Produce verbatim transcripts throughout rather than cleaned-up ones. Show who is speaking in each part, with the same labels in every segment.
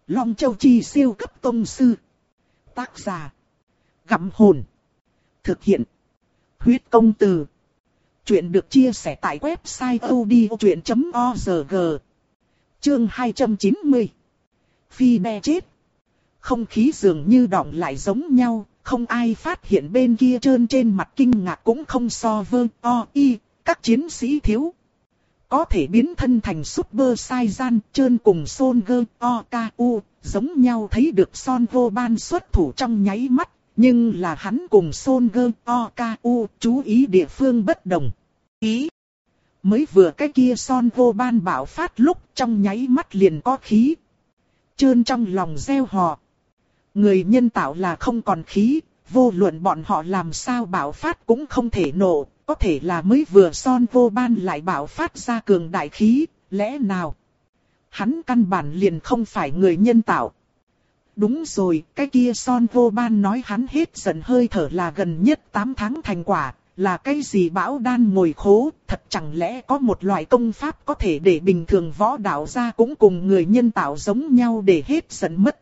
Speaker 1: Long Châu Chi siêu cấp tông sư. Tác giả. Gặm hồn. Thực hiện. Huyết công từ. Chuyện được chia sẻ tại website audiochuyện chấm org. Chương hai trăm chín mươi. Phi đe chết. Không khí dường như đọng lại giống nhau, không ai phát hiện bên kia trơn trên mặt kinh ngạc cũng không so vơ o y, các chiến sĩ thiếu. Có thể biến thân thành Super Saiyan, trơn cùng Son Gơ O K U, giống nhau thấy được Son Vô Ban xuất thủ trong nháy mắt, nhưng là hắn cùng Son Gơ O K U chú ý địa phương bất đồng. Ý! Mới vừa cái kia Son Vô Ban bạo phát lúc trong nháy mắt liền có khí. Trơn trong lòng gieo hò. Người nhân tạo là không còn khí, vô luận bọn họ làm sao bạo phát cũng không thể nổ. Có thể là mới vừa Son Vô Ban lại bạo phát ra cường đại khí, lẽ nào? Hắn căn bản liền không phải người nhân tạo. Đúng rồi, cái kia Son Vô Ban nói hắn hết giận hơi thở là gần nhất tám tháng thành quả, là cái gì bão đan ngồi khố, thật chẳng lẽ có một loại công pháp có thể để bình thường võ đạo ra cũng cùng người nhân tạo giống nhau để hết giận mất.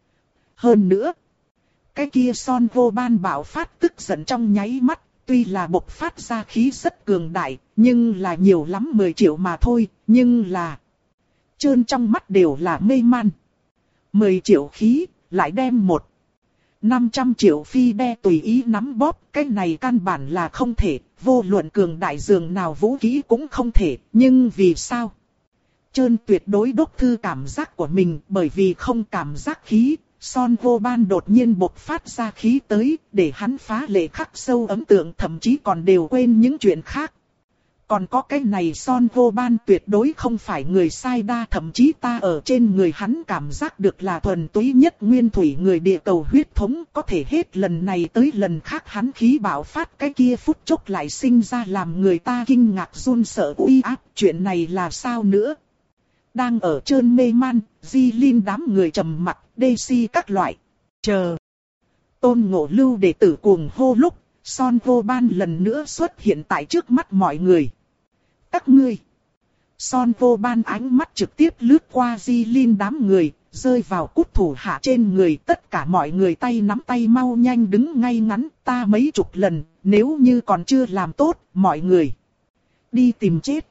Speaker 1: Hơn nữa, cái kia Son Vô Ban bạo phát tức giận trong nháy mắt. Tuy là bộc phát ra khí rất cường đại, nhưng là nhiều lắm mười triệu mà thôi, nhưng là... Trơn trong mắt đều là mê man. mười triệu khí, lại đem một. năm trăm triệu phi đe tùy ý nắm bóp, cái này căn bản là không thể, vô luận cường đại dường nào vũ khí cũng không thể, nhưng vì sao? Trơn tuyệt đối đốc thư cảm giác của mình bởi vì không cảm giác khí. Son Vô Ban đột nhiên bộc phát ra khí tới, để hắn phá lệ khắc sâu ấn tượng, thậm chí còn đều quên những chuyện khác. Còn có cái này Son Vô Ban tuyệt đối không phải người sai đa, thậm chí ta ở trên người hắn cảm giác được là thuần túy nhất nguyên thủy người địa cầu huyết thống, có thể hết lần này tới lần khác hắn khí bạo phát cái kia phút chốc lại sinh ra làm người ta kinh ngạc run sợ uy áp, chuyện này là sao nữa? Đang ở trơn mê man, Di Linh đám người trầm mặc, đê xê các loại. Chờ. Tôn Ngộ Lưu đệ tử cuồng hô lúc, Son Vô Ban lần nữa xuất hiện tại trước mắt mọi người. Các ngươi. Son Vô Ban ánh mắt trực tiếp lướt qua Di Linh đám người, rơi vào cút thủ hạ trên người. Tất cả mọi người tay nắm tay mau nhanh đứng ngay ngắn, ta mấy chục lần, nếu như còn chưa làm tốt, mọi người. Đi tìm chết.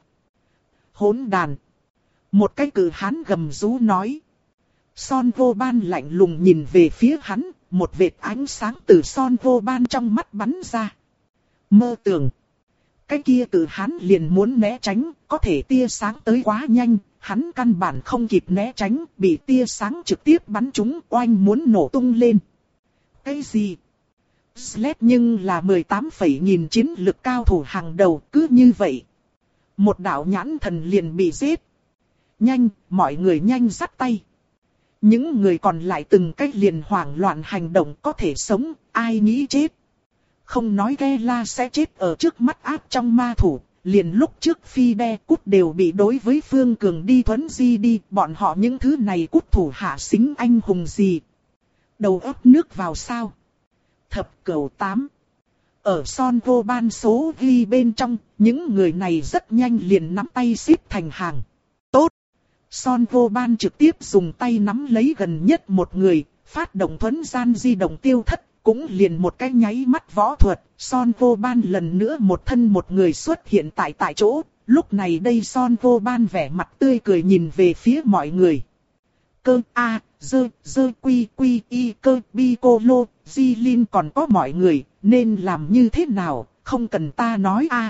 Speaker 1: Hỗn đàn. Một cái cự hán gầm rú nói. Son Vô Ban lạnh lùng nhìn về phía hắn, một vệt ánh sáng từ Son Vô Ban trong mắt bắn ra. Mơ tưởng. Cái kia cự hán liền muốn né tránh, có thể tia sáng tới quá nhanh, hắn căn bản không kịp né tránh, bị tia sáng trực tiếp bắn trúng, oanh muốn nổ tung lên. Cái gì? Sled nhưng là mười tám phẩy nghìn chiến lực cao thủ hàng đầu, cứ như vậy. Một đạo nhãn thần liền bị giết. Nhanh, mọi người nhanh dắt tay. Những người còn lại từng cách liền hoảng loạn hành động, có thể sống, ai nghĩ chết. Không nói Gela sẽ chết ở trước mắt áp trong ma thủ, liền lúc trước phi đe cút đều bị đối với Phương Cường đi thuấn di đi, bọn họ những thứ này cút thủ hạ xính anh hùng gì. Đầu ấp nước vào sao. Thập cửu tám. Ở Son Vô Ban số ghi bên trong, những người này rất nhanh liền nắm tay xếp thành hàng. Tốt. Son Vô Ban trực tiếp dùng tay nắm lấy gần nhất một người, phát động thuấn gian di động tiêu thất, cũng liền một cái nháy mắt võ thuật, Son Vô Ban lần nữa một thân một người xuất hiện tại tại chỗ, lúc này đây Son Vô Ban vẻ mặt tươi cười nhìn về phía mọi người. Cơ A, dơ, dơ quy quy y cơ bi cô lô, di linh còn có mọi người, nên làm như thế nào, không cần ta nói a.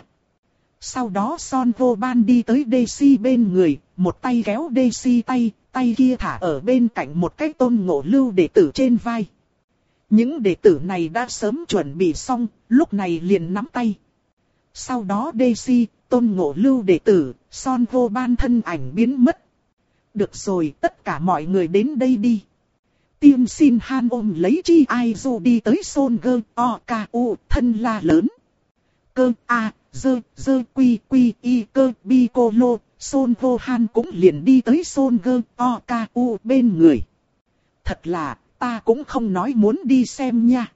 Speaker 1: Sau đó Son Vô Ban đi tới đê xê bên người, một tay kéo đê xê tay, tay kia thả ở bên cạnh một cái Tôn Ngộ Lưu đệ tử trên vai. Những đệ tử này đã sớm chuẩn bị xong, lúc này liền nắm tay. Sau đó đê xê, Tôn Ngộ Lưu đệ tử, Son Vô Ban thân ảnh biến mất. Được rồi, tất cả mọi người đến đây đi. Tiên xin han ôm lấy chi ai dù đi tới Son Gơ O K U thân la lớn. Cơ A, dơ, dơ quy quy y cơ bi cô lô, Son Vô Han cũng liền đi tới Son Gơ O K U bên người. Thật là, ta cũng không nói muốn đi xem nha.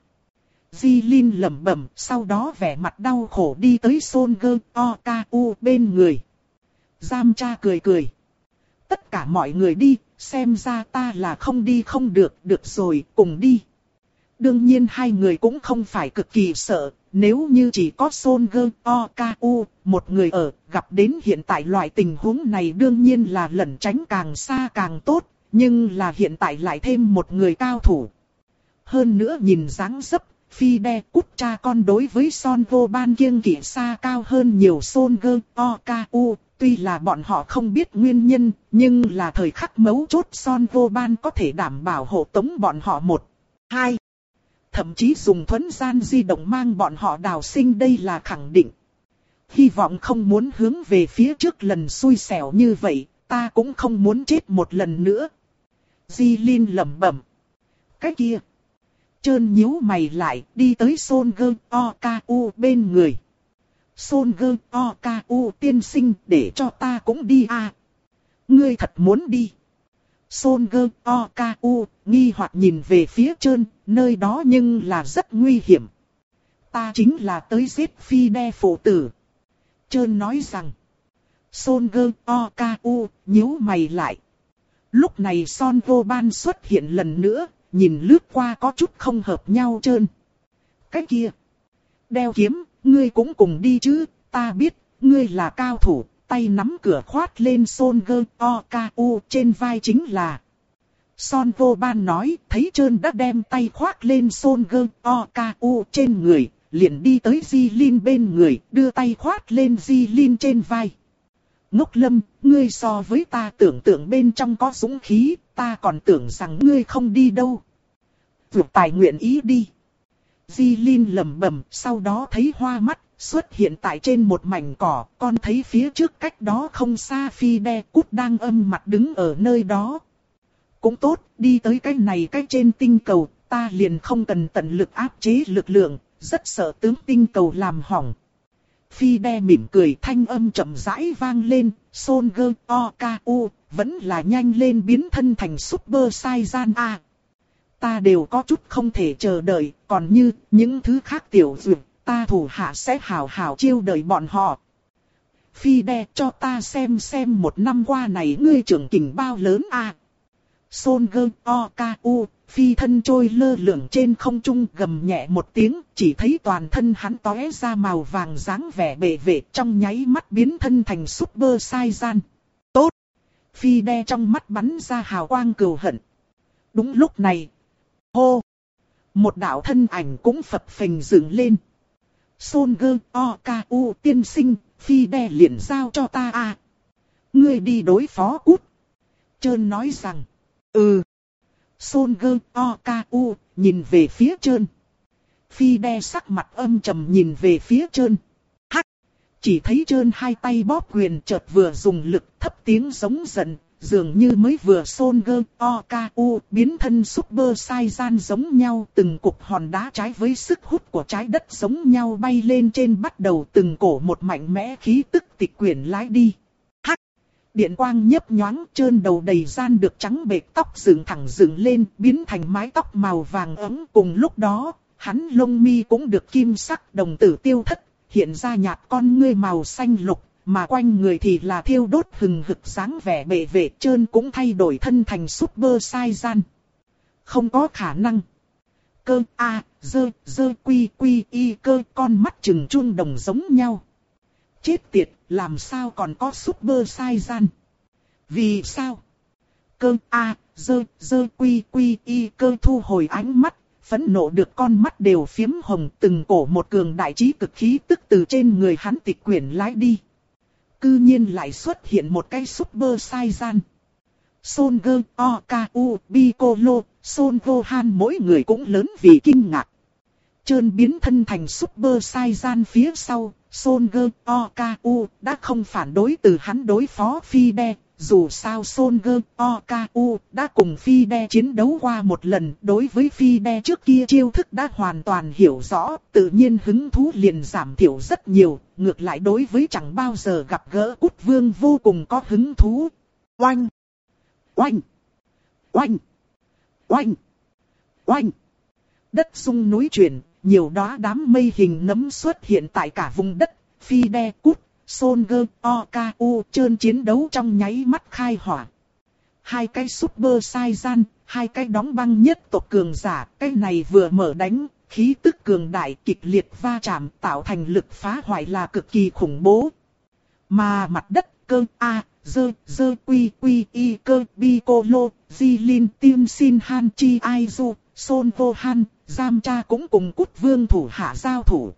Speaker 1: Di Linh lẩm bẩm, sau đó vẻ mặt đau khổ đi tới Son Gơ O K U bên người. Giam cha cười cười. Tất cả mọi người đi, xem ra ta là không đi không được, được rồi, cùng đi. Đương nhiên hai người cũng không phải cực kỳ sợ, nếu như chỉ có Son Go Oku, một người ở, gặp đến hiện tại loại tình huống này đương nhiên là lẩn tránh càng xa càng tốt, nhưng là hiện tại lại thêm một người cao thủ. Hơn nữa nhìn dáng dấp, Fide cút cha con đối với Son Goban kiêng kỵ xa cao hơn nhiều Son Go Oku. Tuy là bọn họ không biết nguyên nhân, nhưng là thời khắc mấu chốt Son Goban có thể đảm bảo hộ tống bọn họ một, hai. Thậm chí dùng thuẫn gian di động mang bọn họ đào sinh, đây là khẳng định. Hy vọng không muốn hướng về phía trước lần xui xẻo như vậy, ta cũng không muốn chết một lần nữa. Di Linh lẩm bẩm. Cái kia. Trơn nhíu mày lại, đi tới Son Go Oku bên người. Son Go Oku tiên sinh, để cho ta cũng đi à. Ngươi thật muốn đi. Son Go Oku nghi hoặc nhìn về phía Trơn, nơi đó nhưng là rất nguy hiểm. Ta chính là tới giết Fide phụ tử. Trơn nói rằng. Son Go Oku nhíu mày lại. Lúc này Son Goban xuất hiện lần nữa, nhìn lướt qua có chút không hợp nhau Trơn. Cái kia. Đeo kiếm, ngươi cũng cùng đi chứ, ta biết, ngươi là cao thủ, tay nắm cửa khoát lên Son Go Oku trên vai chính là. Son Goban nói, thấy Trơn đã đem tay khoác lên Son Go Oku trên người, liền đi tới Di Linh bên người, đưa tay khoát lên Di Linh trên vai. Ngốc Lâm, ngươi so với ta tưởng tượng bên trong có dũng khí, ta còn tưởng rằng ngươi không đi đâu. Vượt tài nguyện ý đi. Di Linh lẩm bẩm, sau đó thấy hoa mắt, xuất hiện tại trên một mảnh cỏ, con thấy phía trước cách đó không xa Fide cút đang âm mặt đứng ở nơi đó. Cũng tốt, đi tới cái này cái trên tinh cầu, ta liền không cần tận lực áp chế lực lượng, rất sợ tướng tinh cầu làm hỏng. Fide mỉm cười, thanh âm chậm rãi vang lên, Son Go Oku vẫn là nhanh lên biến thân thành Super Saiyan A. Ta đều có chút không thể chờ đợi, còn như những thứ khác tiểu dược, ta thủ hạ sẽ hào hào chiêu đợi bọn họ. Fide, cho ta xem xem một năm qua này ngươi trưởng kình bao lớn A. Son Go Oku phi thân trôi lơ lửng trên không trung, gầm nhẹ một tiếng, chỉ thấy toàn thân hắn tóe ra màu vàng dáng vẻ bệ vệ, trong nháy mắt biến thân thành Super Saiyan. Tốt! Fide trong mắt bắn ra hào quang cừu hận. Đúng lúc này, hô! Một đạo thân ảnh cũng phập phình dựng lên. Son Go Oku tiên sinh, Fide liền giao cho ta a. Ngươi đi đối phó cút. Trơn nói rằng, ừ. Son Go Oku nhìn về phía Trơn. Fide sắc mặt âm trầm nhìn về phía Trơn. Hắc! Chỉ thấy Trơn hai tay bóp quyền, chợt vừa dùng lực, thấp tiếng giống giận, dường như mới vừa Son Go Oku biến thân Super Saiyan giống nhau, từng cục hòn đá trái với sức hút của trái đất giống nhau bay lên trên, bắt đầu từng cổ một mạnh mẽ khí tức tịch quyển lái đi. Hắc! Điện quang nhấp nhoáng, Trơn đầu đầy gian được trắng bệch, tóc dựng thẳng dựng lên, biến thành mái tóc màu vàng ấm. Cùng lúc đó, hắn lông mi cũng được kim sắc đồng tử tiêu thất, hiện ra nhạt con ngươi màu xanh lục, mà quanh người thì là thiêu đốt hừng hực dáng vẻ bệ vệ. Trơn cũng thay đổi thân thành Super Saiyan. Không có khả năng. Cơ a, dơ, dơ quy quy y cơ, con mắt trừng chuông đồng giống nhau. Chết tiệt, làm sao còn có Super Saiyan? Vì sao? Cơ a, dơ, dơ quy quy y cơ thu hồi ánh mắt, phẫn nộ được con mắt đều phiếm hồng, từng cổ một cường đại trí cực khí tức từ trên người hắn tịch quyển lái đi. Cư nhiên lại xuất hiện một cái Super Saiyan. Son Go Oku, Piccolo, Son Gohan mỗi người cũng lớn vì kinh ngạc. Trơn biến thân thành Super Saiyan phía sau, Son Go Oku đã không phản đối từ hắn đối phó Fide. Dù sao Son Go Oku đã cùng Fide chiến đấu qua một lần, đối với Fide trước kia chiêu thức đã hoàn toàn hiểu rõ, tự nhiên hứng thú liền giảm thiểu rất nhiều, ngược lại đối với chẳng bao giờ gặp gỡ Cút Vương vô cùng có hứng thú. Oanh! Oanh! Oanh! Oanh! Oanh! Đất rung núi chuyển, nhiều đóa đám mây hình nấm xuất hiện tại cả vùng đất. Fide, Cút, Son Go Oku Trơn chiến đấu trong nháy mắt khai hỏa. hai cái Super Saiyan, hai cái đóng băng nhất tộc cường giả, cái này vừa mở đánh, khí tức cường đại kịch liệt va chạm tạo thành lực phá hoại là cực kỳ khủng bố. Mà mặt đất cơ A, dơ, dơ quy quy y cơ Piccolo, Jilin Tiên Sin Han Chi Aizu, Son Vô Han, Giam Cha cũng cùng Cút Vương thủ hạ giao thủ.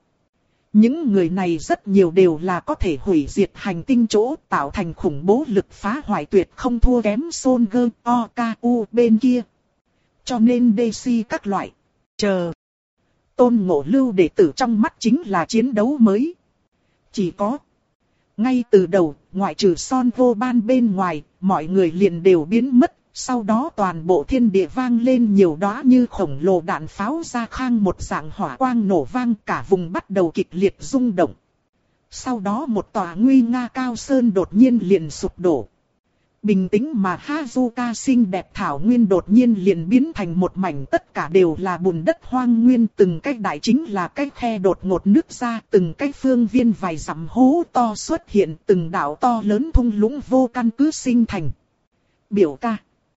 Speaker 1: Những người này rất nhiều đều là có thể hủy diệt hành tinh chỗ tạo thành khủng bố lực phá hoại tuyệt không thua kém Son Gơ O K U bên kia. Cho nên đê xê các loại. Chờ. Tôn Ngộ Lưu đệ tử trong mắt chính là chiến đấu mới. Chỉ có. Ngay từ đầu, ngoại trừ Son Vô Ban bên ngoài, mọi người liền đều biến mất. Sau đó toàn bộ thiên địa vang lên nhiều đóa như khổng lồ đạn pháo ra khang một dạng hỏa quang nổ vang, cả vùng bắt đầu kịch liệt rung động. Sau đó một tòa nguy nga cao sơn đột nhiên liền sụp đổ. Bình tĩnh mà Hazuka xinh đẹp thảo nguyên đột nhiên liền biến thành một mảnh, tất cả đều là bùn đất hoang nguyên, từng cái đại chính là cái khe đột ngột nứt ra, từng cái phương viên vài dặm hố to xuất hiện, từng đảo to lớn thung lũng vô căn cứ sinh thành. Biểu ca.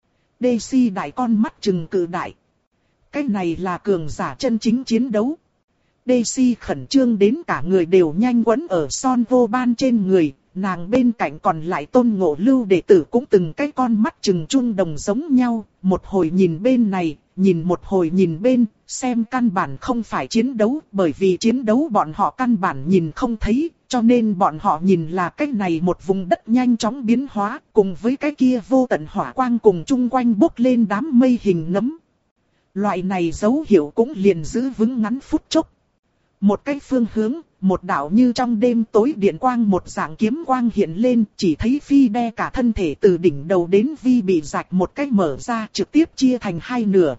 Speaker 1: đê xê đại con mắt trừng cự đại. Cái này là cường giả chân chính chiến đấu. đê xê khẩn trương đến cả người đều nhanh quấn ở Son Vô Ban trên người. Nàng bên cạnh còn lại Tôn Ngộ Lưu đệ tử cũng từng cái con mắt trừng trung đồng giống nhau. Một hồi nhìn bên này, nhìn một hồi nhìn bên, xem căn bản không phải chiến đấu. Bởi vì chiến đấu bọn họ căn bản nhìn không thấy. Cho nên bọn họ nhìn là cái này một vùng đất nhanh chóng biến hóa, cùng với cái kia vô tận hỏa quang cùng chung quanh bốc lên đám mây hình nấm. Loại này dấu hiệu cũng liền giữ vững ngắn phút chốc. Một cái phương hướng, một đạo như trong đêm tối điện quang một dạng kiếm quang hiện lên, chỉ thấy Phi Đe cả thân thể từ đỉnh đầu đến vi bị rạch một cách mở ra, trực tiếp chia thành hai nửa.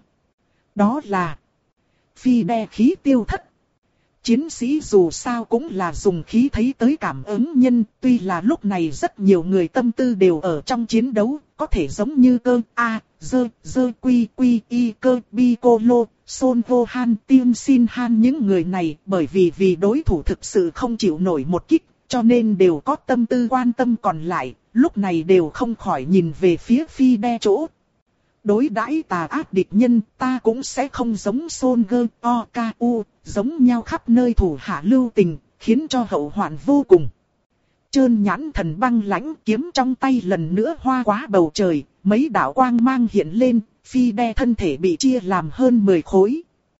Speaker 1: Đó là Phi Đe khí tiêu thất. Chiến sĩ dù sao cũng là dùng khí thấy tới cảm ứng nhân, tuy là lúc này rất nhiều người tâm tư đều ở trong chiến đấu, có thể giống như cơ A, dơ, dơ quy quy y cơ Piccolo, Son Vô Han, Tiên Sin Han những người này, bởi vì vì đối thủ thực sự không chịu nổi một kích, cho nên đều có tâm tư quan tâm, còn lại, lúc này đều không khỏi nhìn về phía Phi Đe chỗ. Đối đãi tà ác địch nhân, ta cũng sẽ không giống Son Gơ O K U, giống nhau khắp nơi thủ hạ lưu tình, khiến cho hậu hoạn vô cùng. Trơn nhãn thần băng lãnh, kiếm trong tay lần nữa hoa quá bầu trời, mấy đạo quang mang hiện lên, Phi Đe thân thể bị chia làm hơn mười khối.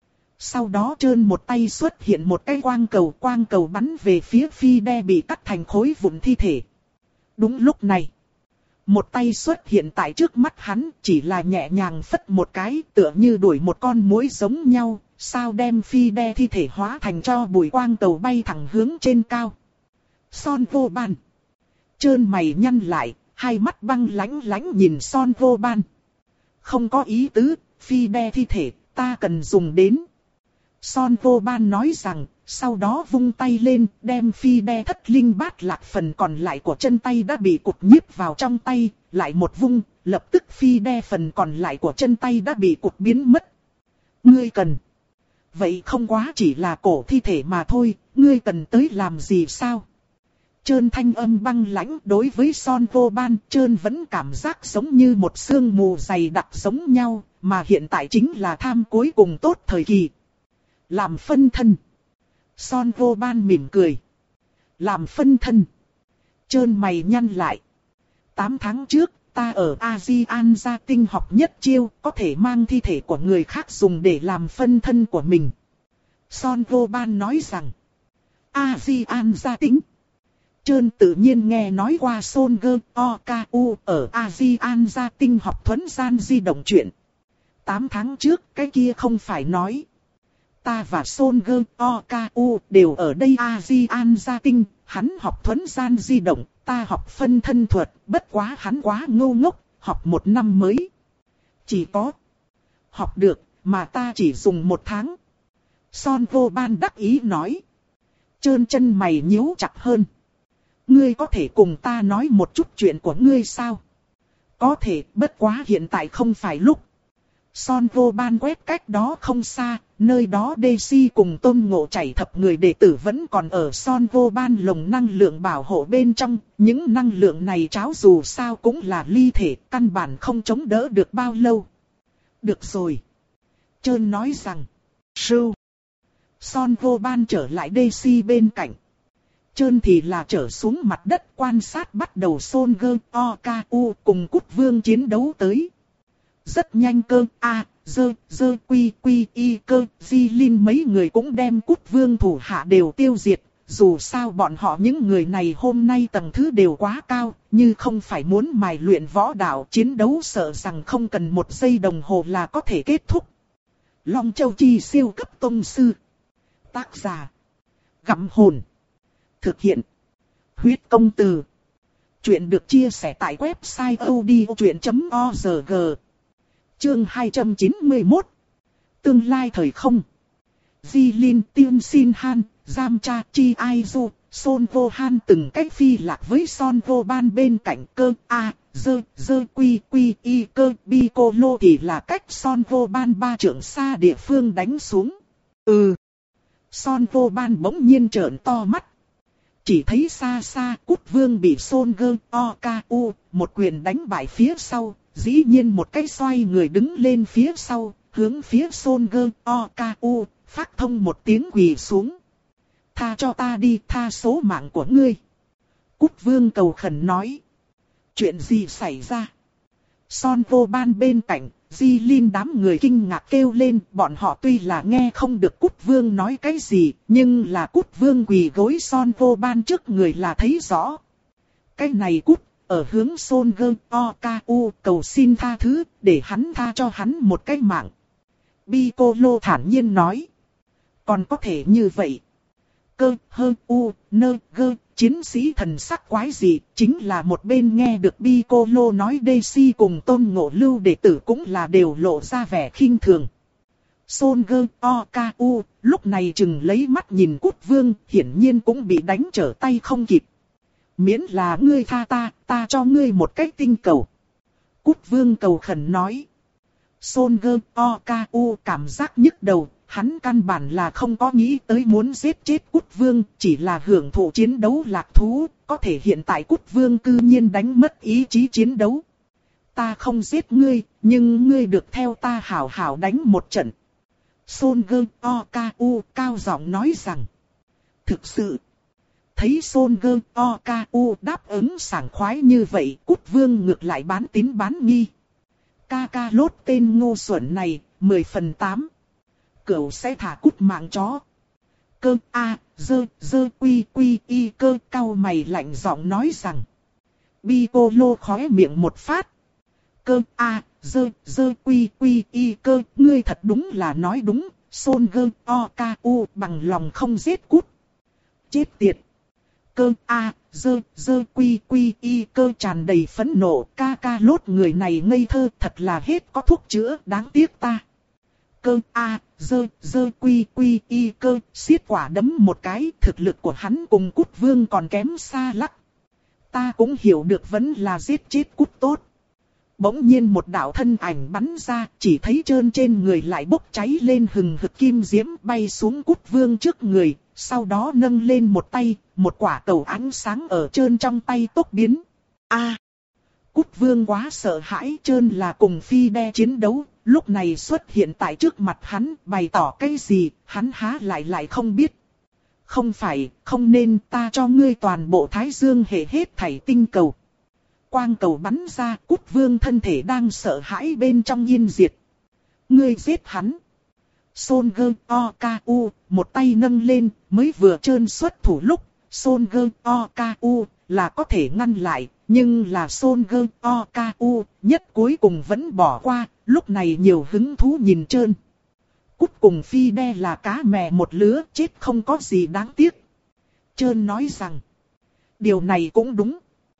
Speaker 1: Sau đó Trơn một tay xuất hiện một cái quang cầu, quang cầu bắn về phía Phi Đe bị cắt thành khối vụn thi thể. Đúng lúc này, một tay xuất hiện tại trước mắt hắn, chỉ là nhẹ nhàng phất một cái, tựa như đuổi một con muỗi giống nhau, sao đem Phi Đe thi thể hóa thành cho bụi, quang cầu bay thẳng hướng trên cao. Son Vô Ban. Trơn mày nhăn lại, hai mắt băng lãnh lãnh nhìn Son Vô Ban. Không có ý tứ, Phi Đe thi thể, ta cần dùng đến. Son Vô Ban nói rằng, sau đó vung tay lên, đem Phi Đe thất linh bát lạc phần còn lại của chân tay đã bị cụt nhíp vào trong tay, lại một vung, lập tức Phi Đe phần còn lại của chân tay đã bị cụt biến mất. Ngươi cần. Vậy không quá chỉ là cổ thi thể mà thôi, ngươi cần tới làm gì sao? Trơn thanh âm băng lãnh, đối với Son Vô Ban, Trơn vẫn cảm giác giống như một sương mù dày đặc giống nhau, mà hiện tại chính là tham cuối cùng tốt thời kỳ. Làm phân thân. Son Vô Ban mỉm cười. Làm phân thân. Trơn mày nhăn lại. Tám tháng trước, ta ở A-di-an gia tinh học nhất chiêu, có thể mang thi thể của người khác dùng để làm phân thân của mình. Son Vô Ban nói rằng, A-di-an gia tinh. Trơn tự nhiên nghe nói qua Son Gơ O K U ở A-di-an gia tinh học thuần gian di động chuyện. Tám tháng trước, cái kia không phải nói. Ta và Son Gơ O K U đều ở đây A-di-an gia tinh, hắn học thuần gian di động, ta học phân thân thuật, bất quá hắn quá ngu ngốc, học một năm mới. Chỉ có học được, mà ta chỉ dùng một tháng. Son Vô Ban đắc ý nói. Trơn chân mày nhíu chặt hơn. Ngươi có thể cùng ta nói một chút chuyện của ngươi sao? Có thể, bất quá hiện tại không phải lúc. Son vô ban quét cách đó không xa, nơi đó Daisy cùng Tôn Ngộ chảy thập người đệ tử vẫn còn ở Son vô ban lồng năng lượng bảo hộ bên trong. Những năng lượng này cháo dù sao cũng là ly thể, căn bản không chống đỡ được bao lâu. Được rồi. Trơn nói rằng, sưu. Son vô ban trở lại Daisy bên cạnh. Trơn thì là trở xuống mặt đất quan sát bắt đầu Son Gơ O K U cùng Cút Vương chiến đấu tới. Rất nhanh cơ A, dơ, dơ quy quy y cơ, di linh mấy người cũng đem Cút Vương thủ hạ đều tiêu diệt. Dù sao bọn họ những người này hôm nay tầng thứ đều quá cao, như không phải muốn mài luyện võ đạo chiến đấu sợ rằng không cần một giây đồng hồ là có thể kết thúc. Long Châu Chi siêu cấp tông sư. Tác giả. Gặm hồn. Thực hiện. Huyết công từ. Chuyện được chia sẻ tại website odchuyện chấm org. Chương hai trăm chín mươi mốt. Tương lai thời không. Di Linh, Tiên Xin Han, Giam Cha, Chi Ai Du, Son Vô Han từng cách phi lạc với Son Vô Ban bên cạnh cơ A, dơ, dơ quy quy y cơ bi cô lô thì là cách Son Vô Ban ba trượng xa địa phương đánh xuống. Ừ. Son Vô Ban bỗng nhiên trợn to mắt. Chỉ thấy xa xa Cút Vương bị Son Gơ O K U một quyền đánh bại phía sau, dĩ nhiên một cái xoay người đứng lên phía sau, hướng phía Son Gơ O K U, phát thông một tiếng quỳ xuống. Tha cho ta đi, tha số mạng của ngươi. Cút Vương cầu khẩn nói. Chuyện gì xảy ra? Son Vô Ban bên cạnh, Di Linh đám người kinh ngạc kêu lên, bọn họ tuy là nghe không được Cút Vương nói cái gì, nhưng là Cút Vương quỳ gối Son Vô Ban trước người là thấy rõ. Cái này Cút, ở hướng Son Gơ O K U cầu xin tha thứ, để hắn tha cho hắn một cái mạng. Piccolo thản nhiên nói. Còn có thể như vậy. Cơ, hơ, u, nơ, gơ, chiến sĩ thần sắc quái dị, chính là một bên nghe được Piccolo nói Daisy cùng Tôn Ngộ lưu đệ tử cũng là đều lộ ra vẻ khinh thường. Son Gơ O K U lúc này chừng lấy mắt nhìn Cút Vương, hiển nhiên cũng bị đánh trở tay không kịp. Miễn là ngươi tha ta, ta cho ngươi một cái tinh cầu. Cút Vương cầu khẩn nói. Son Gơ O K U cảm giác nhức đầu. Hắn căn bản là không có nghĩ tới muốn giết chết Cút Vương, chỉ là hưởng thụ chiến đấu lạc thú, có thể hiện tại Cút Vương cư nhiên đánh mất ý chí chiến đấu. Ta không giết ngươi, nhưng ngươi được theo ta hảo hảo đánh một trận. Son Gơ O K U cao giọng nói rằng. Thực sự, thấy Son Gơ O K U đáp ứng sảng khoái như vậy, Cút Vương ngược lại bán tín bán nghi. Ca ca lốt tên ngu xuẩn này, mười phần tám. Cửu sẽ thả Cút mạng chó. Cơ A, dơ, dơ quy quy y cơ cao mày lạnh giọng nói rằng. Piccolo khóe miệng một phát. Cơ A, dơ, dơ quy quy y cơ, ngươi thật đúng là nói đúng, Son Gơ O K U bằng lòng không giết Cút. Chết tiệt. Cơ A, dơ, dơ quy quy y cơ tràn đầy phẫn nộ, ca ca lốt người này ngây thơ thật là hết có thuốc chữa, đáng tiếc ta. Cơ A, dơ, dơ quy quy y cơ, xiết quả đấm một cái, thực lực của hắn cùng Cút Vương còn kém xa lắc. Ta cũng hiểu được vẫn là giết chết Cút tốt. Bỗng nhiên một đạo thân ảnh bắn ra, chỉ thấy trơn trên người lại bốc cháy lên hừng hực kim diễm bay xuống Cút Vương trước người, sau đó nâng lên một tay, một quả cầu ánh sáng ở trơn trong tay tốc biến. A, à, Cút Vương quá sợ hãi, trơn là cùng phi đe chiến đấu. Lúc này xuất hiện tại trước mặt hắn, bày tỏ cái gì, hắn há lại lại không biết. Không phải, không nên, ta cho ngươi toàn bộ Thái Dương hệ hết thảy tinh cầu. Quang cầu bắn ra, Cút Vương thân thể đang sợ hãi bên trong yên diệt. Ngươi giết hắn. Son Gơ O K U, một tay nâng lên, mới vừa trơn xuất thủ lúc, Son Gơ O K U là có thể ngăn lại. Nhưng là Son Gơ O K U nhất cuối cùng vẫn bỏ qua, lúc này nhiều hứng thú nhìn trơn. Cút cùng phi đe là cá mè một lứa, chết không có gì đáng tiếc. Trơn nói rằng, điều này cũng đúng.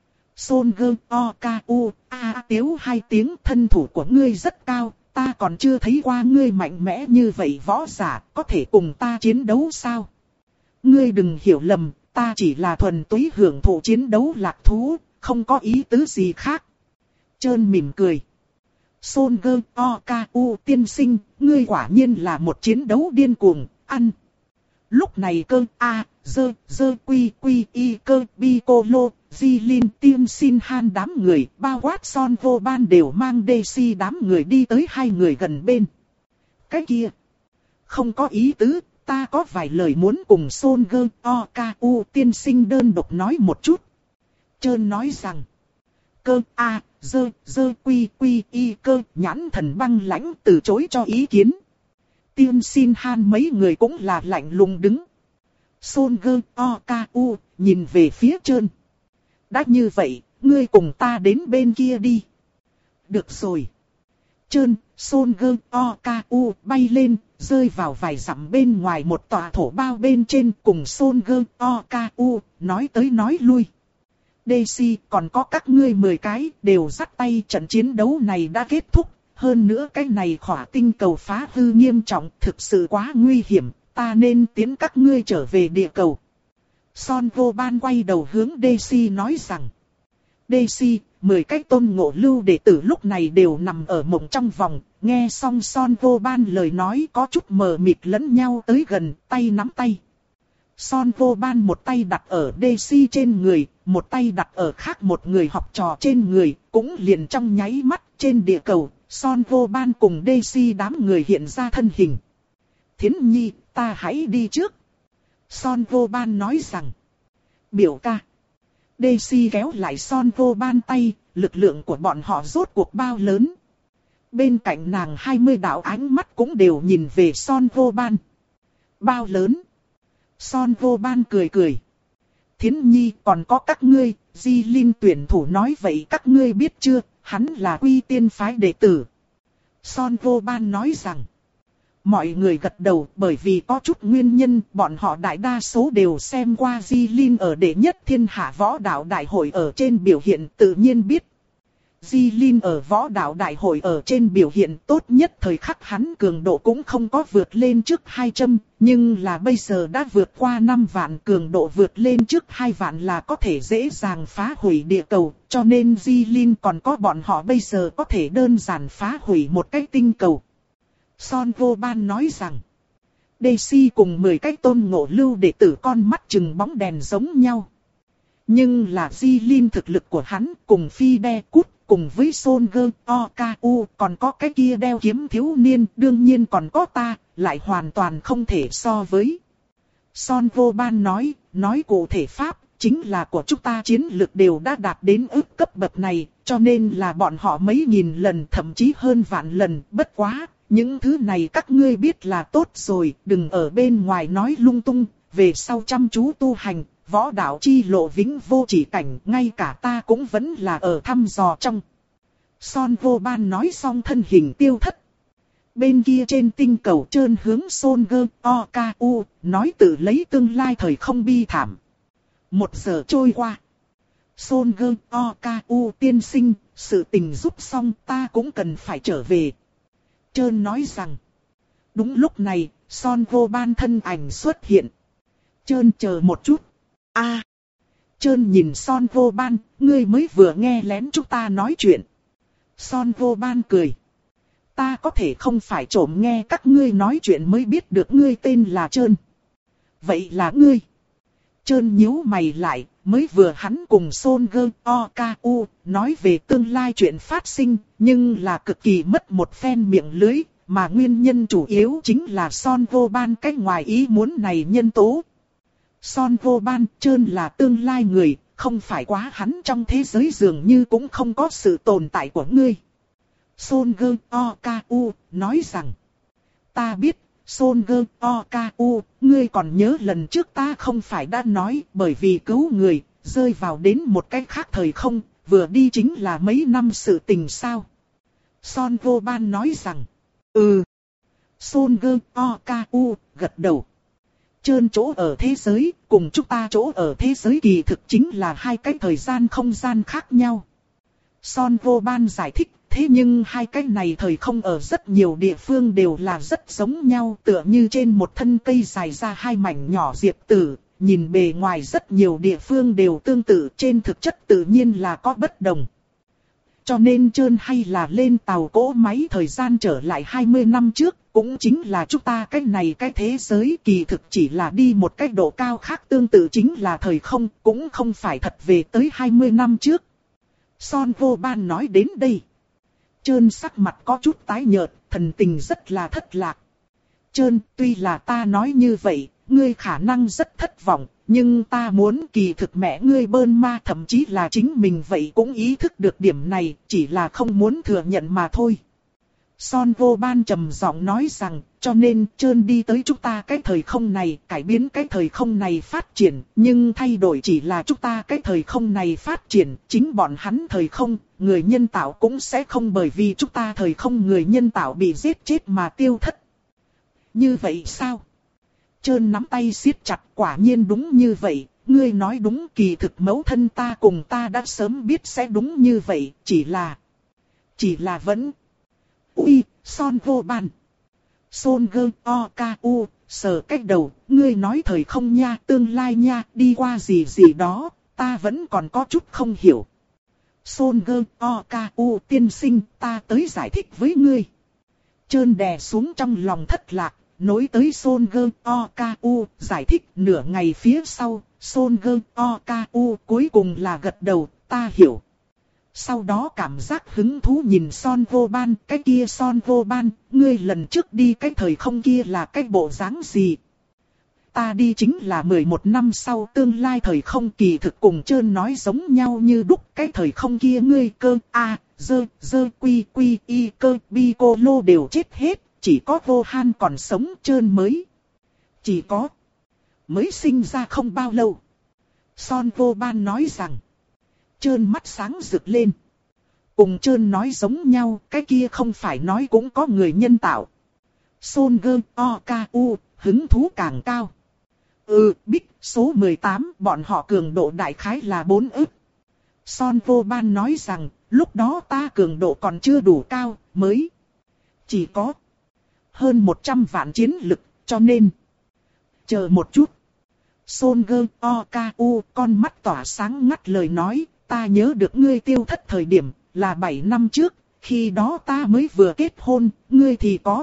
Speaker 1: Son Gơ O K U a à, tiếu hai tiếng, thân thủ của ngươi rất cao, ta còn chưa thấy qua ngươi mạnh mẽ như vậy võ giả, có thể cùng ta chiến đấu sao? Ngươi đừng hiểu lầm, ta chỉ là thuần túy hưởng thụ chiến đấu lạc thú. Không có ý tứ gì khác. Trơn mỉm cười. Son Gơ O Ca U tiên sinh, ngươi quả nhiên là một chiến đấu điên cuồng, ăn. Lúc này cơ A, dơ, dơ quy quy y cơ bi cô lô, di linh tiên xin han đám người, bao quát Son Vô Ban đều mang Daisy đám người đi tới hai người gần bên. Cái kia, không có ý tứ, ta có vài lời muốn cùng Son Gơ O Ca U tiên sinh đơn độc nói một chút. Trơn nói rằng, cơ A, dơ, dơ quy quy y cơ nhãn thần băng lãnh từ chối cho ý kiến. Tiên xin han mấy người cũng là lạnh lùng đứng. Son Gơ O Ca U nhìn về phía Trơn. Đã như vậy, ngươi cùng ta đến bên kia đi. Được rồi. Trơn, Son Gơ O Ca U bay lên, rơi vào vài dặm bên ngoài một tòa thổ bao bên trên cùng Son Gơ O Ca U nói tới nói lui. Daisy còn có các ngươi mười cái đều dắt tay, trận chiến đấu này đã kết thúc. Hơn nữa cái này khỏa tinh cầu phá hư nghiêm trọng, thực sự quá nguy hiểm, ta nên tiến các ngươi trở về địa cầu. Son Vô Ban quay đầu hướng Daisy nói rằng. Daisy, mười cái tôn ngộ lưu đệ tử lúc này đều nằm ở mộng trong vòng, nghe xong Son Vô Ban lời nói có chút mờ mịt lẫn nhau tới gần, tay nắm tay. Son Vô Ban một tay đặt ở Daisy trên người, một tay đặt ở khác một người học trò trên người, cũng liền trong nháy mắt trên địa cầu, Son Vô Ban cùng Daisy đám người hiện ra thân hình. Thiến Nhi, ta hãy đi trước. Son Vô Ban nói rằng. Biểu ca. Daisy kéo lại Son Vô Ban tay, lực lượng của bọn họ rốt cuộc bao lớn. Bên cạnh nàng hai mươi đạo ánh mắt cũng đều nhìn về Son Vô Ban. Bao lớn? Son Vô Ban cười cười. Thiến Nhi còn có các ngươi, Di Linh tuyển thủ nói vậy các ngươi biết chưa, hắn là Quy Tiên phái đệ tử. Son Vô Ban nói rằng. Mọi người gật đầu, bởi vì có chút nguyên nhân, bọn họ đại đa số đều xem qua Di Linh ở đệ nhất thiên hạ võ đạo đại hội ở trên biểu hiện, tự nhiên biết. Di Linh ở võ đạo đại hội ở trên biểu hiện tốt nhất thời khắc hắn cường độ cũng không có vượt lên trước hai trăm, nhưng là bây giờ đã vượt qua năm vạn, cường độ vượt lên trước hai vạn là có thể dễ dàng phá hủy địa cầu, cho nên Di Linh còn có bọn họ bây giờ có thể đơn giản phá hủy một cái tinh cầu. Son Vô Ban nói rằng, Daisy cùng mười cái tôn ngộ lưu đệ tử con mắt chừng bóng đèn giống nhau. Nhưng là Di Linh thực lực của hắn cùng Phi Đe Cút, cùng với Son Gơ O Ca U, còn có cái kia đeo kiếm thiếu niên, đương nhiên còn có ta, lại hoàn toàn không thể so với. Son Vô Ban nói, nói cụ thể pháp, chính là của chúng ta chiến lực đều đã đạt đến ức cấp bậc này, cho nên là bọn họ mấy nghìn lần thậm chí hơn vạn lần, bất quá. Những thứ này các ngươi biết là tốt rồi, đừng ở bên ngoài nói lung tung, về sau chăm chú tu hành, võ đạo chi lộ vĩnh vô chỉ cảnh, ngay cả ta cũng vẫn là ở thăm dò trong. Son Vô Ban nói xong thân hình tiêu thất. Bên kia trên tinh cầu Trơn hướng Son Gơ O Ca U, nói tự lấy tương lai thời không bi thảm. Một giờ trôi qua. Son Gơ O Ca U tiên sinh, sự tình giúp xong ta cũng cần phải trở về. Trơn nói rằng. Đúng lúc này, Son Vô Ban thân ảnh xuất hiện. Trơn chờ một chút. A. À, Trơn nhìn Son Vô Ban, ngươi mới vừa nghe lén chúng ta nói chuyện. Son Vô Ban cười. Ta có thể không phải trộm nghe các ngươi nói chuyện mới biết được ngươi tên là Trơn. Vậy là ngươi. Trơn nhíu mày lại, mới vừa hắn cùng Son Gơ O Ca U nói về tương lai chuyện phát sinh, nhưng là cực kỳ mất một phen miệng lưới, mà nguyên nhân chủ yếu chính là Son Vô Ban cái ngoài ý muốn này nhân tố. Son Vô Ban, Trơn là tương lai người, không phải quá hắn trong thế giới dường như cũng không có sự tồn tại của ngươi. Son Gơ O Ca U nói rằng, ta biết. Son Gơ O Ca U, ngươi còn nhớ lần trước ta không phải đã nói, bởi vì cứu người, rơi vào đến một cách khác thời không, vừa đi chính là mấy năm sự tình sao. Son Vô Ban nói rằng, ừ. Son Gơ O Ca U gật đầu. Trơn chỗ ở thế giới, cùng chúng ta chỗ ở thế giới kỳ thực chính là hai cái thời gian không gian khác nhau. Son Vô Ban giải thích. Thế nhưng hai cái này thời không ở rất nhiều địa phương đều là rất giống nhau, tựa như trên một thân cây dài ra hai mảnh nhỏ diệp tử, nhìn bề ngoài rất nhiều địa phương đều tương tự, trên thực chất tự nhiên là có bất đồng. cho nên trơn hay là lên tàu cỗ máy thời gian trở lại hai mươi năm trước, cũng chính là chúng ta cái này cái thế giới kỳ thực chỉ là đi một cái độ cao khác tương tự chính là thời không, cũng không phải thật về tới hai mươi năm trước. Son vô ban nói đến đây. Trơn sắc mặt có chút tái nhợt, thần tình rất là thất lạc. Trơn, tuy là ta nói như vậy, ngươi khả năng rất thất vọng, nhưng ta muốn kỳ thực mẹ ngươi bơn ma thậm chí là chính mình vậy cũng ý thức được điểm này, chỉ là không muốn thừa nhận mà thôi. Son vô ban trầm giọng nói rằng, cho nên Trơn đi tới chúng ta cái thời không này, cải biến cái thời không này phát triển, nhưng thay đổi chỉ là chúng ta cái thời không này phát triển, chính bọn hắn thời không, người nhân tạo cũng sẽ không bởi vì chúng ta thời không người nhân tạo bị giết chết mà tiêu thất. Như vậy sao? Trơn nắm tay siết chặt, quả nhiên đúng như vậy, ngươi nói đúng, kỳ thực mẫu thân ta cùng ta đã sớm biết sẽ đúng như vậy, chỉ là... Chỉ là vẫn... Ui, Son vô ban. Son gơ o ca u, sờ cách đầu, ngươi nói thời không nha, tương lai nha, đi qua gì gì đó, ta vẫn còn có chút không hiểu. Son gơ o ca u tiên sinh, ta tới giải thích với ngươi. Trơn đè xuống trong lòng thất lạc, nối tới Son gơ o ca u, giải thích nửa ngày phía sau, Son gơ o ca u cuối cùng là gật đầu, ta hiểu. Sau đó cảm giác hứng thú nhìn Son vô ban, cái kia Son vô ban, ngươi lần trước đi cái thời không kia là cái bộ dáng gì? Ta đi chính là mười một năm sau tương lai thời không, kỳ thực cùng Trơn nói giống nhau như đúc, cái thời không kia ngươi cơ, a, dơ, dơ, quy, quy, y, cơ, bi, cô lô đều chết hết, chỉ có vô han còn sống, Trơn mới. Chỉ có, mới sinh ra không bao lâu. Son vô ban nói rằng, Trơn mắt sáng rực lên. Cùng Trơn nói giống nhau, cái kia không phải nói cũng có người nhân tạo. Son gơ o ca u, hứng thú càng cao. Ừ, biết, số mười tám, bọn họ cường độ đại khái là bốn ức. Son vô ban nói rằng, lúc đó ta cường độ còn chưa đủ cao, mới chỉ có hơn một trăm vạn chiến lực, cho nên chờ một chút. Son gơ o ca u, con mắt tỏa sáng ngắt lời nói, ta nhớ được ngươi tiêu thất thời điểm, là bảy năm trước, khi đó ta mới vừa kết hôn, ngươi thì có.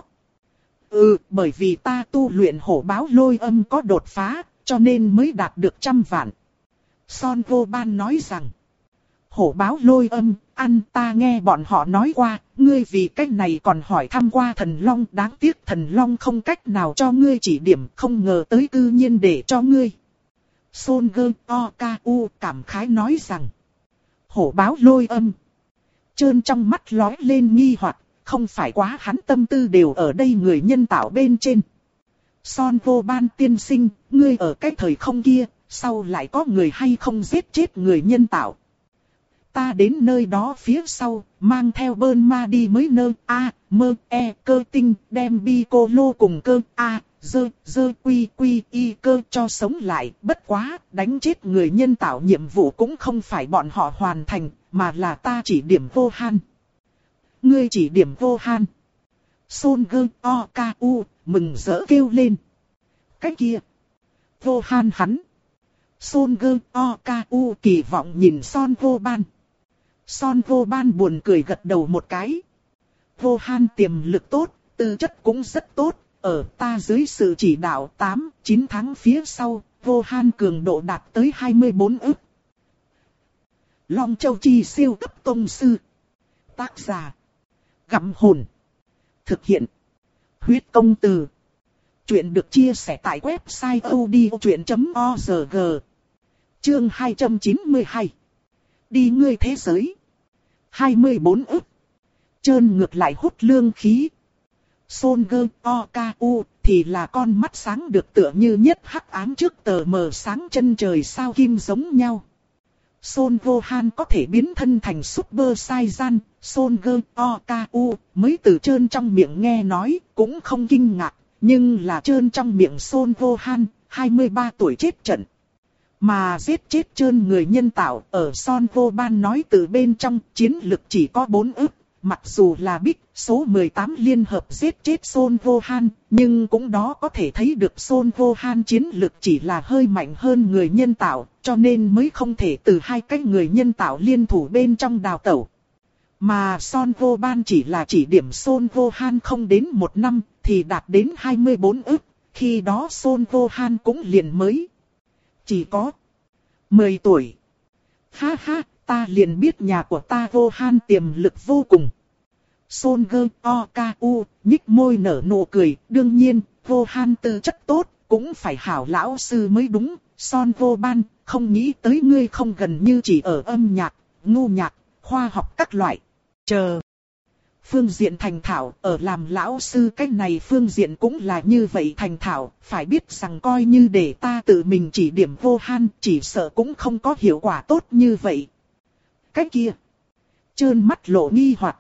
Speaker 1: Ừ, bởi vì ta tu luyện hổ báo lôi âm có đột phá, cho nên mới đạt được trăm vạn. Son vô ban nói rằng, hổ báo lôi âm, ăn ta nghe bọn họ nói qua, ngươi vì cách này còn hỏi thăm qua thần long, đáng tiếc thần long không cách nào cho ngươi chỉ điểm, không ngờ tới cư nhiên để cho ngươi. Son gơ o ca u cảm khái nói rằng, hổ báo lôi âm. Trơn trong mắt lóe lên nghi hoặc, không phải quá hắn tâm tư đều ở đây người nhân tạo bên trên. Son vô ban tiên sinh, ngươi ở cái thời không kia, sau lại có người hay không giết chết người nhân tạo? Ta đến nơi đó phía sau, mang theo bơn ma đi mới nơ a, mơ e cơ tinh, đem bi cô lô cùng cơ a, dơ, dơ quy quy y cơ cho sống lại. Bất quá, đánh chết người nhân tạo nhiệm vụ cũng không phải bọn họ hoàn thành, mà là ta chỉ điểm vô han. Ngươi chỉ điểm vô han. Son gơ o ca u, mừng rỡ kêu lên. Cái kia, vô han hắn. Son gơ o ca u kỳ vọng nhìn Son vô ban. Son vô ban buồn cười gật đầu một cái. Vô han tiềm lực tốt, tư chất cũng rất tốt. Ở ta dưới sự chỉ đạo tám, chín tháng phía sau, vô han cường độ đạt tới hai mươi bốn ức. Long Châu Chi siêu cấp tông sư. Tác giả, Gặm Hồn. Thực hiện, Huyết Công Từ. Chuyện được chia sẻ tại website odchuyện chấm org. Chương hai trăm chín mươi hai. Đi ngươi thế giới. hai mươi bốn ức. Trơn ngược lại hút lương khí. Son gơ o ca u thì là con mắt sáng được tựa như nhất hắc ám trước tờ mờ sáng chân trời sao kim giống nhau. Son vô han có thể biến thân thành Super Saiyan, Son gơ o ca u mới từ Trơn trong miệng nghe nói, cũng không kinh ngạc, nhưng là Trơn trong miệng Son vô han, hai mươi ba tuổi chết trận. Mà giết chết Trơn người nhân tạo ở Son vô ban nói từ bên trong chiến lực chỉ có bốn ức. Mặc dù là Bích, số mười tám liên hợp giết chết Son vô han, nhưng cũng đó có thể thấy được Son vô han chiến lực chỉ là hơi mạnh hơn người nhân tạo, cho nên mới không thể từ hai cái người nhân tạo liên thủ bên trong đào tẩu. Mà Son Vô Ban chỉ là chỉ điểm Son Vô Han không đến một năm thì đạt đến hai mươi bốn ức, khi đó Son Vô Han cũng liền mới chỉ có mười tuổi. Ha ha, ta liền biết nhà của ta Vô Han tiềm lực vô cùng. Son Gơ O K U nhích môi nở nụ cười, đương nhiên, Vô Han tư chất tốt, cũng phải hảo lão sư mới đúng. Son Vô Ban, không nghĩ tới ngươi không gần như chỉ ở âm nhạc, ngu nhạc, khoa học các loại. Chờ. Phương diện thành thạo, ở làm lão sư cách này phương diện cũng là như vậy thành thạo, phải biết rằng coi như để ta tự mình chỉ điểm Vô Han, chỉ sợ cũng không có hiệu quả tốt như vậy. Cái kia. Trơn mắt lộ nghi hoặc.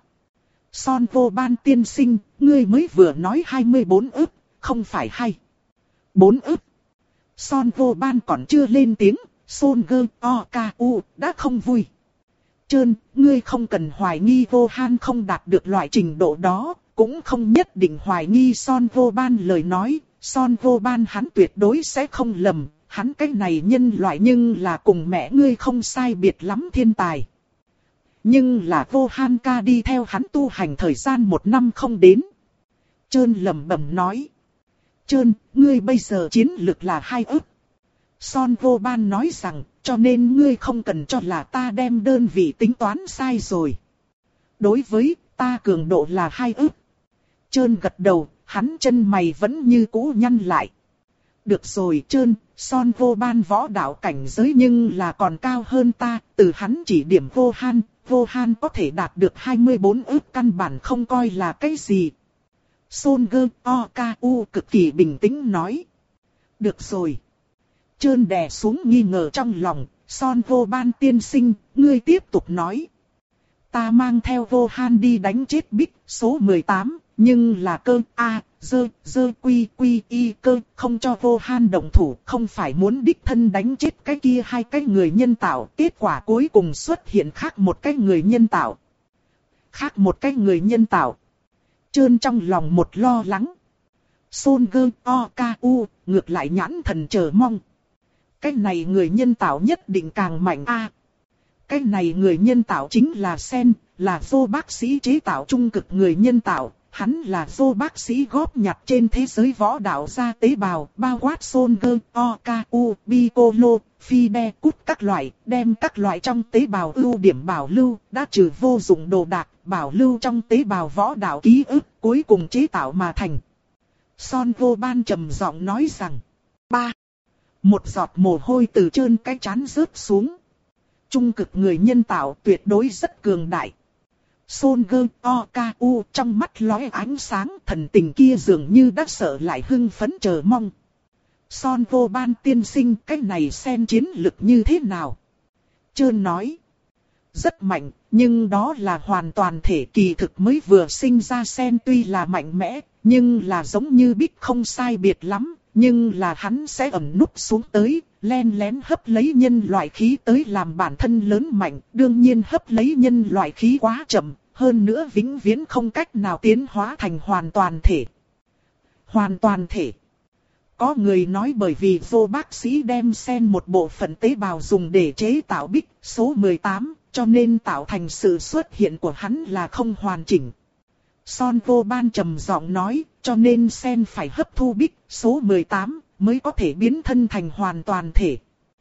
Speaker 1: Son Vô Ban tiên sinh, ngươi mới vừa nói hai mươi bốn ức, không phải hay. bốn ức. Son Vô Ban còn chưa lên tiếng, Son Gơ O K U đã không vui. Trơn, ngươi không cần hoài nghi Vô Han không đạt được loại trình độ đó, cũng không nhất định hoài nghi Son Vô Ban lời nói. Son Vô Ban hắn tuyệt đối sẽ không lầm, hắn cái này nhân loại nhưng là cùng mẹ ngươi không sai biệt lắm thiên tài. Nhưng là Vô Han ca đi theo hắn tu hành thời gian một năm không đến. Trơn lẩm bẩm nói. Trơn, ngươi bây giờ chiến lực là hai ức. Son Vô Ban nói rằng, cho nên ngươi không cần cho là ta đem đơn vị tính toán sai rồi. Đối với ta cường độ là hai ức. Trơn gật đầu, hắn chân mày vẫn như cũ nhăn lại. Được rồi Trơn, Son Vô Ban võ đạo cảnh giới nhưng là còn cao hơn ta, từ hắn chỉ điểm Vô Han, Vô Han có thể đạt được hai mươi bốn ức căn bản không coi là cái gì. Son Gơ O K U cực kỳ bình tĩnh nói. Được rồi. Trơn đè xuống nghi ngờ trong lòng, Son Vô Ban tiên sinh, ngươi tiếp tục nói. Ta mang theo Vô Han đi đánh chết Bích số mười tám, nhưng là cơ A, dơ, dơ quy quy y cơ, không cho Vô Han động thủ, không phải muốn đích thân đánh chết cái kia hai cái người nhân tạo, kết quả cuối cùng xuất hiện khác một cái người nhân tạo. Khác một cái người nhân tạo. Trơn trong lòng một lo lắng. Son Gơ O K U, ngược lại nhãn thần chờ mong. Cái này người nhân tạo nhất định càng mạnh a. À, cái này người nhân tạo chính là Sen, là vô bác sĩ chế tạo trung cực người nhân tạo. Hắn là vô bác sĩ góp nhặt trên thế giới võ đạo ra tế bào, bao quát Son Gơ O K U, Piccolo, Fide, cút các loại, đem các loại trong tế bào ưu điểm bảo lưu, đã trừ vô dụng đồ đạc, bảo lưu trong tế bào võ đạo ký ức, cuối cùng chế tạo mà thành. Son Vô Ban trầm giọng nói rằng, ba. Một giọt mồ hôi từ trơn cái trán rớt xuống. Trung cực người nhân tạo tuyệt đối rất cường đại. Son Gơ O K U trong mắt lóe ánh sáng, thần tình kia dường như đã sợ lại hưng phấn chờ mong. Son Vô Ban tiên sinh, cái này Sen chiến lực như thế nào? Trơn nói. Rất mạnh, nhưng đó là hoàn toàn thể kỳ thực mới vừa sinh ra Sen tuy là mạnh mẽ, nhưng là giống như Bích không sai biệt lắm. Nhưng là hắn sẽ ẩn núp xuống tới, len lén hấp lấy nhân loại khí tới làm bản thân lớn mạnh. Đương nhiên hấp lấy nhân loại khí quá chậm, hơn nữa vĩnh viễn không cách nào tiến hóa thành hoàn toàn thể. Hoàn toàn thể. Có người nói bởi vì vô bác sĩ đem Sen một bộ phận tế bào dùng để chế tạo Bích số mười tám, cho nên tạo thành sự xuất hiện của hắn là không hoàn chỉnh. Son Vô Ban trầm giọng nói, cho nên Sen phải hấp thu Bích số mười tám mới có thể biến thân thành hoàn toàn thể.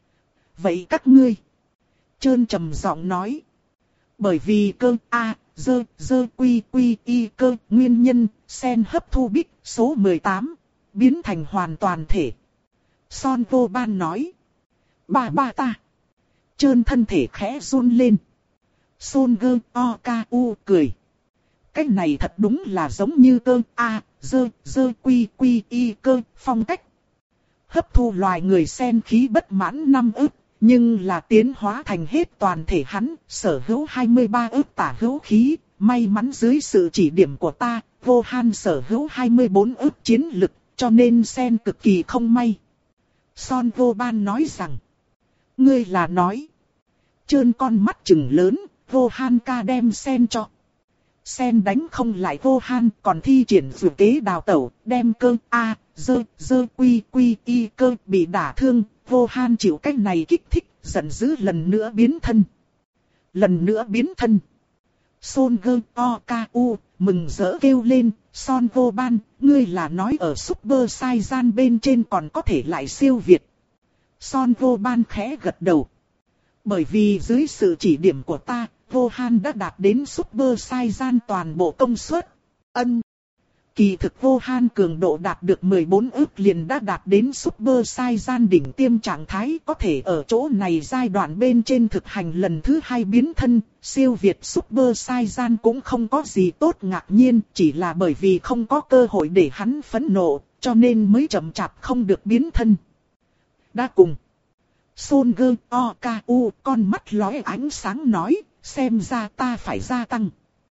Speaker 1: Vậy các ngươi? Trơn trầm giọng nói. Bởi vì cơ A, dơ, dơ quy quy y cơ nguyên nhân, Sen hấp thu Bích số mười tám, biến thành hoàn toàn thể. Son Vô Ban nói. Ba ba ta. Trơn thân thể khẽ run lên. Son Gơ O K U cười. Cái này thật đúng là giống như cơ A, dơ, dơ quy quy y cơ phong cách. Hấp thu loài người Sen khí bất mãn năm ức, nhưng là tiến hóa thành hết toàn thể hắn, sở hữu hai mươi ba ức tả hữu khí. May mắn dưới sự chỉ điểm của ta, Vô Han sở hữu hai mươi bốn ức chiến lực, cho nên Sen cực kỳ không may. Son Vô Ban nói rằng, ngươi là nói. Trơn con mắt trừng lớn, Vô Han ca đem Sen cho. Sen đánh không lại Vô Han, còn thi triển dự kế đào tẩu, đem cơ A, dơ, dơ quy quy y cơ bị đả thương. Vô Han chịu cách này kích thích, giận dữ lần nữa biến thân. Lần nữa biến thân. Son Gơ O K U mừng rỡ kêu lên, Son Vô Ban, ngươi là nói ở Super Saiyan bên trên còn có thể lại siêu việt. Son Vô Ban khẽ gật đầu. Bởi vì dưới sự chỉ điểm của ta, Vô Han đã đạt đến Super Saiyan toàn bộ công suất. Ân. Kỳ thực Vô Han cường độ đạt được mười bốn ức liền đã đạt đến Super Saiyan đỉnh tiêm trạng thái, có thể ở chỗ này giai đoạn bên trên thực hành lần thứ hai biến thân, siêu việt Super Saiyan cũng không có gì tốt ngạc nhiên, chỉ là bởi vì không có cơ hội để hắn phẫn nộ, cho nên mới chậm chạp không được biến thân. Đã cùng. Son Gơ O K U con mắt lóe ánh sáng nói, xem ra ta phải gia tăng.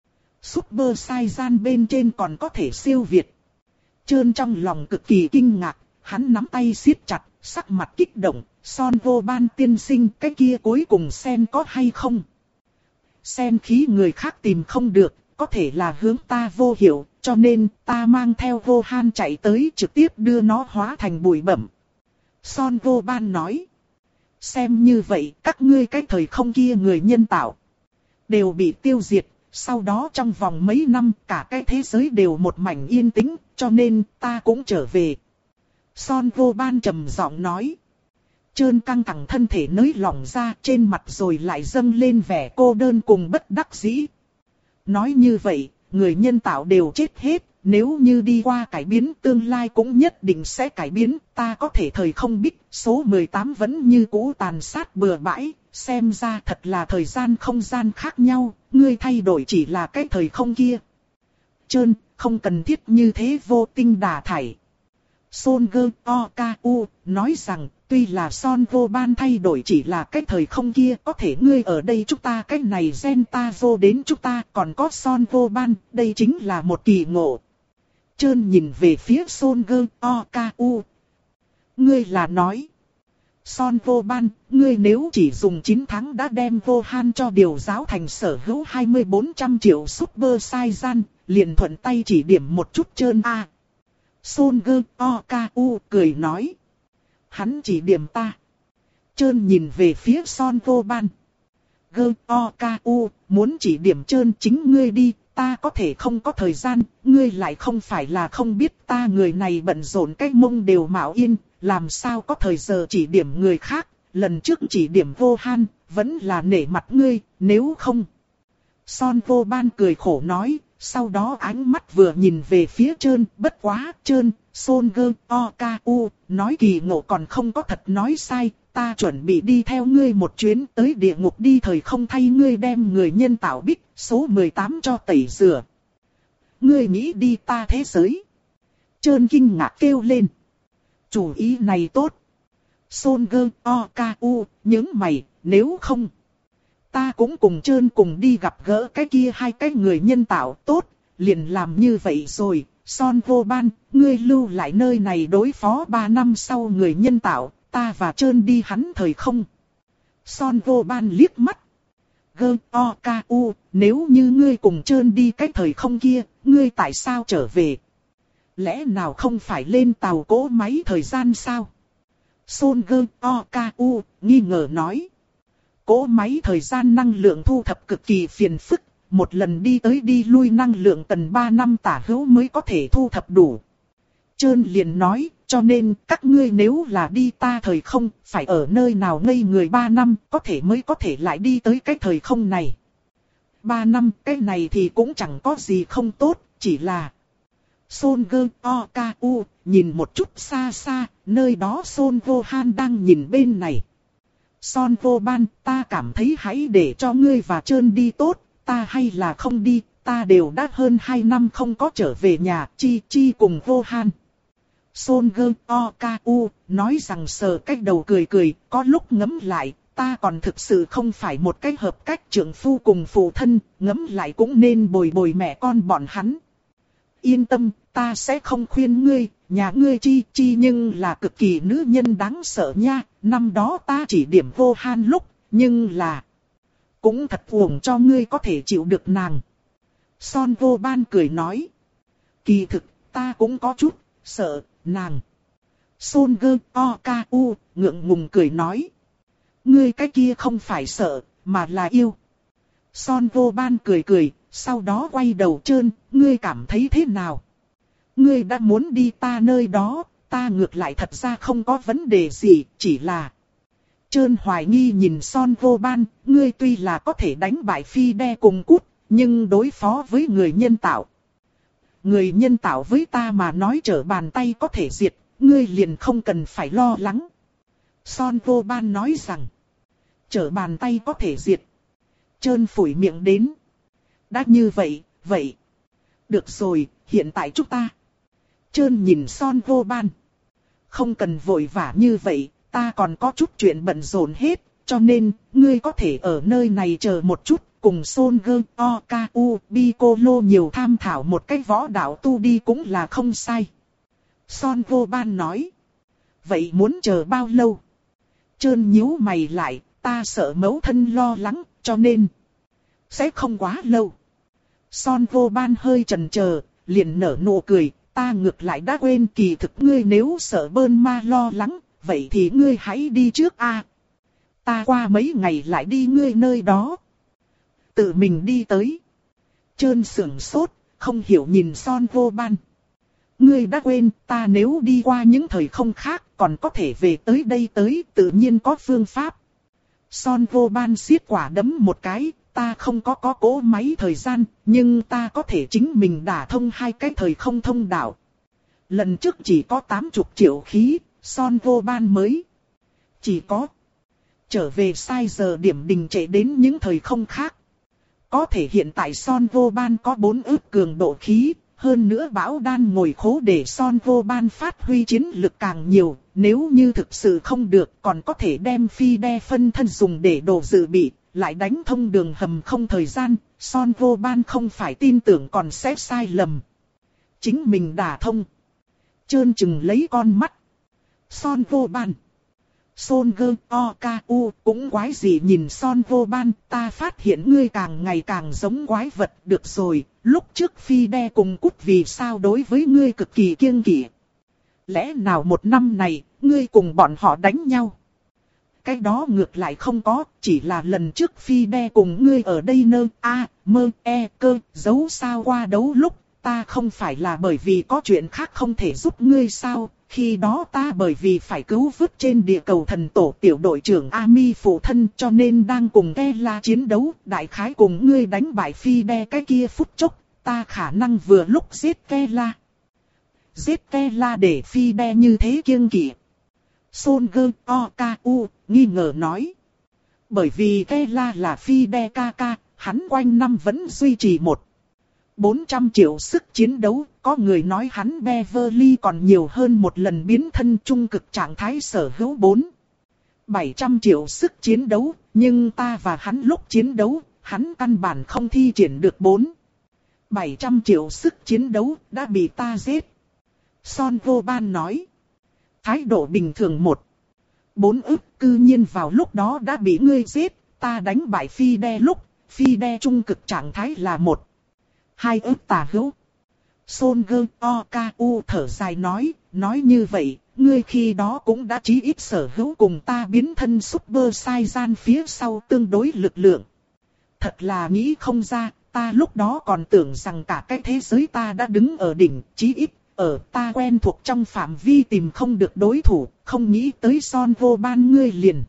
Speaker 1: Super Saiyan bên trên còn có thể siêu việt. Trơn trong lòng cực kỳ kinh ngạc, hắn nắm tay siết chặt, sắc mặt kích động, Son Vô Ban tiên sinh cái kia cuối cùng xem có hay không. Xem khí người khác tìm không được, có thể là hướng ta vô hiệu, cho nên ta mang theo Vô Han chạy tới trực tiếp đưa nó hóa thành bụi bẩm. Son Vô Ban nói. Xem như vậy, các ngươi cái thời không kia người nhân tạo đều bị tiêu diệt. Sau đó trong vòng mấy năm cả cái thế giới đều một mảnh yên tĩnh, cho nên ta cũng trở về. Son Vô Ban trầm giọng nói. Trơn căng thẳng thân thể nới lỏng ra, trên mặt rồi lại dâng lên vẻ cô đơn cùng bất đắc dĩ. Nói như vậy, người nhân tạo đều chết hết, nếu như đi qua cải biến tương lai cũng nhất định sẽ cải biến. Ta có thể thời không biết, số mười tám vẫn như cũ tàn sát bừa bãi, xem ra thật là thời gian không gian khác nhau, ngươi thay đổi chỉ là cái thời không kia. Trơn, không cần thiết như thế vô tinh đả thải. Son Gơ O K U nói rằng, tuy là Son Vô Ban thay đổi chỉ là cái thời không kia, có thể ngươi ở đây chúng ta cái này gen ta vô đến chúng ta, còn có Son Vô Ban, đây chính là một kỳ ngộ. Trơn nhìn về phía Son Gơ O K U. Ngươi là nói. Son Vô Ban, ngươi nếu chỉ dùng chín tháng đã đem Vô Han cho điều giáo thành sở hữu hai mươi bốn trăm triệu Super Saiyan, liền thuận tay chỉ điểm một chút Trơn a. À. Son Gơ O K U cười nói. Hắn chỉ điểm ta. Trơn nhìn về phía Son Vô Ban. Gơ O K U, muốn chỉ điểm Trơn chính ngươi đi, ta có thể không có thời gian, ngươi lại không phải là không biết ta người này bận rộn cái mông đều mạo yên, làm sao có thời giờ chỉ điểm người khác, lần trước chỉ điểm Vô Han, vẫn là nể mặt ngươi, nếu không. Son Vô Ban cười khổ nói, sau đó ánh mắt vừa nhìn về phía Trơn, bất quá, Trơn, Son Gơ O K U, nói kỳ ngộ còn không có thật nói sai, ta chuẩn bị đi theo ngươi một chuyến tới địa ngục đi thời không thay ngươi đem người nhân tạo bích, số mười tám cho tẩy rửa. Ngươi nghĩ đi ta thế giới. Trơn kinh ngạc kêu lên. Chủ ý này tốt. Son Gơ O K U, những mày, nếu không. Ta cũng cùng Trơn cùng đi gặp gỡ cái kia hai cái người nhân tạo tốt, liền làm như vậy rồi. Son Vô Ban, ngươi lưu lại nơi này đối phó ba năm sau người nhân tạo, ta và Trơn đi hắn thời không. Son Vô Ban liếc mắt. Gơ O K U, nếu như ngươi cùng Trơn đi cái thời không kia, ngươi tại sao trở về? Lẽ nào không phải lên tàu cỗ máy thời gian sao? Son Gơ O K U, nghi ngờ nói. Cỗ máy thời gian năng lượng thu thập cực kỳ phiền phức, một lần đi tới đi lui năng lượng tần ba năm tả hữu mới có thể thu thập đủ. Trơn liền nói, cho nên các ngươi nếu là đi ta thời không, phải ở nơi nào ngây người ba năm, có thể mới có thể lại đi tới cái thời không này. Ba năm, cái này thì cũng chẳng có gì không tốt, chỉ là... Son Gơ O K U, nhìn một chút xa xa, nơi đó Son Vô Han đang nhìn bên này. Son Vô Ban, ta cảm thấy hãy để cho ngươi và Trơn đi tốt, ta hay là không đi, ta đều đã hơn hai năm không có trở về nhà, chi chi cùng Vô Han. Son Gơ O K U, nói rằng sờ cách đầu cười cười, có lúc ngấm lại, ta còn thực sự không phải một cái hợp cách trưởng phu cùng phụ thân, ngấm lại cũng nên bồi bồi mẹ con bọn hắn. Yên tâm, ta sẽ không khuyên ngươi, nhà ngươi chi chi nhưng là cực kỳ nữ nhân đáng sợ nha, năm đó ta chỉ điểm Vô Han lúc, nhưng là... Cũng thật uổng cho ngươi có thể chịu được nàng. Son Vô Ban cười nói. Kỳ thực, ta cũng có chút, sợ, nàng. Son Gơ O K U, ngượng ngùng cười nói. Ngươi cái kia không phải sợ, mà là yêu. Son Vô Ban cười cười, sau đó quay đầu Trơn, ngươi cảm thấy thế nào? Ngươi đã muốn đi ta nơi đó, ta ngược lại thật ra không có vấn đề gì, chỉ là... Trơn hoài nghi nhìn Son Vô Ban, ngươi tuy là có thể đánh bại Phi Đe cùng Cút, nhưng đối phó với người nhân tạo. Người nhân tạo với ta mà nói trở bàn tay có thể diệt, ngươi liền không cần phải lo lắng. Son Vô Ban nói rằng, trở bàn tay có thể diệt. Trơn phủi miệng đến. Đã như vậy, vậy. Được rồi, hiện tại chúng ta. Trơn nhìn Son Vô Ban. Không cần vội vã như vậy, ta còn có chút chuyện bận rộn hết, cho nên, ngươi có thể ở nơi này chờ một chút, cùng Son Gơ, O, K, U, Piccolo nhiều tham thảo một cách võ đạo tu đi cũng là không sai. Son Vô Ban nói. Vậy muốn chờ bao lâu? Trơn nhíu mày lại, ta sợ mẫu thân lo lắng, cho nên sẽ không quá lâu. Son Vô Ban hơi chần chờ, liền nở nụ cười, ta ngược lại đã quên kỳ thực ngươi nếu sợ Bơn Ma lo lắng, vậy thì ngươi hãy đi trước a. Ta qua mấy ngày lại đi ngươi nơi đó. Tự mình đi tới. Trơn sững sốt, không hiểu nhìn Son Vô Ban. Ngươi đã quên, ta nếu đi qua những thời không khác, còn có thể về tới đây tới, tự nhiên có phương pháp. Son Vô Ban siết quả đấm một cái, ta không có có cỗ máy thời gian, nhưng ta có thể chính mình đả thông hai cái thời không thông đạo. Lần trước chỉ có tám mươi triệu khí, Son Vô Ban mới. Chỉ có. Trở về sai giờ điểm đình trệ đến những thời không khác. Có thể hiện tại Son Vô Ban có bốn ức cường độ khí. Hơn nữa Bảo Đan ngồi khố để Son Vô Ban phát huy chiến lực càng nhiều, nếu như thực sự không được còn có thể đem Phi Đe phân thân dùng để đồ dự bị, lại đánh thông đường hầm không thời gian, Son Vô Ban không phải tin tưởng còn sẽ sai lầm. Chính mình đả thông. Trơn chừng lấy con mắt. Son Vô Ban. Son Gơ, O, K, U cũng quái gì nhìn Son Vô Ban, ta phát hiện ngươi càng ngày càng giống quái vật, được rồi, lúc trước Phi Đe cùng Cút vì sao đối với ngươi cực kỳ kiêng kỵ. Lẽ nào một năm này, ngươi cùng bọn họ đánh nhau? Cái đó ngược lại không có, chỉ là lần trước Phi Đe cùng ngươi ở đây nơ, a, mơ, e, cơ, giấu sao qua đấu lúc, ta không phải là bởi vì có chuyện khác không thể giúp ngươi sao? Khi đó ta bởi vì phải cứu vớt trên địa cầu thần tổ tiểu đội trưởng Ami phụ thân cho nên đang cùng Kela chiến đấu, đại khái cùng ngươi đánh bại Phi Đe cái kia phút chốc, ta khả năng vừa lúc giết Kela. Giết Kela để Phi Đe như thế kiêng kỵ. Son Gơ, O, K, U, nghi ngờ nói. Bởi vì Kela là Phi Đe ca ca, hắn quanh năm vẫn duy trì một bốn trăm triệu sức chiến đấu, có người nói hắn Beverly còn nhiều hơn một lần biến thân trung cực trạng thái sở hữu bốn bảy trăm triệu sức chiến đấu, nhưng ta và hắn lúc chiến đấu, hắn căn bản không thi triển được bốn bảy trăm triệu sức chiến đấu, đã bị ta giết. Son Vô Ban nói. Thái độ bình thường một bốn ức cư nhiên vào lúc đó đã bị ngươi giết, ta đánh bại Phi Đe lúc, Phi Đe trung cực trạng thái là một hai ức tà hữu. Son Gơ, O, K, U thở dài nói, nói như vậy, ngươi khi đó cũng đã chí ít sở hữu cùng ta biến thân Super Saiyan phía sau tương đối lực lượng. Thật là nghĩ không ra, ta lúc đó còn tưởng rằng cả cái thế giới ta đã đứng ở đỉnh, chí ít, ở ta quen thuộc trong phạm vi tìm không được đối thủ, không nghĩ tới Son Vô Ban ngươi liền.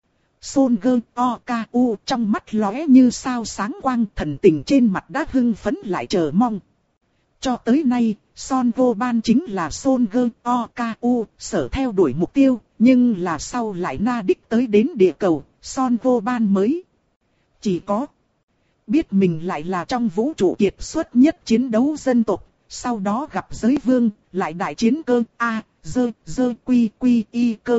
Speaker 1: Son Gơ, O, K, U trong mắt lóe như sao sáng quang, thần tình trên mặt đã hưng phấn lại chờ mong. Cho tới nay, Son Vô Ban chính là Son Gơ, O, K, U sở theo đuổi mục tiêu, nhưng là sau lại na đích tới đến địa cầu, Son Vô Ban mới chỉ có biết mình lại là trong vũ trụ kiệt xuất nhất chiến đấu dân tộc, sau đó gặp giới vương, lại đại chiến cơ, a, dơ, dơ, quy, quy, y cơ.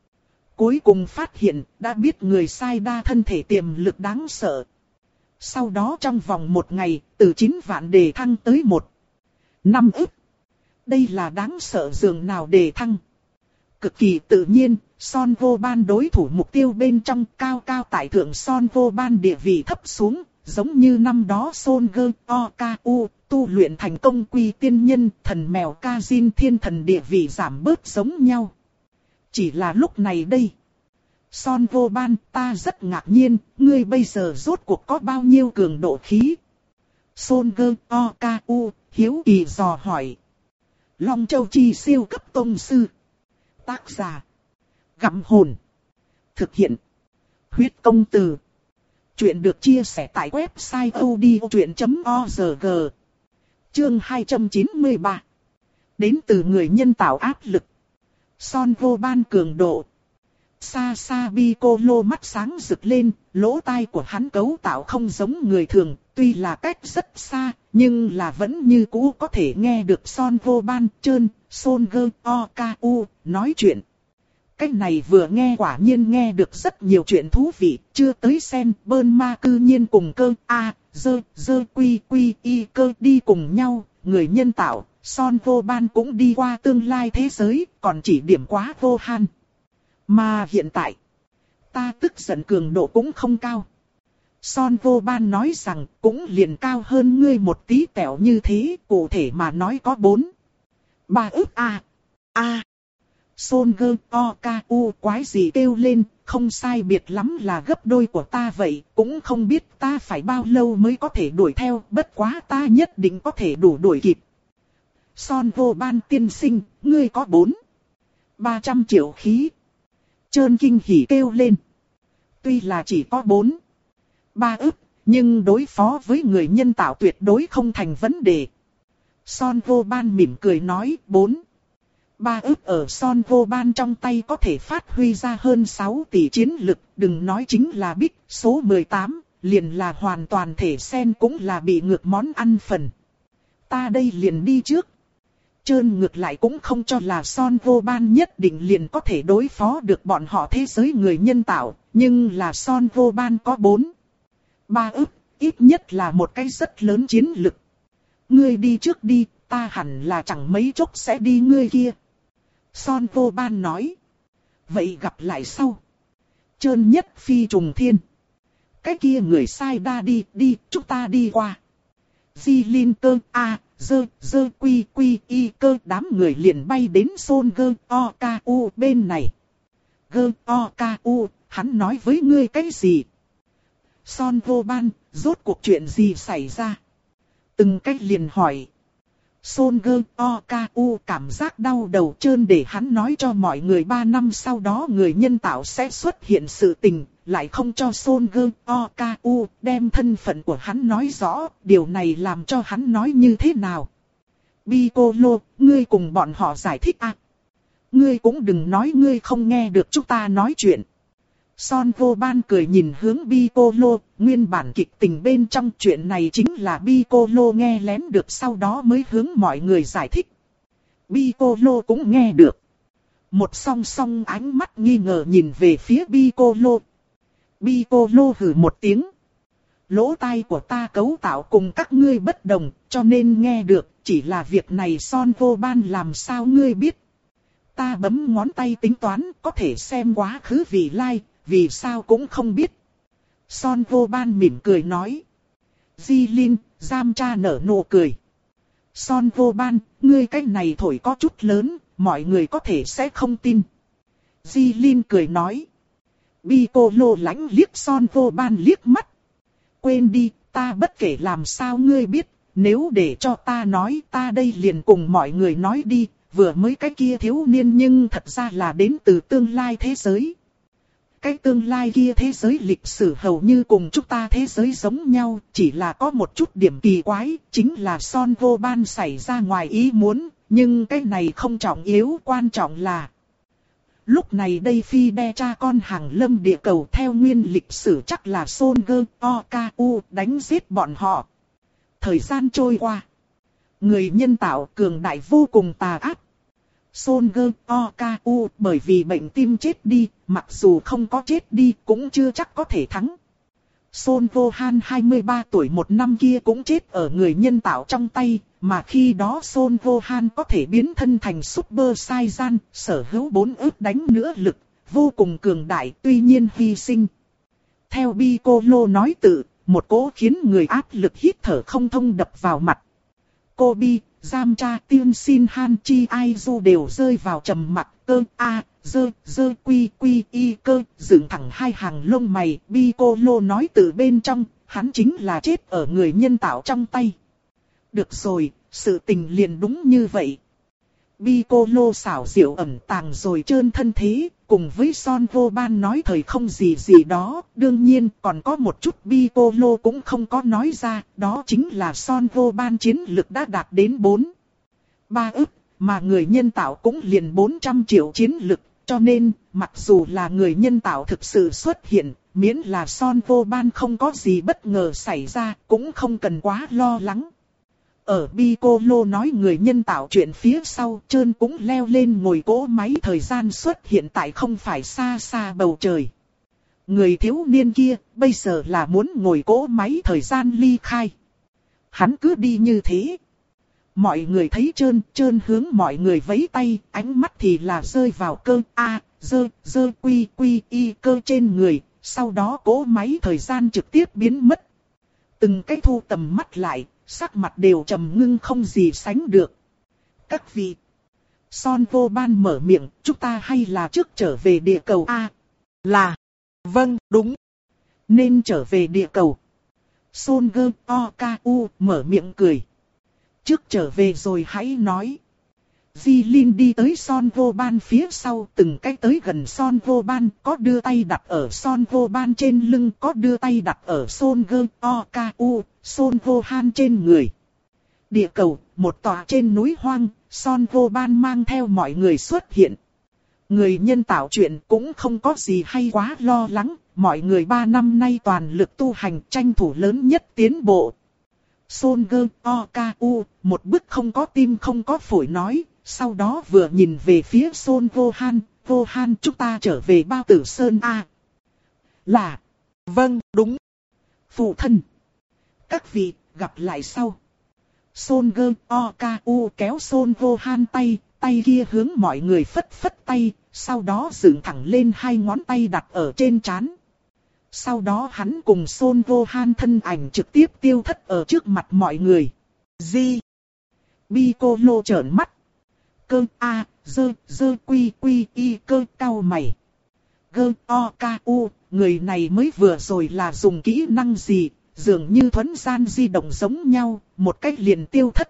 Speaker 1: Cuối cùng phát hiện, đã biết người sai đa thân thể tiềm lực đáng sợ. Sau đó trong vòng một ngày, từ chín vạn đề thăng tới một năm ức. Đây là đáng sợ dường nào đề thăng. Cực kỳ tự nhiên, Son Vô Ban đối thủ mục tiêu bên trong cao cao tại thượng Son Vô Ban địa vị thấp xuống, giống như năm đó Son Gơ, O, K, U tu luyện thành công quy tiên nhân, thần mèo Kazin thiên thần địa vị giảm bớt giống nhau. Chỉ là lúc này đây. Son Vô Ban, ta rất ngạc nhiên, ngươi bây giờ rốt cuộc có bao nhiêu cường độ khí? Son Gơ O Ca U, hiếu kỳ dò hỏi. Long Châu Chi siêu cấp tông sư. Tác giả. Gặm hồn. Thực hiện. Huyết công từ. Chuyện được chia sẻ tại website odchuyện chấm org. Chương hai trăm chín mươi ba. Đến từ người nhân tạo áp lực. Son vô ban cường độ. Xa xa Piccolo mắt sáng rực lên, lỗ tai của hắn cấu tạo không giống người thường, tuy là cách rất xa, nhưng là vẫn như cũ có thể nghe được Son vô ban trơn, Son Gơ O Ca U nói chuyện. Cái này vừa nghe quả nhiên nghe được rất nhiều chuyện thú vị, chưa tới sen bơn ma cư nhiên cùng cơ a, dơ, dơ quy quy y cơ đi cùng nhau, người nhân tạo, Son vô ban cũng đi qua tương lai thế giới, còn chỉ điểm quá vô han. Mà hiện tại, ta tức giận cường độ cũng không cao. Son vô ban nói rằng cũng liền cao hơn ngươi một tí tẹo như thế, cụ thể mà nói có bốn. Ba ức a. A. Son Gơ O Ca U quái gì kêu lên, không sai biệt lắm là gấp đôi của ta vậy, cũng không biết ta phải bao lâu mới có thể đuổi theo, bất quá ta nhất định có thể đủ đuổi kịp. Son vô ban tiên sinh, ngươi có bốn. Ba trăm triệu khí. Trơn kinh hỉ kêu lên. Tuy là chỉ có bốn. Ba ức, nhưng đối phó với người nhân tạo tuyệt đối không thành vấn đề. Son vô ban mỉm cười nói bốn. Ba ức ở Son vô ban trong tay có thể phát huy ra hơn sáu tỷ chiến lực, đừng nói chính là bích số mười tám, liền là hoàn toàn thể sen cũng là bị ngược món ăn phần. Ta đây liền đi trước. Trơn ngược lại cũng không cho là Son vô ban nhất định liền có thể đối phó được bọn họ thế giới người nhân tạo, nhưng là Son vô ban có bốn. Ba ức, ít nhất là một cái rất lớn chiến lực. Ngươi đi trước đi, ta hẳn là chẳng mấy chốc sẽ đi ngươi kia. Son vô ban nói. Vậy gặp lại sau. Trơn nhất phi trùng thiên. Cái kia người sai đa đi, đi, chúng ta đi qua. Di Linh cơ a, dơ, dơ quy quy y cơ đám người liền bay đến Son Gơ O Ca U bên này. Gơ O Ca U, hắn nói với ngươi cái gì? Son vô ban, rốt cuộc chuyện gì xảy ra? Từng cách liền hỏi. Son Gơ O Ca U cảm giác đau đầu trơn để hắn nói cho mọi người ba năm sau đó người nhân tạo sẽ xuất hiện sự tình, lại không cho Son Gơ O Ca U đem thân phận của hắn nói rõ, điều này làm cho hắn nói như thế nào? Piccolo, ngươi cùng bọn họ giải thích à? Ngươi cũng đừng nói ngươi không nghe được chúng ta nói chuyện. Son vô ban cười nhìn hướng Piccolo, nguyên bản kịch tình bên trong chuyện này chính là Piccolo nghe lén được sau đó mới hướng mọi người giải thích. Piccolo cũng nghe được. Một song song ánh mắt nghi ngờ nhìn về phía Piccolo. Piccolo hừ một tiếng. Lỗ tai của ta cấu tạo cùng các ngươi bất đồng, cho nên nghe được, chỉ là việc này Son vô ban làm sao ngươi biết. Ta bấm ngón tay tính toán, có thể xem quá khứ vị lai. Vì sao cũng không biết. Son vô ban mỉm cười nói. Di Linh, giam cha nở nụ cười. Son vô ban, ngươi cái này thổi có chút lớn, mọi người có thể sẽ không tin. Di Linh cười nói. Piccolo lãnh liếc Son vô ban liếc mắt. Quên đi, ta bất kể làm sao ngươi biết, nếu để cho ta nói ta đây liền cùng mọi người nói đi, vừa mới cái kia thiếu niên nhưng thật ra là đến từ tương lai thế giới. Cái tương lai kia thế giới lịch sử hầu như cùng chúng ta thế giới giống nhau, chỉ là có một chút điểm kỳ quái, chính là Son vô ban xảy ra ngoài ý muốn, nhưng cái này không trọng yếu, quan trọng là lúc này đây phi đe cha con hàng lâm địa cầu theo nguyên lịch sử chắc là Son Gơ O Ca U đánh giết bọn họ. Thời gian trôi qua, người nhân tạo cường đại vô cùng tà ác. Son Gơ O Ca U bởi vì bệnh tim chết đi, mặc dù không có chết đi cũng chưa chắc có thể thắng. Son vô han hai mươi ba tuổi một năm kia cũng chết ở người nhân tạo trong tay, mà khi đó Son vô han có thể biến thân thành Super Saiyan, sở hữu bốn ức đánh nữa lực, vô cùng cường đại tuy nhiên hy sinh. Theo Piccolo nói tự, một cỗ khiến người áp lực hít thở không thông đập vào mặt. Kobe, giam cha tiên xin han chi ai du đều rơi vào trầm mặc cơ a, dơ, dơ quy quy y cơ, dựng thẳng hai hàng lông mày. Piccolo nói từ bên trong, hắn chính là chết ở người nhân tạo trong tay. Được rồi, sự tình liền đúng như vậy. Piccolo xảo diệu ẩn tàng rồi trơn thân thế, cùng với Son Goban nói thời không gì gì đó, đương nhiên còn có một chút Piccolo cũng không có nói ra, đó chính là Son Goban chiến lực đã đạt đến bốn, ba ức, mà người nhân tạo cũng liền bốn trăm triệu chiến lực, cho nên, mặc dù là người nhân tạo thực sự xuất hiện, miễn là Son Goban không có gì bất ngờ xảy ra, cũng không cần quá lo lắng. Ở Piccolo nói người nhân tạo chuyện phía sau, Trơn cũng leo lên ngồi cỗ máy thời gian xuất hiện tại không phải xa xa bầu trời. Người thiếu niên kia, bây giờ là muốn ngồi cỗ máy thời gian ly khai. Hắn cứ đi như thế. Mọi người thấy Trơn, Trơn hướng mọi người vẫy tay, ánh mắt thì là rơi vào cơ A, dơ, dơ quy quy y cơ trên người, sau đó cỗ máy thời gian trực tiếp biến mất. Từng cái thu tầm mắt lại, sắc mặt đều trầm ngưng không gì sánh được. Các vị, Son Goban mở miệng, chúng ta hay là trước trở về địa cầu A? Là, vâng, đúng, nên trở về địa cầu. Son Goku mở miệng cười. Trước trở về rồi hãy nói. Jilin đi tới Son Goban phía sau, từng cái tới gần Son Goban, có đưa tay đặt ở Son Goban trên lưng, có đưa tay đặt ở Son Goku, Son Gohan trên người. Địa cầu, một tòa trên núi hoang, Son Goban mang theo mọi người xuất hiện. Người nhân tạo chuyện cũng không có gì hay quá lo lắng, mọi người ba năm nay toàn lực tu hành tranh thủ lớn nhất tiến bộ. Son Goku, một bức không có tim không có phổi nói. Sau đó vừa nhìn về phía Son Gohan, Gohan chúng ta trở về Bao Tử Sơn A. Là, vâng, đúng. Phụ thân. Các vị, gặp lại sau. Son Goku kéo Son Gohan tay, tay kia hướng mọi người phất phất tay, sau đó dựng thẳng lên hai ngón tay đặt ở trên trán. Sau đó hắn cùng Son Gohan thân ảnh trực tiếp tiêu thất ở trước mặt mọi người. Di. Piccolo trợn mắt. Cơ A, dơ, dơ quy quy y cơ cao mày. Gơ o ca u, người này mới vừa rồi là dùng kỹ năng gì, dường như thuấn gian di động giống nhau, một cách liền tiêu thất.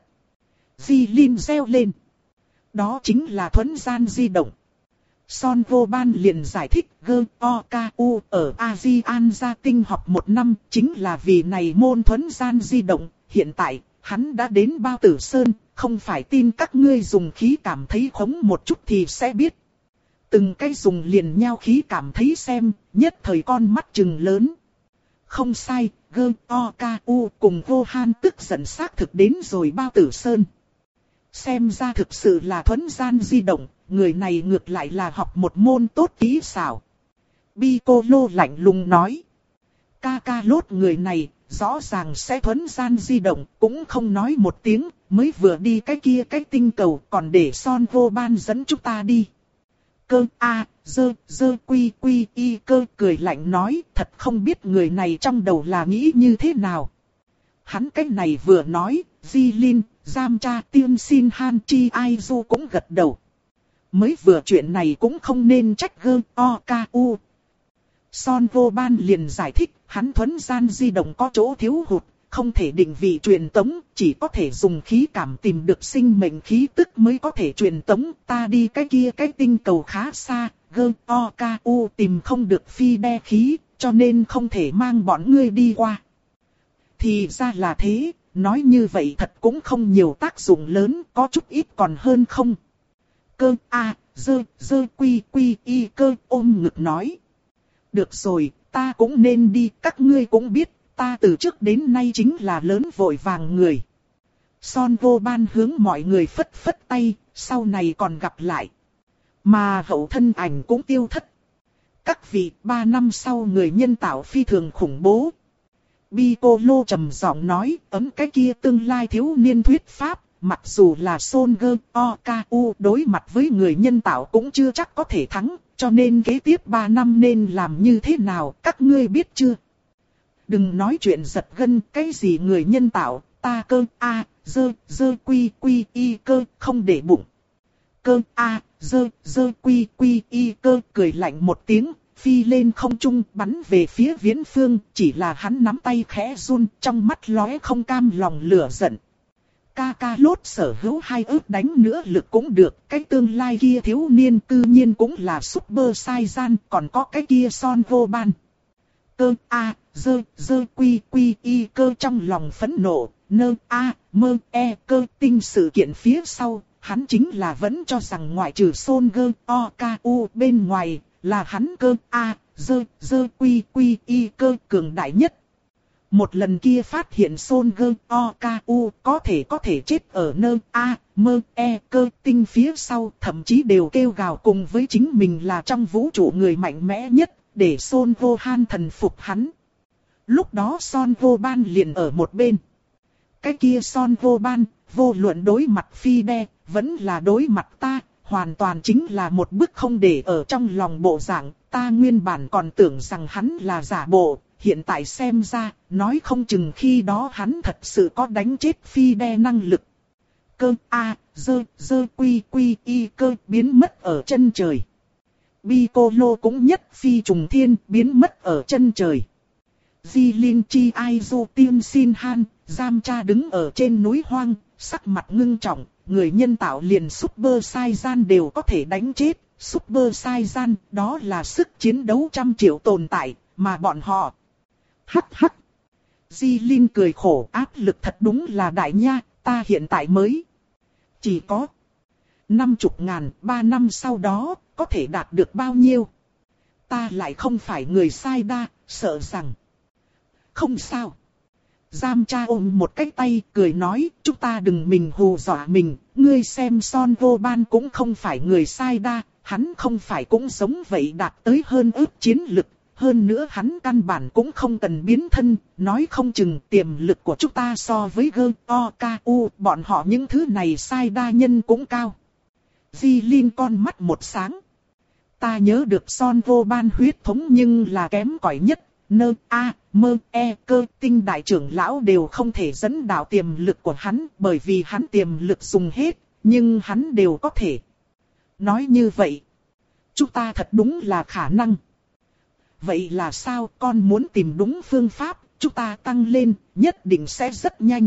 Speaker 1: Jilin reo lên. Đó chính là thuấn gian di động. Son Goban liền giải thích gơ o ca u ở ASEAN gia tinh học một năm, chính là vì này môn thuấn gian di động, hiện tại, hắn đã đến Bao Tử Sơn. Không phải tin các ngươi dùng khí cảm thấy khống một chút thì sẽ biết. Từng cái dùng liền nhau khí cảm thấy xem, nhất thời con mắt trừng lớn. Không sai, Goku cùng Gohan tức giận xác thực đến rồi Bao Tử Sơn. Xem ra thực sự là thuấn gian di động, người này ngược lại là học một môn tốt kỹ xảo. Piccolo lạnh lùng nói. Kakarot người này, rõ ràng sẽ thuấn gian di động, cũng không nói một tiếng, mới vừa đi cái kia cái tinh cầu, còn để Son Goban dẫn chúng ta đi. Cơ A, dơ, dơ quy quy y cơ cười lạnh nói, thật không biết người này trong đầu là nghĩ như thế nào. Hắn cái này vừa nói, Jilin, Yamcha, Tiên Sin Han Chi Aizu cũng gật đầu. Mới vừa chuyện này cũng không nên trách Goku. Son Goban liền giải thích, hắn thuấn gian di động có chỗ thiếu hụt, không thể định vị truyền tống, chỉ có thể dùng khí cảm tìm được sinh mệnh khí tức mới có thể truyền tống. Ta đi cái kia cái tinh cầu khá xa, Goku tìm không được phi đe khí, cho nên không thể mang bọn ngươi đi qua. Thì ra là thế, nói như vậy thật cũng không nhiều tác dụng lớn, có chút ít còn hơn không. Cơ A, dơ, dơ quy quy y cơ ôm ngực nói. Được rồi, ta cũng nên đi, các ngươi cũng biết, ta từ trước đến nay chính là lớn vội vàng người. Son Goban hướng mọi người phất phất tay, sau này còn gặp lại. Mà hậu thân ảnh cũng tiêu thất. Các vị, ba năm sau người nhân tạo phi thường khủng bố. Piccolo trầm giọng nói, ấm cái kia tương lai thiếu niên thuyết pháp, mặc dù là Son Goku đối mặt với người nhân tạo cũng chưa chắc có thể thắng. Cho nên kế tiếp ba năm nên làm như thế nào, các ngươi biết chưa? Đừng nói chuyện giật gân, cái gì người nhân tạo, ta cơ A, dơ, dơ quy quy y cơ, không để bụng. Cơ A, dơ, dơ quy quy y cơ cười lạnh một tiếng, phi lên không trung bắn về phía Viễn Phương, chỉ là hắn nắm tay khẽ run, trong mắt lóe không cam lòng lửa giận. Ca ca lốt sở hữu hai ước đánh nữa lực cũng được, cái tương lai kia thiếu niên cư nhiên cũng là Super Saiyan, còn có cái kia Son Vô Ban. Cơ a, dơ, dơ quy quy y cơ trong lòng phẫn nộ, nơ a, mơ e cơ tinh sự kiện phía sau, hắn chính là vẫn cho rằng ngoại trừ Son Gơ o ca u bên ngoài, là hắn cơ a, dơ, dơ quy quy y cơ cường đại nhất. Một lần kia phát hiện Son Gơ o ca u có thể có thể chết ở nơ a, mơ e cơ tinh phía sau, thậm chí đều kêu gào cùng với chính mình là trong vũ trụ người mạnh mẽ nhất, để Son Vô Han thần phục hắn. Lúc đó Son Vô Ban liền ở một bên. Cái kia Son Vô Ban, vô luận đối mặt Phi Đe, vẫn là đối mặt ta, hoàn toàn chính là một bức không để ở trong lòng bộ dạng. Ta nguyên bản còn tưởng rằng hắn là giả bộ, hiện tại xem ra, nói không chừng khi đó hắn thật sự có đánh chết Phi Đe năng lực. Cơ a, dơ, dơ quy quy y cơ biến mất ở chân trời. Piccolo cũng nhất phi trùng thiên biến mất ở chân trời. Jilin Chi Aizu Tiên Sin Han, giam cha đứng ở trên núi hoang, sắc mặt ngưng trọng, người nhân tạo liền Super Saiyan đều có thể đánh chết. Super Saiyan đó là sức chiến đấu trăm triệu tồn tại, mà bọn họ... Hắc hắc. Jilin cười khổ, áp lực thật đúng là đại nha, ta hiện tại mới... Chỉ có... Năm chục ngàn, ba năm sau đó, có thể đạt được bao nhiêu? Ta lại không phải người sai đa, sợ rằng... Không sao. Giam cha ôm một cái tay, cười nói, chúng ta đừng mình hù dọa mình, ngươi xem Son Vô Ban cũng không phải người sai đa, hắn không phải cũng giống vậy đạt tới hơn ước chiến lực, hơn nữa hắn căn bản cũng không cần biến thân, nói không chừng tiềm lực của chúng ta so với Gơ, O, Ca, U, bọn họ những thứ này sai đa nhân cũng cao. Jilin con mắt một sáng. Ta nhớ được Son Vô Ban huyết thống nhưng là kém cỏi nhất. Nơ a, mơ e cơ tinh đại trưởng lão đều không thể dẫn đạo tiềm lực của hắn bởi vì hắn tiềm lực dùng hết, nhưng hắn đều có thể. Nói như vậy, chúng ta thật đúng là khả năng. Vậy là sao, con muốn tìm đúng phương pháp, chúng ta tăng lên, nhất định sẽ rất nhanh.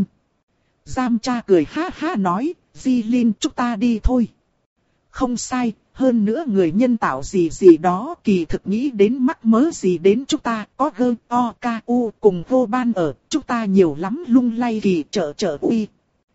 Speaker 1: Giam cha cười ha ha nói, Jilin chúng ta đi thôi. Không sai. Hơn nữa người nhân tạo gì gì đó kỳ thực nghĩ đến mắc mớ gì đến chúng ta, có Gơ, O, Ca, U cùng Vô Ban ở, chúng ta nhiều lắm lung lay kỳ trợ trợ uy.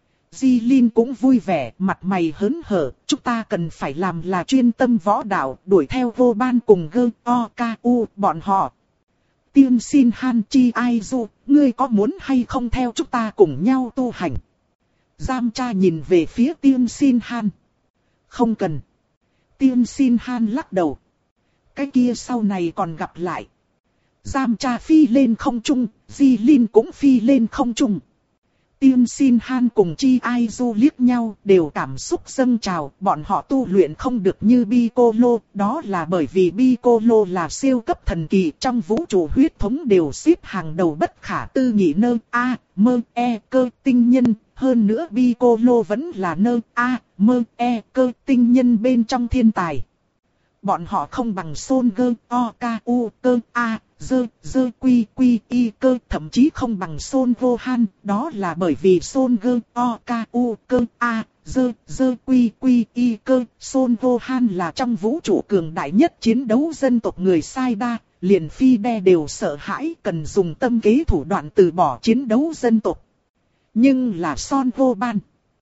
Speaker 1: Jilin cũng vui vẻ, mặt mày hớn hở, chúng ta cần phải làm là chuyên tâm võ đạo, đuổi theo Vô Ban cùng Gơ, O, Ca, U bọn họ. Tiên Sin Han Chi Aizu, ngươi có muốn hay không theo chúng ta cùng nhau tu hành? Giam cha nhìn về phía Tiên Sin Han. Không cần. Tiên Sin Han lắc đầu. Cái kia sau này còn gặp lại. Giam cha phi lên không trung, Jilin cũng phi lên không trung. Tiên Sin Han cùng Chi Aizu liếc nhau đều cảm xúc dâng trào. Bọn họ tu luyện không được như Piccolo. Đó là bởi vì Piccolo là siêu cấp thần kỳ. Trong vũ trụ huyết thống đều xếp hàng đầu bất khả tư nghị nơ a, mơ e cơ tinh nhân. Hơn nữa Piccolo vẫn là nơ a, mơ e cơ tinh nhân bên trong thiên tài. Bọn họ không bằng Son Gơ, O, Ca, U, cơ a, dơ, dơ quy quy y cơ, thậm chí không bằng Son Vô Han. Đó là bởi vì Son Gơ, O, Ca, U, cơ a, dơ, dơ quy quy y cơ. Son Vô Han là trong vũ trụ cường đại nhất chiến đấu dân tộc người sai đa. Liền Phi Đe đều sợ hãi, cần dùng tâm kế thủ đoạn từ bỏ chiến đấu dân tộc. Nhưng là Son Vô Ban.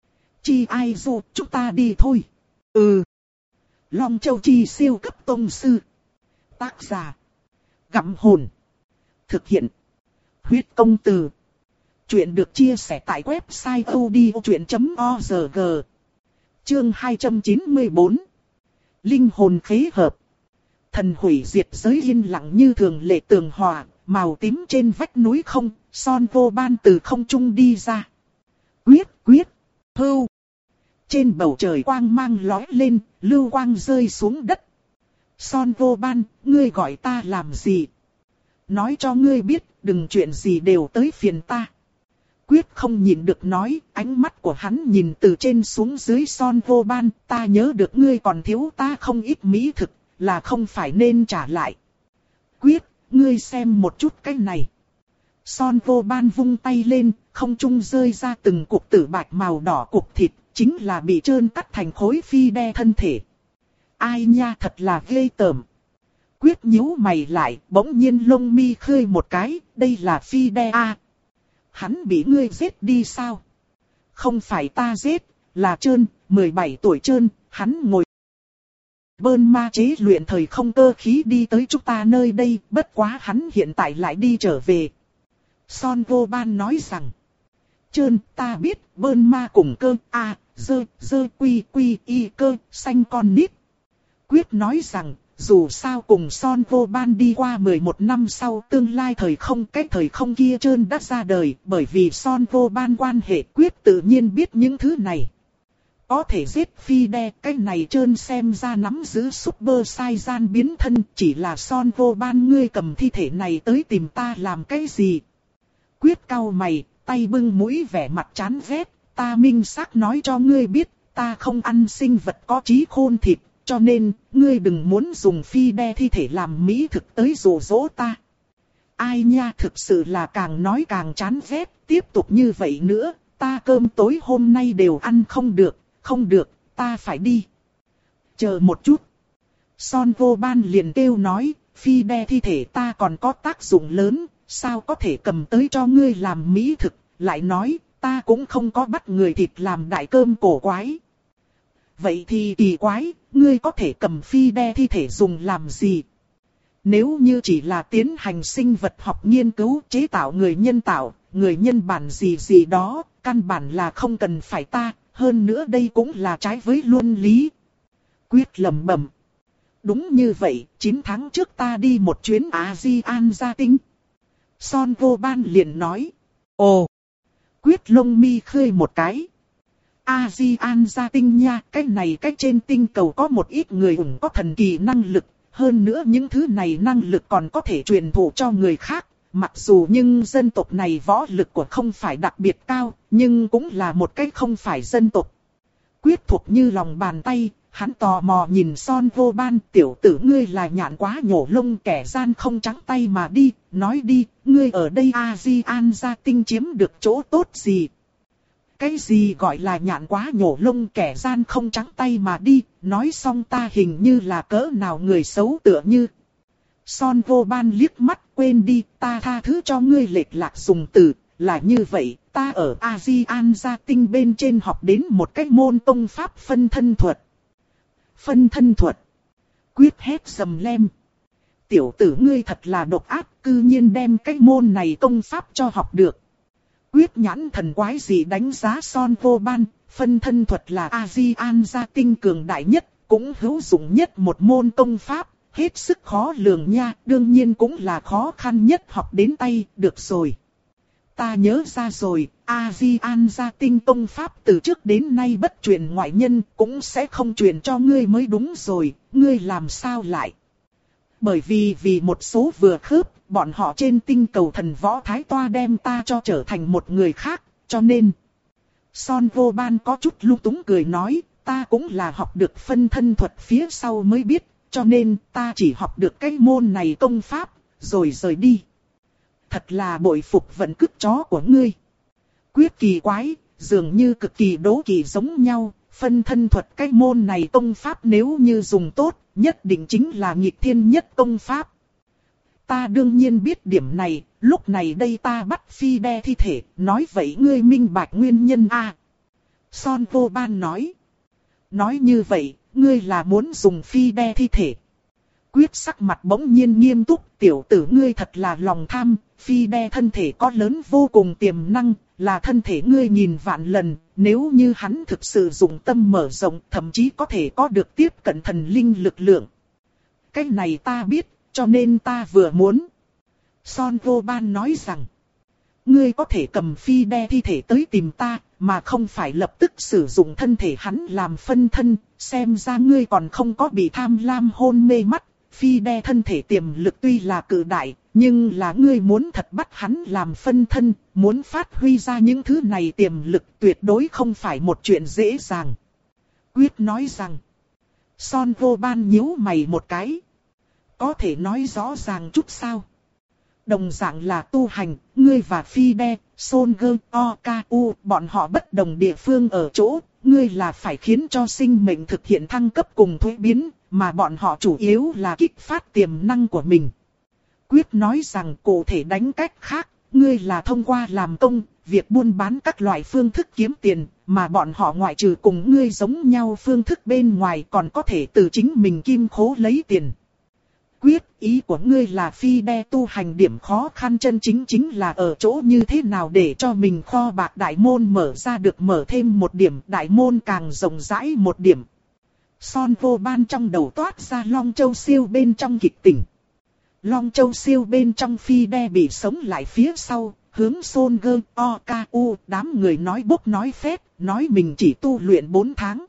Speaker 1: Chi Aizu, chúng ta đi thôi. Ừ. Long Châu Chi siêu cấp tông sư. Tác giả. Gặm hồn. Thực hiện. Huyết công từ. Chuyện được chia sẻ tại website odchuyện chấm org. Chương hai trăm chín mươi bốn. Linh hồn khế hợp. Thần hủy diệt giới yên lặng như thường lệ tường hòa. Màu tím trên vách núi không. Son Vô Ban từ không trung đi ra. Quyết, quyết, hưu. Trên bầu trời quang mang lói lên, lưu quang rơi xuống đất. Son Vô Ban, ngươi gọi ta làm gì? Nói cho ngươi biết, đừng chuyện gì đều tới phiền ta. Quyết không nhìn được nói, ánh mắt của hắn nhìn từ trên xuống dưới Son Vô Ban. Ta nhớ được ngươi còn thiếu ta không ít mỹ thực, là không phải nên trả lại. Quyết, ngươi xem một chút cái này. Son vô ban vung tay lên, không trung rơi ra từng cục tử bạch màu đỏ cục thịt, chính là bị trơn cắt thành khối phi đe thân thể. Ai nha, thật là ghê tởm. Quyết nhíu mày lại, bỗng nhiên lông mi khơi một cái, đây là phi đe a. Hắn bị ngươi giết đi sao? Không phải ta giết, là Trơn, mười bảy tuổi Trơn, hắn ngồi bơn ma chế luyện thời không cơ khí đi tới chúng ta nơi đây, bất quá hắn hiện tại lại đi trở về. Son vô ban nói rằng, Trơn, ta biết, bơn ma cùng cơ, a, dơ, dơ quy quy y cơ, xanh con nít. Quyết nói rằng, dù sao cùng Son vô ban đi qua mười một năm sau tương lai thời không, cái thời không kia Trơn đã ra đời, bởi vì Son vô ban quan hệ Quyết tự nhiên biết những thứ này. Có thể giết phi đe, cái này Trơn xem ra nắm giữ super sai gian biến thân, chỉ là Son vô ban ngươi cầm thi thể này tới tìm ta làm cái gì? Quyết cau mày, tay bưng mũi vẻ mặt chán ghét, ta minh xác nói cho ngươi biết, ta không ăn sinh vật có trí khôn thịt, cho nên, ngươi đừng muốn dùng phi đe thi thể làm mỹ thực tới dụ dỗ ta. Ai nha, thực sự là càng nói càng chán ghét, tiếp tục như vậy nữa, ta cơm tối hôm nay đều ăn không được, không được, ta phải đi. Chờ một chút. Son vô ban liền kêu nói, phi đe thi thể ta còn có tác dụng lớn, sao có thể cầm tới cho ngươi làm mỹ thực, lại nói, ta cũng không có bắt người thịt làm đại cơm cổ quái. Vậy thì kỳ quái, ngươi có thể cầm phi đe thi thể dùng làm gì? Nếu như chỉ là tiến hành sinh vật học nghiên cứu chế tạo người nhân tạo, người nhân bản gì gì đó, căn bản là không cần phải ta, hơn nữa đây cũng là trái với luân lý. Quyết lẩm bẩm. Đúng như vậy, chín tháng trước ta đi một chuyến A-di-an gia tinh. Son vô ban liền nói. Ồ! Quyết lông mi khơi một cái. A-di-an gia tinh nha, cái này cái trên tinh cầu có một ít người ủng có thần kỳ năng lực. Hơn nữa những thứ này năng lực còn có thể truyền thụ cho người khác. Mặc dù nhưng dân tộc này võ lực của không phải đặc biệt cao, nhưng cũng là một cái không phải dân tộc. Quyết thuộc như lòng bàn tay, hắn tò mò nhìn Son vô ban, tiểu tử ngươi là nhạn quá nhổ lông kẻ gian không trắng tay mà đi, nói đi, ngươi ở đây A-di-an gia tinh chiếm được chỗ tốt gì? Cái gì gọi là nhạn quá nhổ lông kẻ gian không trắng tay mà đi, nói xong ta hình như là cỡ nào người xấu tựa như. Son vô ban liếc mắt, quên đi, ta tha thứ cho ngươi lệch lạc dùng từ, là như vậy, ta ở A-di-an gia tinh bên trên học đến một cái môn công pháp phân thân thuật. Phân thân thuật. Quyết hét sầm lem. Tiểu tử ngươi thật là độc ác, cư nhiên đem cái môn này công pháp cho học được. Quyết nhãn thần quái gì đánh giá Son vô ban, phân thân thuật là A-di-an gia tinh cường đại nhất, cũng hữu dụng nhất một môn công pháp, hết sức khó lường nha, đương nhiên cũng là khó khăn nhất học đến tay, được rồi. Ta nhớ ra rồi, A-di-an gia tinh công pháp từ trước đến nay bất truyền ngoại nhân, cũng sẽ không truyền cho ngươi mới đúng rồi, ngươi làm sao lại? Bởi vì vì một số vừa khớp, bọn họ trên tinh cầu thần võ thái toa đem ta cho trở thành một người khác, cho nên. Son vô ban có chút lung túng cười nói, ta cũng là học được phân thân thuật phía sau mới biết, cho nên ta chỉ học được cái môn này công pháp, rồi rời đi. Thật là bội phục vận cước chó của ngươi. Quyết kỳ quái, dường như cực kỳ đố kỵ giống nhau, phân thân thuật cái môn này công pháp nếu như dùng tốt, nhất định chính là nghịch thiên nhất công pháp. Ta đương nhiên biết điểm này, lúc này đây ta bắt phi đe thi thể, nói vậy ngươi minh bạch nguyên nhân a. Son vô ban nói. Nói như vậy, ngươi là muốn dùng phi đe thi thể. Quyết sắc mặt bỗng nhiên nghiêm túc, tiểu tử ngươi thật là lòng tham, phi đe thân thể có lớn vô cùng tiềm năng, là thân thể ngươi nhìn vạn lần, nếu như hắn thực sự dùng tâm mở rộng, thậm chí có thể có được tiếp cận thần linh lực lượng. Cái này ta biết, cho nên ta vừa muốn. Son vô ban nói rằng, ngươi có thể cầm phi đe thi thể tới tìm ta, mà không phải lập tức sử dụng thân thể hắn làm phân thân, xem ra ngươi còn không có bị tham lam hôn mê mắt. Phi đe thân thể tiềm lực tuy là cự đại, nhưng là ngươi muốn thật bắt hắn làm phân thân, muốn phát huy ra những thứ này tiềm lực tuyệt đối không phải một chuyện dễ dàng. Quyết nói rằng, Son vô ban nhíu mày một cái. Có thể nói rõ ràng chút sao? Đồng dạng là tu hành, ngươi và Fide, Son Gơ, Oku, bọn họ bất đồng địa phương ở chỗ, ngươi là phải khiến cho sinh mệnh thực hiện thăng cấp cùng thuế biến, mà bọn họ chủ yếu là kích phát tiềm năng của mình. Quyết nói rằng cụ thể đánh cách khác, ngươi là thông qua làm công, việc buôn bán các loại phương thức kiếm tiền, mà bọn họ ngoại trừ cùng ngươi giống nhau phương thức bên ngoài còn có thể từ chính mình kim khố lấy tiền. Quyết, ý của ngươi là Fide tu hành điểm khó khăn chân chính chính là ở chỗ như thế nào để cho mình kho bạc đại môn mở ra được mở thêm một điểm, đại môn càng rộng rãi một điểm. Son vô ban trong đầu toát ra Long Châu Siêu bên trong kịch tỉnh. Long Châu Siêu bên trong Fide bị sống lại phía sau, hướng Son Gơ, Oku, đám người nói bốc nói phét, nói mình chỉ tu luyện bốn tháng.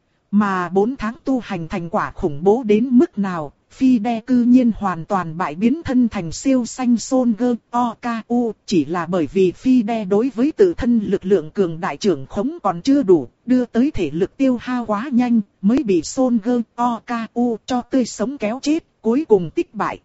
Speaker 1: Mà bốn tháng tu hành thành quả khủng bố đến mức nào, Fide cư nhiên hoàn toàn bại biến thân thành siêu xanh Son Gơ, Oku, chỉ là bởi vì Fide đối với tự thân lực lượng cường đại trưởng khống còn chưa đủ, đưa tới thể lực tiêu hao quá nhanh, mới bị Son Gơ, Oku cho tươi sống kéo chết, cuối cùng tích bại.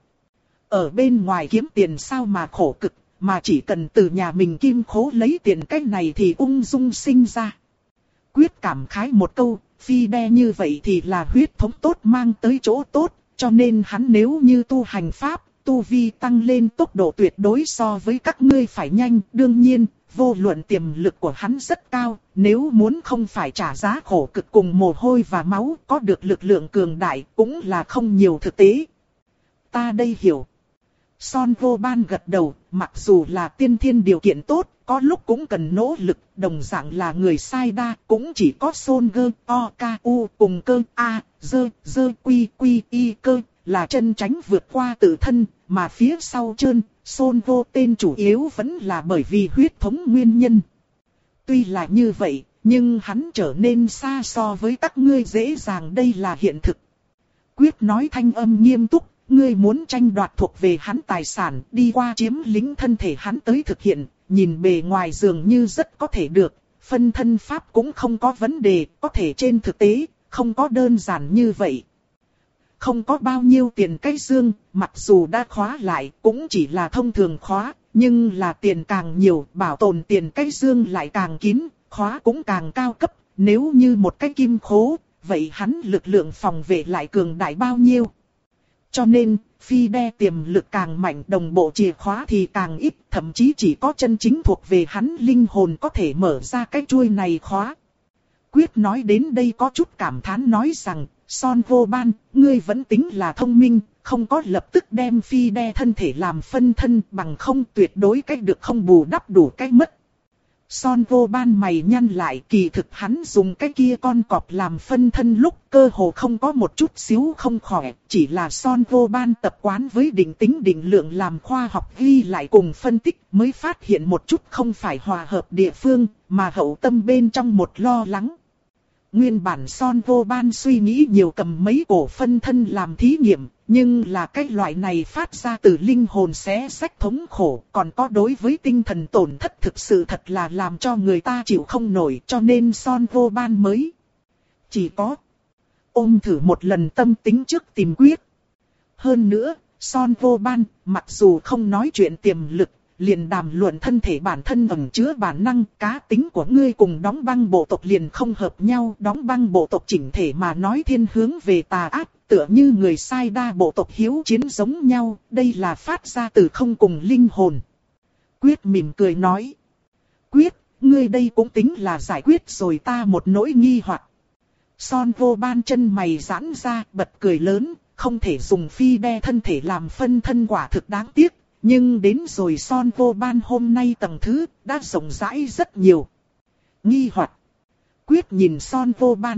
Speaker 1: Ở bên ngoài kiếm tiền sao mà khổ cực, mà chỉ cần từ nhà mình kim khố lấy tiền cách này thì ung dung sinh ra. Quyết cảm khái một câu, Fide như vậy thì là huyết thống tốt mang tới chỗ tốt, cho nên hắn nếu như tu hành pháp, tu vi tăng lên tốc độ tuyệt đối so với các ngươi phải nhanh. Đương nhiên, vô luận tiềm lực của hắn rất cao, nếu muốn không phải trả giá khổ cực cùng mồ hôi và máu, có được lực lượng cường đại cũng là không nhiều thực tế. Ta đây hiểu. Son vô ban gật đầu, mặc dù là tiên thiên điều kiện tốt, có lúc cũng cần nỗ lực, đồng dạng là người sai đa, cũng chỉ có Son Gơ, Oku cùng cơ A, dơ, dơ quy quy y cơ, là chân tránh vượt qua tự thân, mà phía sau trơn, Son vô tên chủ yếu vẫn là bởi vì huyết thống nguyên nhân. Tuy là như vậy, nhưng hắn trở nên xa so với các ngươi dễ dàng, đây là hiện thực. Quyết nói thanh âm nghiêm túc. Ngươi muốn tranh đoạt thuộc về hắn tài sản, đi qua chiếm lĩnh thân thể hắn tới thực hiện, nhìn bề ngoài dường như rất có thể được, phân thân pháp cũng không có vấn đề, có thể trên thực tế, không có đơn giản như vậy. Không có bao nhiêu tiền cái dương, mặc dù đã khóa lại, cũng chỉ là thông thường khóa, nhưng là tiền càng nhiều, bảo tồn tiền cái dương lại càng kín, khóa cũng càng cao cấp, nếu như một cái kim khố, vậy hắn lực lượng phòng vệ lại cường đại bao nhiêu. Cho nên, Fide tiềm lực càng mạnh, đồng bộ chìa khóa thì càng ít, thậm chí chỉ có chân chính thuộc về hắn linh hồn có thể mở ra cái chuôi này khóa. Quyết nói đến đây có chút cảm thán nói rằng, Son vô ban, ngươi vẫn tính là thông minh, không có lập tức đem Fide thân thể làm phân thân, bằng không tuyệt đối cách được không bù đắp đủ cách mất. Son vô ban mày nhăn lại, kỳ thực hắn dùng cái kia con cọp làm phân thân lúc cơ hồ không có một chút xíu không khỏe, chỉ là Son vô ban tập quán với định tính định lượng làm khoa học ghi lại cùng phân tích mới phát hiện một chút không phải hòa hợp địa phương, mà hậu tâm bên trong một lo lắng. Nguyên bản Son vô ban suy nghĩ nhiều cầm mấy cổ phân thân làm thí nghiệm, nhưng là cái loại này phát ra từ linh hồn xé xách thống khổ, còn có đối với tinh thần tổn thất thực sự thật là làm cho người ta chịu không nổi, cho nên Son vô ban mới chỉ có ôm thử một lần tâm tính trước tìm Quyết. Hơn nữa, Son vô ban, mặc dù không nói chuyện tiềm lực, liền đàm luận thân thể bản thân ẩn chứa bản năng, cá tính của ngươi cùng đóng băng bộ tộc liền không hợp nhau. Đóng băng bộ tộc chỉnh thể mà nói thiên hướng về tà ác, tựa như người sai đa bộ tộc hiếu chiến giống nhau, đây là phát ra từ không cùng linh hồn. Quyết mỉm cười nói. Quyết, ngươi đây cũng tính là giải quyết rồi ta một nỗi nghi hoặc. Son vô ban chân mày giãn ra, bật cười lớn, không thể dùng Fide thân thể làm phân thân quả thực đáng tiếc. Nhưng đến rồi Son vô ban hôm nay tầng thứ, đã rộng rãi rất nhiều. Nghi hoặc. Quyết nhìn Son vô ban.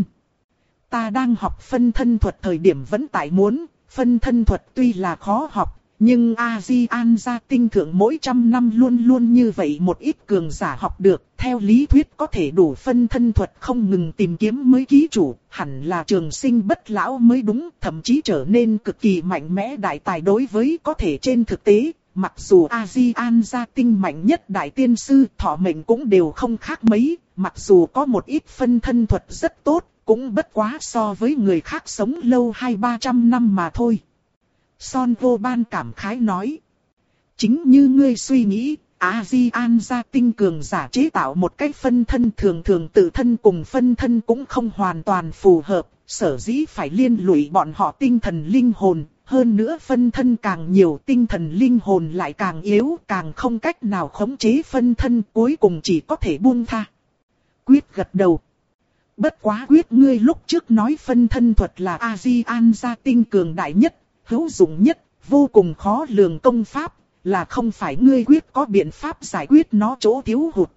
Speaker 1: Ta đang học phân thân thuật thời điểm vẫn tại muốn, phân thân thuật tuy là khó học, nhưng A-di-an gia tinh thượng mỗi trăm năm luôn luôn như vậy một ít cường giả học được. Theo lý thuyết có thể đủ phân thân thuật không ngừng tìm kiếm mới ký chủ, hẳn là trường sinh bất lão mới đúng, thậm chí trở nên cực kỳ mạnh mẽ đại tài đối với có thể trên thực tế. Mặc dù A-di-an gia tinh mạnh nhất đại tiên sư, thọ mệnh cũng đều không khác mấy, mặc dù có một ít phân thân thuật rất tốt, cũng bất quá so với người khác sống lâu hai ba trăm năm mà thôi. Son vô ban cảm khái nói. Chính như ngươi suy nghĩ, A-di-an gia tinh cường giả chế tạo một cách phân thân thường thường tự thân cùng phân thân cũng không hoàn toàn phù hợp, sở dĩ phải liên lụy bọn họ tinh thần linh hồn, hơn nữa phân thân càng nhiều tinh thần linh hồn lại càng yếu, càng không cách nào khống chế phân thân, cuối cùng chỉ có thể buông tha. Quyết gật đầu. Bất quá Quyết, ngươi lúc trước nói phân thân thuật là A-di-an gia tinh cường đại nhất, hữu dụng nhất, vô cùng khó lường công pháp, là không phải ngươi Quyết có biện pháp giải quyết nó chỗ thiếu hụt.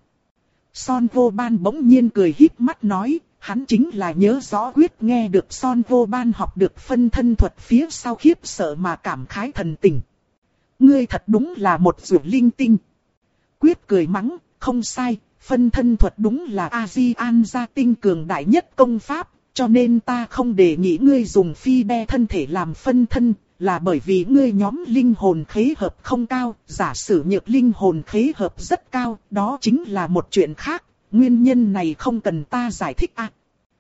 Speaker 1: Son vô ban bỗng nhiên cười híp mắt nói, hắn chính là nhớ rõ Quyết nghe được Son vô ban học được phân thân thuật phía sau khiếp sợ mà cảm khái thần tình. Ngươi thật đúng là một rùa linh tinh. Quyết cười mắng, không sai, phân thân thuật đúng là A-di-an gia tinh cường đại nhất công pháp, cho nên ta không đề nghị ngươi dùng phi đe thân thể làm phân thân, là bởi vì ngươi nhóm linh hồn khế hợp không cao, giả sử nhược linh hồn khế hợp rất cao, đó chính là một chuyện khác, nguyên nhân này không cần ta giải thích à.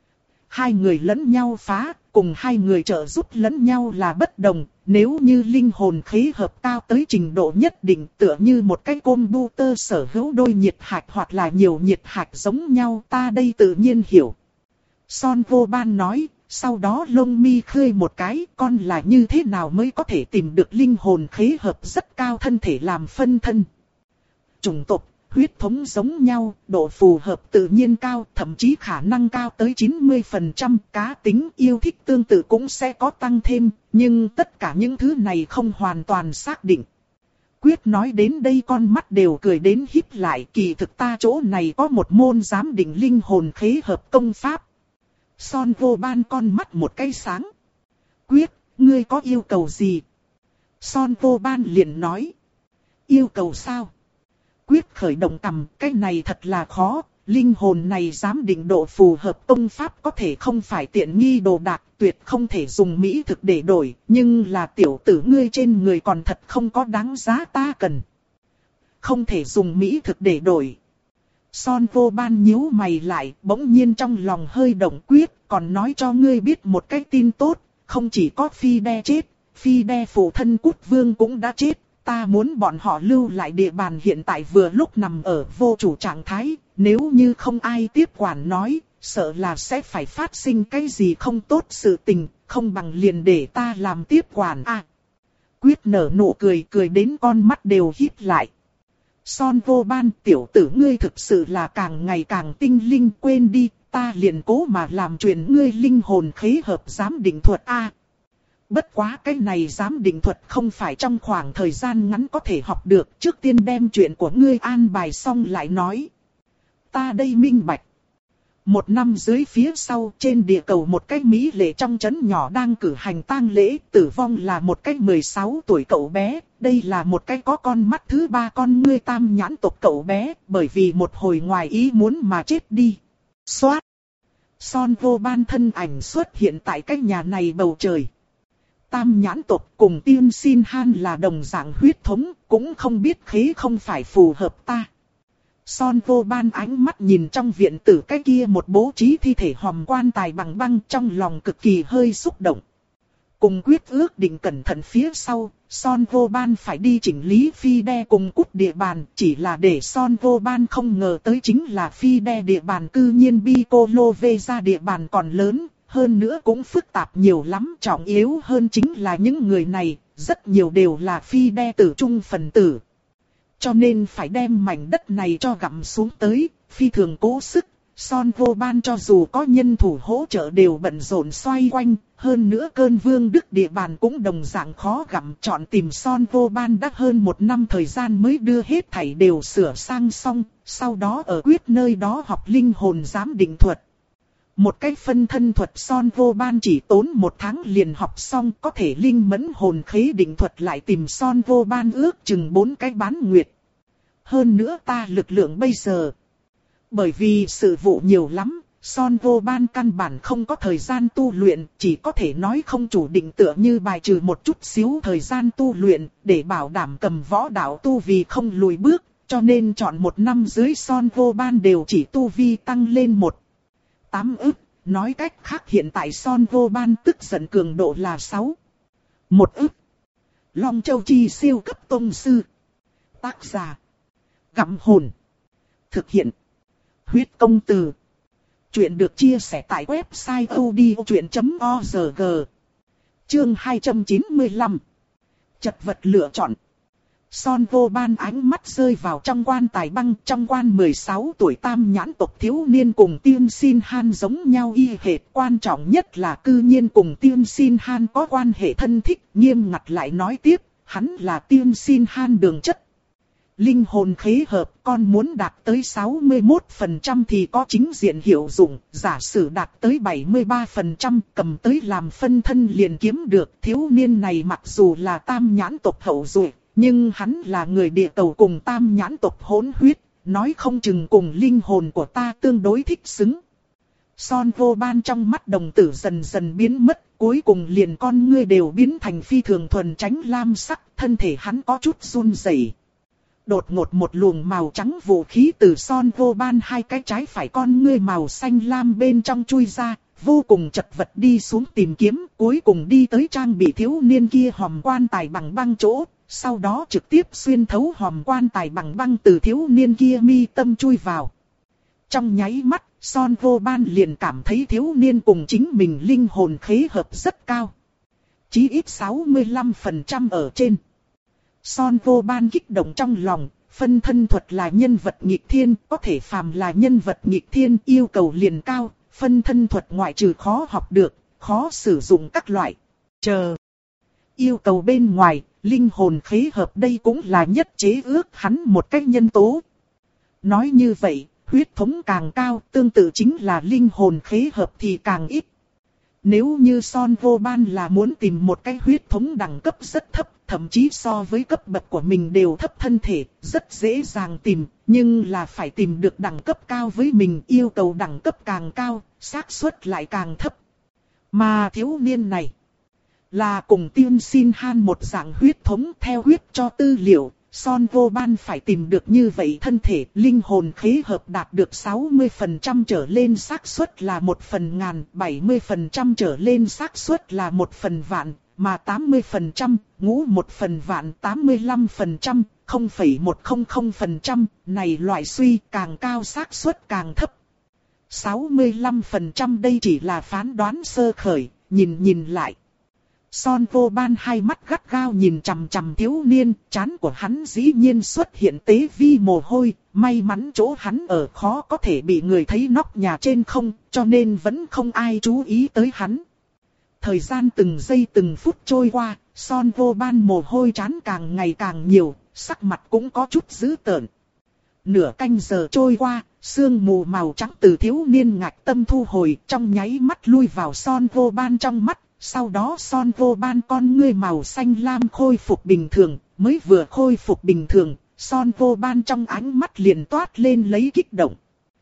Speaker 1: Hai người lẫn nhau phá, cùng hai người trợ giúp lẫn nhau là bất đồng, nếu như linh hồn khế hợp cao tới trình độ nhất định tựa như một cái computer sở hữu đôi nhiệt hạch hoặc là nhiều nhiệt hạch giống nhau, ta đây tự nhiên hiểu. Son vô ban nói, sau đó lông mi khơi một cái, con là như thế nào mới có thể tìm được linh hồn khế hợp rất cao thân thể làm phân thân. Chủng tộc, huyết thống giống nhau, độ phù hợp tự nhiên cao, thậm chí khả năng cao tới chín mươi phần trăm, cá tính yêu thích tương tự cũng sẽ có tăng thêm, nhưng tất cả những thứ này không hoàn toàn xác định. Quyết nói đến đây con mắt đều cười đến híp lại, kỳ thực ta chỗ này có một môn giám định linh hồn khế hợp công pháp. Son vô ban con mắt một cái sáng. Quyết, ngươi có yêu cầu gì? Son vô ban liền nói. Yêu cầu sao? Quyết khởi động cầm, cái này thật là khó, linh hồn này giám định độ phù hợp công pháp có thể không phải tiện nghi đồ đạc, tuyệt không thể dùng mỹ thực để đổi, nhưng là tiểu tử ngươi trên người còn thật không có đáng giá ta cần. Không thể dùng mỹ thực để đổi. Son vô ban nhíu mày lại, bỗng nhiên trong lòng hơi động. Quyết, còn nói cho ngươi biết một cái tin tốt, không chỉ có phi đe chết, phi đe phụ thân Cút Vương cũng đã chết. Ta muốn bọn họ lưu lại địa bàn hiện tại vừa lúc nằm ở vô chủ trạng thái, nếu như không ai tiếp quản nói, sợ là sẽ phải phát sinh cái gì không tốt sự tình, không bằng liền để ta làm tiếp quản à. Quyết nở nụ cười, cười đến con mắt đều híp lại. Son vô ban, tiểu tử ngươi thực sự là càng ngày càng tinh linh, quên đi, ta liền cố mà làm chuyện ngươi linh hồn khế hợp giám định thuật a. À, bất quá cái này giám định thuật không phải trong khoảng thời gian ngắn có thể học được, trước tiên đem chuyện của ngươi an bài xong lại nói. Ta đây minh bạch. Một năm dưới phía sau, trên địa cầu một cái mỹ lệ trong trấn nhỏ đang cử hành tang lễ, tử vong là một cái mười sáu tuổi cậu bé, đây là một cái có con mắt thứ ba con ngươi tam nhãn tộc cậu bé, bởi vì một hồi ngoài ý muốn mà chết đi. Xoát! Son vô ban thân ảnh xuất hiện tại cái nhà này bầu trời. Tam nhãn tộc cùng Tiên Xin Han là đồng dạng huyết thống, cũng không biết khế không phải phù hợp ta. Son vô ban ánh mắt nhìn trong viện tử cái kia một bố trí thi thể hòm quan tài bằng băng, trong lòng cực kỳ hơi xúc động. Cùng Quyết ước định cẩn thận phía sau, Son vô ban phải đi chỉnh lý phi đe cùng Cút địa bàn, chỉ là để Son vô ban không ngờ tới chính là phi đe địa bàn cư nhiên Piccolo về ra địa bàn còn lớn, hơn nữa cũng phức tạp nhiều lắm, trọng yếu hơn chính là những người này, rất nhiều đều là phi đe tử trung phần tử. Cho nên phải đem mảnh đất này cho gặm xuống tới, phi thường cố sức, Son vô ban cho dù có nhân thủ hỗ trợ đều bận rộn xoay quanh, hơn nữa cơn vương đức địa bàn cũng đồng dạng khó gặm, chọn tìm Son vô ban đã hơn một năm thời gian mới đưa hết thảy đều sửa sang xong, sau đó ở Quyết nơi đó học linh hồn giám định thuật. Một cái phân thân thuật Son vô ban chỉ tốn một tháng liền học xong, có thể linh mẫn hồn khế định thuật lại tìm Son vô ban ước chừng bốn cái bán nguyệt. Hơn nữa ta lực lượng bây giờ, bởi vì sự vụ nhiều lắm, Son vô ban căn bản không có thời gian tu luyện, chỉ có thể nói không chủ định tựa như bài trừ một chút xíu thời gian tu luyện, để bảo đảm cầm võ đạo tu vì không lùi bước, cho nên chọn một năm dưới Son vô ban đều chỉ tu vi tăng lên một tám ức, nói cách khác hiện tại Son vô ban tức giận cường độ là sáu một ức. Long Châu Chi siêu cấp tông sư. Tác giả. Gặm hồn. Thực hiện. Huyết công từ. Chuyện được chia sẻ tại website odchuyện chấm org. Chương hai trăm chín mươi lăm. Chật vật lựa chọn. Son vô ban ánh mắt rơi vào trong quan tài băng. Trong quan mười sáu tuổi tam nhãn tộc thiếu niên cùng Tiên Xin Han giống nhau y hệt. Quan trọng nhất là cư nhiên cùng Tiên Xin Han có quan hệ thân thích. Nghiêm ngặt lại nói tiếp, hắn là Tiên Xin Han đường chất. Linh hồn khế hợp, con muốn đạt tới sáu mươi mốt phần trăm thì có chính diện hiệu dụng, giả sử đạt tới bảy mươi ba phần trăm cầm tới làm phân thân liền kiếm được. Thiếu niên này mặc dù là tam nhãn tộc hậu duệ, nhưng hắn là người địa cầu cùng tam nhãn tộc hỗn huyết, nói không chừng cùng linh hồn của ta tương đối thích xứng. Son vô ban trong mắt đồng tử dần dần biến mất, cuối cùng liền con ngươi đều biến thành phi thường thuần tránh lam sắc, thân thể hắn có chút run rẩy. Đột ngột một luồng màu trắng vũ khí từ son vô ban hai cái trái phải con ngươi màu xanh lam bên trong chui ra, vô cùng chật vật đi xuống tìm kiếm, cuối cùng đi tới trang bị thiếu niên kia hòm quan tài bằng băng chỗ, sau đó trực tiếp xuyên thấu hòm quan tài bằng băng từ thiếu niên kia mi tâm chui vào. Trong nháy mắt, son vô ban liền cảm thấy thiếu niên cùng chính mình linh hồn khế hợp rất cao. Chí ít sáu mươi lăm phần trăm ở trên. Son vô ban kích động trong lòng, phân thân thuật là nhân vật nghịch thiên, có thể phàm là nhân vật nghịch thiên yêu cầu liền cao, phân thân thuật ngoại trừ khó học được, khó sử dụng các loại. Chờ. Yêu cầu bên ngoài, linh hồn khế hợp đây cũng là nhất chế ước hắn một cách nhân tố. Nói như vậy, huyết thống càng cao, tương tự chính là linh hồn khế hợp thì càng ít. Nếu như son vô ban là muốn tìm một cái huyết thống đẳng cấp rất thấp, thậm chí so với cấp bậc của mình đều thấp thân thể, rất dễ dàng tìm, nhưng là phải tìm được đẳng cấp cao với mình, yêu cầu đẳng cấp càng cao, xác suất lại càng thấp. Mà thiếu niên này là cùng Tiên Xin Han một dạng huyết thống. Theo huyết cho tư liệu, son vô ban phải tìm được như vậy thân thể, linh hồn khế hợp đạt được sáu mươi phần trăm trở lên xác suất là một phần ngàn, bảy mươi phần trăm trở lên xác suất là một phần vạn, mà tám mươi phần trăm, ngũ một phần vạn, tám mươi lăm phần trăm, không phẩy một không không phần trăm, này loại suy càng cao xác suất càng thấp. sáu mươi lăm phần trăm đây chỉ là phán đoán sơ khởi, nhìn nhìn lại. Son vô ban hai mắt gắt gao nhìn chằm chằm thiếu niên, trán của hắn dĩ nhiên xuất hiện tế vi mồ hôi, may mắn chỗ hắn ở khó có thể bị người thấy nóc nhà trên không, cho nên vẫn không ai chú ý tới hắn. Thời gian từng giây từng phút trôi qua, son vô ban mồ hôi trán càng ngày càng nhiều, sắc mặt cũng có chút dữ tợn. Nửa canh giờ trôi qua, sương mù màu trắng từ thiếu niên ngạch tâm thu hồi, trong nháy mắt lui vào son vô ban trong mắt. Sau đó son vô ban con ngươi màu xanh lam khôi phục bình thường, mới vừa khôi phục bình thường, son vô ban trong ánh mắt liền toát lên lấy kích động.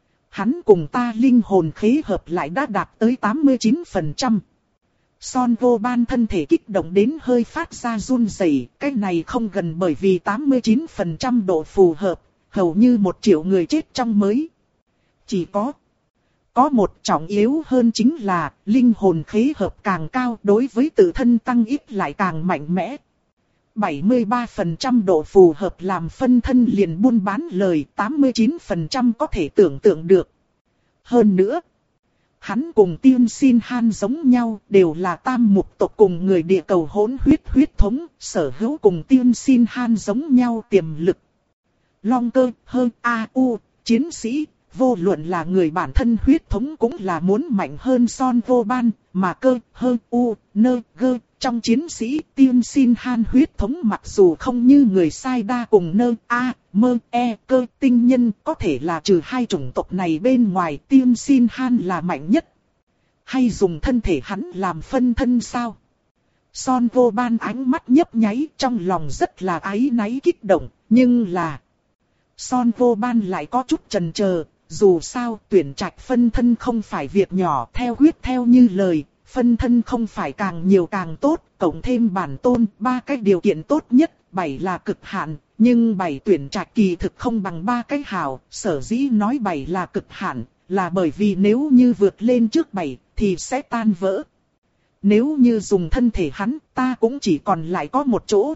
Speaker 1: Hắn cùng ta linh hồn khế hợp lại đã đạt tới tám mươi chín phần trăm. Son vô ban thân thể kích động đến hơi phát ra run rẩy, cái này không gần bởi vì tám mươi chín phần trăm độ phù hợp, hầu như một triệu người chết trong mới. Chỉ có... Có một trọng yếu hơn chính là, linh hồn khế hợp càng cao đối với tự thân tăng ít lại càng mạnh mẽ. bảy mươi ba phần trăm độ phù hợp làm phân thân liền buôn bán lời, tám mươi chín phần trăm có thể tưởng tượng được. Hơn nữa, hắn cùng Tiên Xin Han giống nhau, đều là tam mục tộc cùng người địa cầu hỗn huyết huyết thống, sở hữu cùng Tiên Xin Han giống nhau tiềm lực. Long cơ, hơn A U, chiến sĩ. Vô luận là người bản thân huyết thống cũng là muốn mạnh hơn son vô ban, mà cơ, hơ, u, nơ, gơ, trong chiến sĩ Tiên Xin Han huyết thống mặc dù không như người sai đa cùng nơ, a, mơ, e, cơ tinh nhân, có thể là trừ hai chủng tộc này bên ngoài Tiên Xin Han là mạnh nhất. Hay dùng thân thể hắn làm phân thân sao? Son vô ban ánh mắt nhấp nháy, trong lòng rất là áy náy kích động, nhưng là... Son vô ban lại có chút chần chờ. Dù sao tuyển trạch phân thân không phải việc nhỏ, theo huyết theo như lời, phân thân không phải càng nhiều càng tốt, cộng thêm bản tôn, ba cái điều kiện tốt nhất, bảy là cực hạn, nhưng bảy tuyển trạch kỳ thực không bằng ba cái hảo, sở dĩ nói bảy là cực hạn, là bởi vì nếu như vượt lên trước bảy, thì sẽ tan vỡ. Nếu như dùng thân thể hắn, ta cũng chỉ còn lại có một chỗ.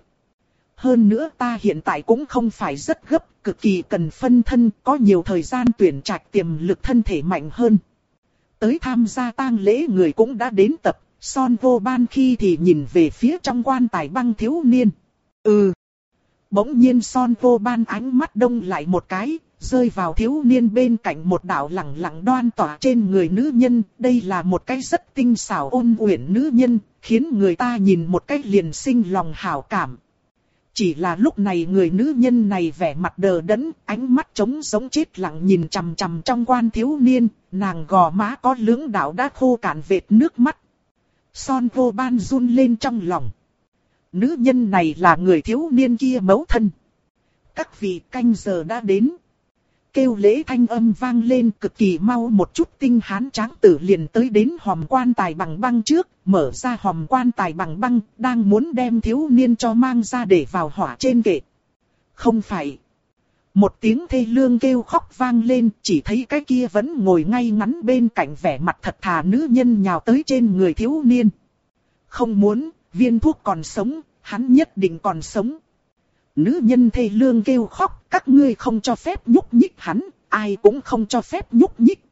Speaker 1: Hơn nữa ta hiện tại cũng không phải rất gấp, cực kỳ cần phân thân, có nhiều thời gian tuyển trạch tiềm lực thân thể mạnh hơn. Tới tham gia tang lễ người cũng đã đến tập, Son Vô Ban khi thì nhìn về phía trong quan tài băng thiếu niên. Ừ. Bỗng nhiên Son Vô Ban ánh mắt đông lại một cái, rơi vào thiếu niên bên cạnh một đạo lẳng lặng đoan tỏa trên người nữ nhân. Đây là một cái rất tinh xảo ôn uyển nữ nhân, khiến người ta nhìn một cái liền sinh lòng hảo cảm. Chỉ là lúc này người nữ nhân này vẻ mặt đờ đẫn, ánh mắt trống giống chết lặng nhìn chằm chằm trong quan thiếu niên, nàng gò má có lưỡng đạo đã khô cạn vệt nước mắt. Son Vô Ban run lên trong lòng. Nữ nhân này là người thiếu niên kia mẫu thân. Các vị, canh giờ đã đến. Kêu lễ thanh âm vang lên cực kỳ mau, một chút tinh hán tráng tử liền tới đến hòm quan tài bằng băng trước, mở ra hòm quan tài bằng băng, đang muốn đem thiếu niên cho mang ra để vào hỏa trên kệ. Không phải. Một tiếng thê lương kêu khóc vang lên, chỉ thấy cái kia vẫn ngồi ngay ngắn bên cạnh vẻ mặt thật thà nữ nhân nhào tới trên người thiếu niên. Không muốn, viên thuốc còn sống, hắn nhất định còn sống. Nữ nhân thê lương kêu khóc, các ngươi không cho phép nhúc nhích hắn, ai cũng không cho phép nhúc nhích.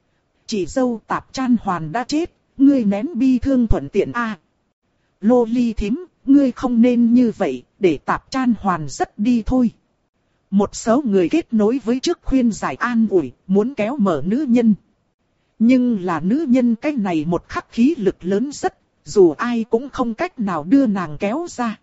Speaker 1: Chị dâu Tạp Chan Hoàn đã chết, ngươi nén bi thương thuận tiện a. À. Lô ly thím, ngươi không nên như vậy, để Tạp Chan Hoàn rất đi thôi. Một số người kết nối với trước khuyên giải an ủi, muốn kéo mở nữ nhân. Nhưng là nữ nhân cái này một khắc khí lực lớn rất, dù ai cũng không cách nào đưa nàng kéo ra.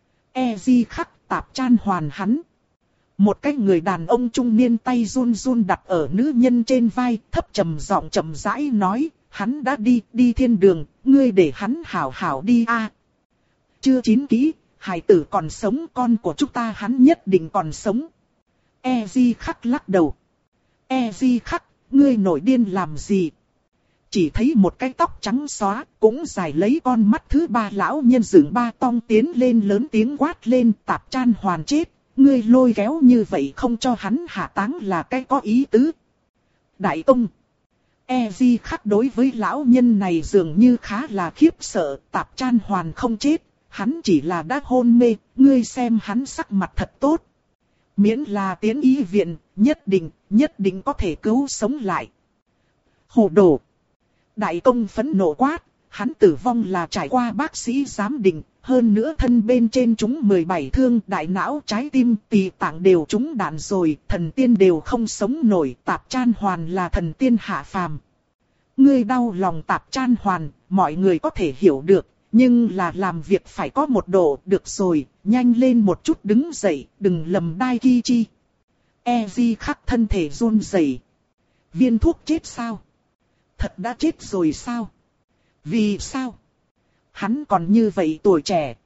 Speaker 1: E di khắc Tạp Chan Hoàn hắn. Một cái người đàn ông trung niên tay run run đặt ở nữ nhân trên vai, thấp trầm giọng chậm rãi nói, hắn đã đi, đi thiên đường, ngươi để hắn hảo hảo đi a. À. Chưa chín kỹ, hài tử còn sống, con của chúng ta hắn nhất định còn sống. E di khắc lắc đầu. E di khắc, ngươi nổi điên làm gì? Chỉ thấy một cái tóc trắng xóa, cũng dài lấy con mắt thứ ba lão nhân dựng ba tong tiến lên lớn tiếng quát lên, Tạp Chan Hoàn chết, ngươi lôi kéo như vậy không cho hắn hạ táng là cái có ý tứ. Đại công. E di khắc đối với lão nhân này dường như khá là khiếp sợ, Tạp Chan Hoàn không chết, hắn chỉ là đã hôn mê, ngươi xem hắn sắc mặt thật tốt. Miễn là tiến y viện, nhất định, nhất định có thể cứu sống lại. Hồ đồ. Đại công phẫn nộ quát, hắn tử vong là trải qua bác sĩ giám định, hơn nữa thân bên trên chúng mười bảy thương, đại não, trái tim, tỳ tạng đều trúng đạn rồi, thần tiên đều không sống nổi, Tạp Chan Hoàn là thần tiên hạ phàm. Ngươi đau lòng Tạp Chan Hoàn, mọi người có thể hiểu được, nhưng là làm việc phải có một độ, được rồi, nhanh lên một chút đứng dậy, đừng lầm đai ki chi. E di khắc thân thể run rẩy. Viên thuốc chết sao? Thật đã chết rồi sao? Vì sao? Hắn còn như vậy tuổi trẻ.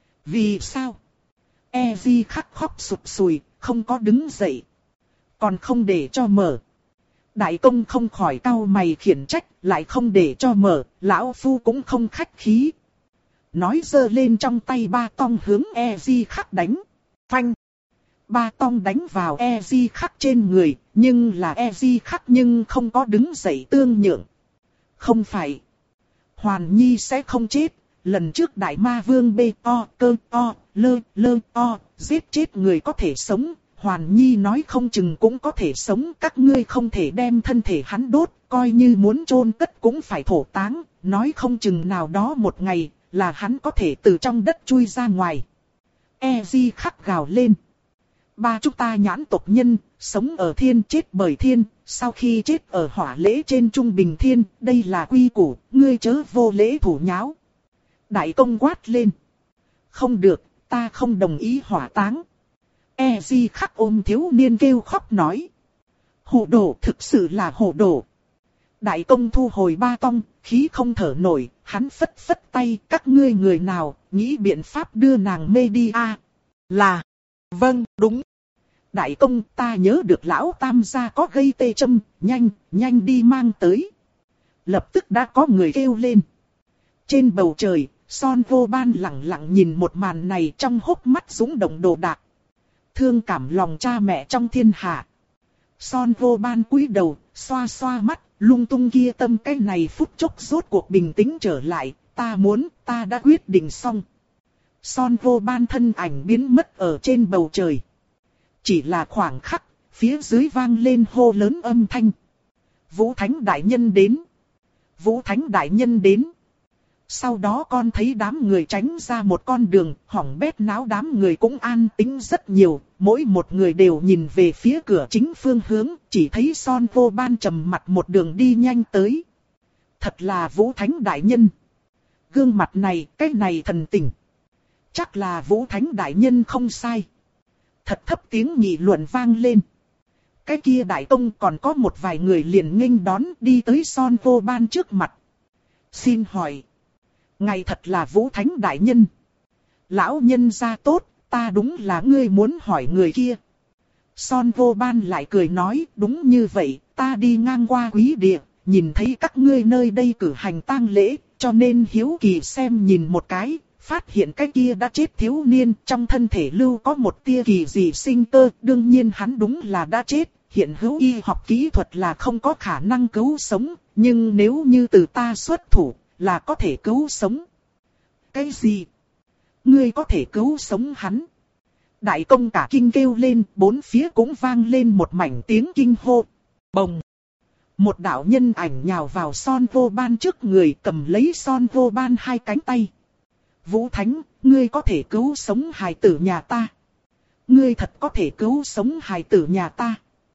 Speaker 1: Vì sao? E di khắc khóc sụt sùi, không có đứng dậy. Còn không để cho mở. Đại công không khỏi cau mày khiển trách, lại không để cho mở, lão phu cũng không khách khí. Nói giơ lên trong tay ba tong hướng E di khắc đánh. Phanh. Ba tong đánh vào E di khắc trên người, nhưng là E di khắc nhưng không có đứng dậy tương nhượng. Không phải. Hoàn Nhi sẽ không chết. Lần trước đại ma vương bê o cơ o lơ lơ o giết chết người có thể sống. Hoàn Nhi nói không chừng cũng có thể sống. Các ngươi không thể đem thân thể hắn đốt. Coi như muốn chôn cất cũng phải thổ táng. Nói không chừng nào đó một ngày là hắn có thể từ trong đất chui ra ngoài. E di khắc gào lên. Ba chúng ta nhãn tộc nhân, sống ở thiên chết bởi thiên, sau khi chết ở hỏa lễ trên trung bình thiên, đây là quy củ, ngươi chớ vô lễ thủ nháo. Đại công quát lên. Không được, ta không đồng ý hỏa táng. E di khắc ôm thiếu niên kêu khóc nói. Hồ đồ, thực sự là hồ đồ. Đại công thu hồi ba tong, khí không thở nổi, hắn phất phất tay, các ngươi người nào, nghĩ biện pháp đưa nàng mê đi a? Là, vâng, đúng. Đại công, ta nhớ được lão tam gia có gây tê châm, nhanh, nhanh đi mang tới. Lập tức đã có người kêu lên. Trên bầu trời, Son Vô Ban lặng lặng nhìn một màn này, trong hốc mắt dũng động đồ đạc. Thương cảm lòng cha mẹ trong thiên hạ. Son Vô Ban cúi đầu, xoa xoa mắt, lung tung kia tâm cái này phút chốc rốt cuộc bình tĩnh trở lại. ta muốn, ta đã quyết định xong. Son vô ban thân ảnh biến mất ở trên bầu trời. Chỉ là khoảng khắc, phía dưới vang lên hô lớn âm thanh. Vũ Thánh Đại Nhân đến. Vũ Thánh Đại Nhân đến. Sau đó con thấy đám người tránh ra một con đường, hỏng bét náo đám người cũng an tĩnh rất nhiều. Mỗi một người đều nhìn về phía cửa chính phương hướng, chỉ thấy Son vô ban trầm mặt một đường đi nhanh tới. Thật là Vũ Thánh Đại Nhân. Gương mặt này, cái này thần tình. Chắc là Vũ Thánh Đại Nhân không sai. Thật thấp tiếng nghị luận vang lên. Cái kia đại tông còn có một vài người liền nghênh đón đi tới Son vô ban trước mặt. Xin hỏi. Ngài thật là Vũ Thánh Đại Nhân. Lão nhân gia tốt, ta đúng là ngươi muốn hỏi người kia. Son vô ban lại cười nói, đúng như vậy, ta đi ngang qua quý địa, nhìn thấy các ngươi nơi đây cử hành tang lễ, cho nên hiếu kỳ xem nhìn một cái, phát hiện cái kia đã chết thiếu niên, trong thân thể lưu có một tia kỳ dị sinh cơ, đương nhiên hắn đúng là đã chết, hiện hữu y học kỹ thuật là không có khả năng cứu sống, nhưng nếu như từ ta xuất thủ, là có thể cứu sống. Cái gì? Ngươi có thể cứu sống hắn? Đại công cả kinh kêu lên, bốn phía cũng vang lên một mảnh tiếng kinh hô. Bồng! Một đạo nhân ảnh nhào vào Son vô ban trước người, cầm lấy Son vô ban hai cánh tay. Vũ Thánh, ngươi có thể cứu sống hài tử nhà ta. Ngươi thật có thể cứu sống hài tử nhà ta.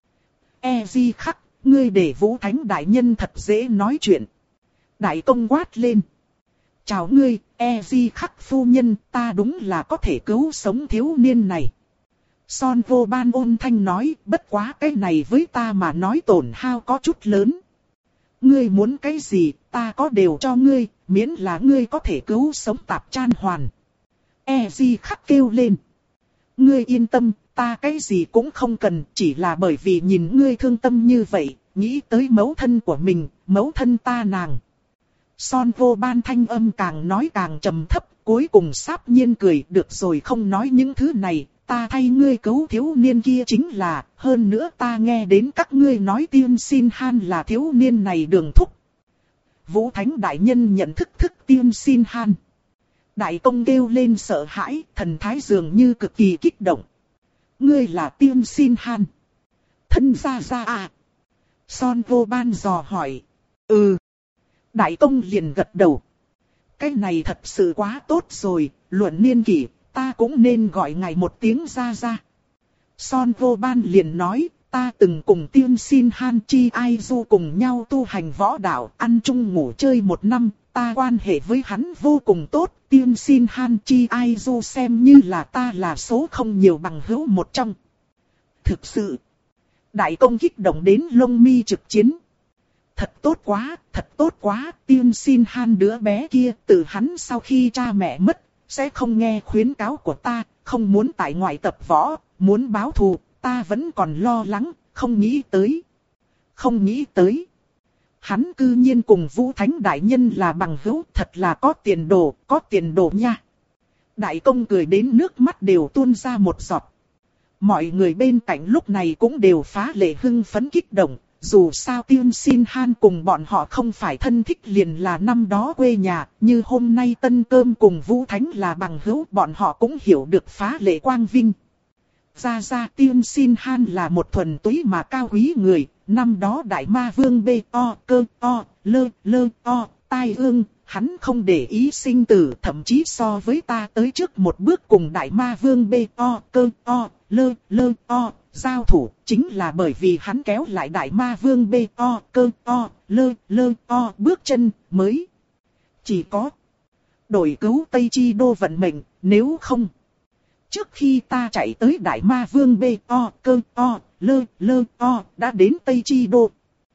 Speaker 1: E di khắc, ngươi để Vũ Thánh Đại Nhân thật dễ nói chuyện. Đại công quát lên. Chào ngươi, E di khắc phu nhân, ta đúng là có thể cứu sống thiếu niên này. Son vô ban ôn thanh nói, bất quá cái này với ta mà nói tổn hao có chút lớn. Ngươi muốn cái gì, ta có đều cho ngươi, miễn là ngươi có thể cứu sống Tạp Chan Hoàn. E di khắc kêu lên. Ngươi yên tâm, ta cái gì cũng không cần, chỉ là bởi vì nhìn ngươi thương tâm như vậy, nghĩ tới mẫu thân của mình, mẫu thân ta nàng. Son vô ban thanh âm càng nói càng trầm thấp, cuối cùng sáp nhiên cười, được rồi không nói những thứ này, ta thay ngươi cứu thiếu niên kia chính là, hơn nữa ta nghe đến các ngươi nói Tiên Xin Han là thiếu niên này đường thúc. Vũ Thánh Đại Nhân nhận thức thức Tiên Xin Han. Đại công kêu lên sợ hãi, thần thái dường như cực kỳ kích động. Ngươi là Tiên Xin Han. Thân gia gia à? Son vô ban dò hỏi. Ừ. Đại công liền gật đầu. Cái này thật sự quá tốt rồi, luận niên kỷ, ta cũng nên gọi ngài một tiếng gia gia. Son vô ban liền nói, ta từng cùng Tiên Xin Han Chi Ai Du cùng nhau tu hành võ đạo, ăn chung ngủ chơi một năm, ta quan hệ với hắn vô cùng tốt, Tiên Xin Han Chi Ai Du xem như là ta là số không nhiều bằng hữu một trong. Thực sự, đại công kích động đến lông mi trực chiến. Thật tốt quá, thật tốt quá, Tiên Xin Han đứa bé kia, từ hắn sau khi cha mẹ mất, sẽ không nghe khuyến cáo của ta, không muốn tại ngoại tập võ, muốn báo thù, ta vẫn còn lo lắng, không nghĩ tới. Không nghĩ tới. Hắn cư nhiên cùng Vũ Thánh Đại Nhân là bằng hữu, thật là có tiền đồ, có tiền đồ nha. Đại công cười đến nước mắt đều tuôn ra một giọt. Mọi người bên cạnh lúc này cũng đều phá lệ hưng phấn kích động. Dù sao Tiên Xin Han cùng bọn họ không phải thân thích liền là năm đó quê nhà, như hôm nay Tân Cơm cùng Vũ Thánh là bằng hữu, bọn họ cũng hiểu được phá lệ quang vinh. Ra ra Tiên Xin Han là một thuần túy mà cao quý người, năm đó Đại Ma Vương bê o cơ o lơ lơ o tai ương, hắn không để ý sinh tử, thậm chí so với ta tới trước một bước cùng Đại Ma Vương bê o cơ o lơ lơ o. Giao thủ, chính là bởi vì hắn kéo lại Đại Ma Vương bê o cơ o lơ lơ o bước chân mới. Chỉ có đổi cứu Tây Chi Đô vận mệnh, nếu không. Trước khi ta chạy tới Đại Ma Vương bê o cơ o lơ lơ o đã đến Tây Chi Đô.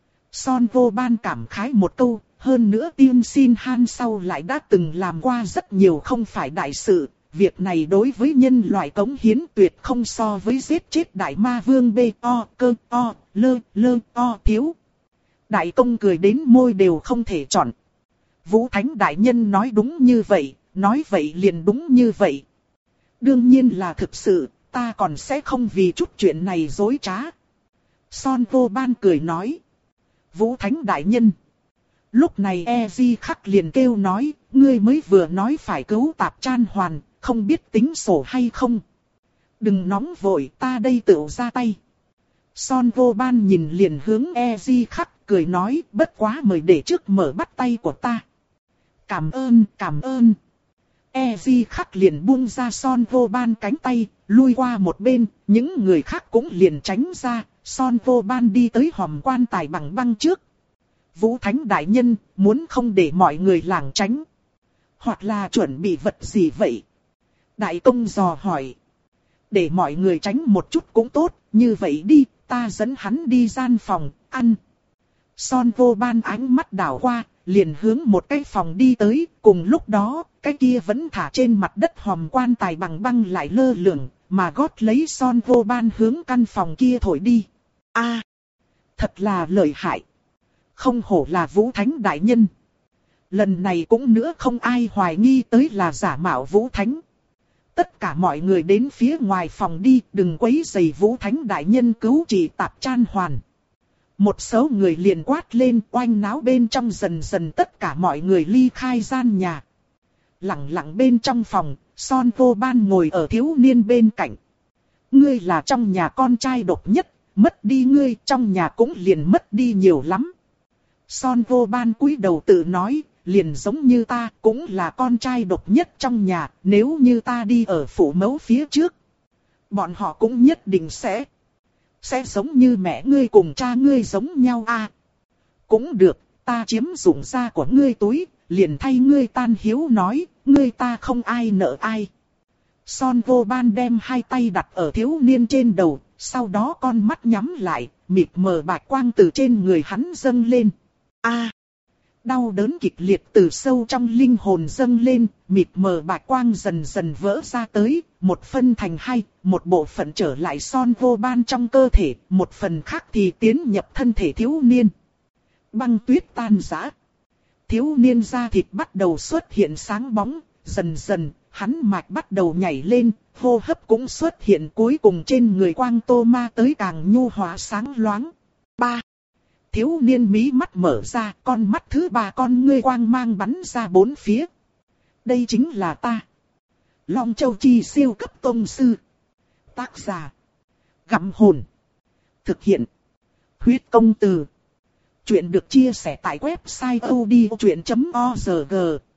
Speaker 1: Son vô ban cảm khái một câu, hơn nữa Tiên Xin Han sau lại đã từng làm qua rất nhiều không phải đại sự. Việc này đối với nhân loại cống hiến tuyệt không so với giết chết Đại Ma Vương bê o cơ o lơ lơ o thiếu. Đại công cười đến môi đều không thể chọn. Vũ Thánh Đại Nhân nói đúng như vậy, nói vậy liền đúng như vậy. Đương nhiên là thực sự, ta còn sẽ không vì chút chuyện này dối trá. Son vô ban cười nói. Vũ Thánh Đại Nhân. Lúc này Eji Khắc liền kêu nói, ngươi mới vừa nói phải cứu Tạp Chan Hoàn, không biết tính sổ hay không? Đừng nóng vội, ta đây tự ra tay. Son Vô Ban nhìn liền hướng Eji Khắc cười nói, bất quá mời để trước mở bắt tay của ta. Cảm ơn, cảm ơn. Eji Khắc liền buông ra Son Vô Ban cánh tay, lui qua một bên, những người khác cũng liền tránh ra, Son Vô Ban đi tới hòm quan tài bằng băng trước. Vũ Thánh Đại Nhân, muốn không để mọi người lảng tránh. Hoặc là chuẩn bị vật gì vậy? Đại Công dò hỏi. Để mọi người tránh một chút cũng tốt, như vậy đi, ta dẫn hắn đi gian phòng, ăn. Son Vô Ban ánh mắt đảo qua, liền hướng một cái phòng đi tới, cùng lúc đó, cái kia vẫn thả trên mặt đất hòm quan tài bằng băng lại lơ lửng, mà gót lấy Son Vô Ban hướng căn phòng kia thổi đi. A, à, thật là lợi hại. Không hổ là Vũ Thánh Đại Nhân. Lần này cũng nữa không ai hoài nghi tới là giả mạo Vũ Thánh. Tất cả mọi người đến phía ngoài phòng đi, đừng quấy rầy Vũ Thánh Đại Nhân cứu trị Tạp Chan Hoàn. Một số người liền quát lên, oanh náo bên trong, dần dần tất cả mọi người ly khai gian nhà. Lặng lặng bên trong phòng, Son Vô Ban ngồi ở thiếu niên bên cạnh. Ngươi là trong nhà con trai độc nhất, mất đi ngươi trong nhà cũng liền mất đi nhiều lắm. Son Vô Ban cúi đầu tự nói, liền giống như ta cũng là con trai độc nhất trong nhà, nếu như ta đi ở phủ mẫu phía trước. Bọn họ cũng nhất định sẽ, sẽ giống như mẹ ngươi cùng cha ngươi giống nhau a. À, cũng được, ta chiếm dụng da của ngươi túi, liền thay ngươi tan hiếu nói, ngươi ta không ai nợ ai. Son Vô Ban đem hai tay đặt ở thiếu niên trên đầu, sau đó con mắt nhắm lại, mịt mờ bạch quang từ trên người hắn dâng lên. A, à, đau đớn kịch liệt từ sâu trong linh hồn dâng lên, mịt mờ bạch quang dần dần vỡ ra tới, một phân thành hai, một bộ phận trở lại Son Vô Ban trong cơ thể, một phần khác thì tiến nhập thân thể thiếu niên. Băng tuyết tan rã. Thiếu niên da thịt bắt đầu xuất hiện sáng bóng, dần dần, hắn mạch bắt đầu nhảy lên, hô hấp cũng xuất hiện, cuối cùng trên người quang tô ma tới càng nhu hòa sáng loáng. Ba. Thiếu niên mí mắt mở ra, con mắt thứ ba con ngươi quang mang bắn ra bốn phía. Đây chính là ta. Long Châu Chi siêu cấp tông sư. Tác giả. Gặm hồn. Thực hiện. Huyết công từ. Chuyện được chia sẻ tại website odchuyện chấm org.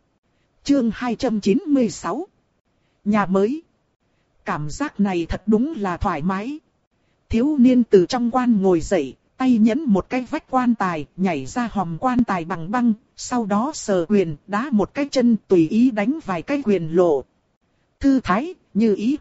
Speaker 1: Chương hai trăm chín mươi sáu. Nhà mới. Cảm giác này thật đúng là thoải mái. Thiếu niên từ trong quan ngồi dậy, tay nhấn một cái vách quan tài, nhảy ra hòm quan tài bằng băng, sau đó sờ quyền, đá một cái chân, tùy ý đánh vài cái quyền lộ. Thư thái, như ý.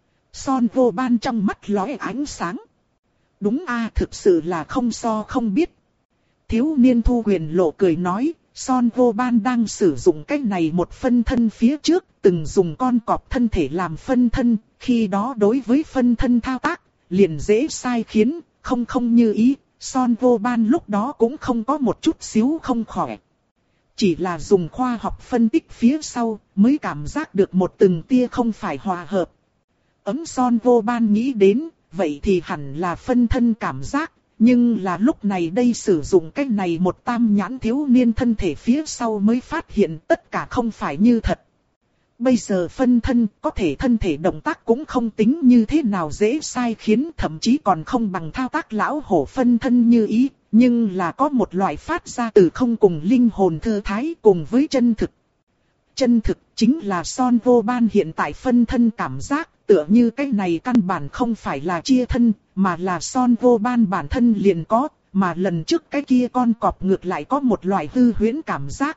Speaker 1: Son Vô Ban trong mắt lóe ánh sáng. Đúng a, à, thực sự là không so không biết. Thiếu niên thu quyền lộ cười nói, Son Vô Ban đang sử dụng cái này một phân thân phía trước, từng dùng con cọp thân thể làm phân thân, khi đó đối với phân thân thao tác, liền dễ sai khiến, không không như ý. Son Vô Ban lúc đó cũng không có một chút xíu không khỏe. Chỉ là dùng khoa học phân tích phía sau, mới cảm giác được một từng tia không phải hòa hợp. Ấm Son Vô Ban nghĩ đến, vậy thì hẳn là phân thân cảm giác. Nhưng là lúc này đây sử dụng cái này một tam nhãn thiếu niên thân thể phía sau mới phát hiện tất cả không phải như thật. Bây giờ phân thân có thể thân thể động tác cũng không tính như thế nào dễ sai khiến, thậm chí còn không bằng thao tác lão hổ phân thân như ý. Nhưng là có một loại phát ra từ không cùng linh hồn thư thái cùng với chân thực. Chân thực chính là Son Vô Ban hiện tại phân thân cảm giác, tựa như cái này căn bản không phải là chia thân, mà là Son Vô Ban bản thân liền có, mà lần trước cái kia con cọp ngược lại có một loại hư huyễn cảm giác.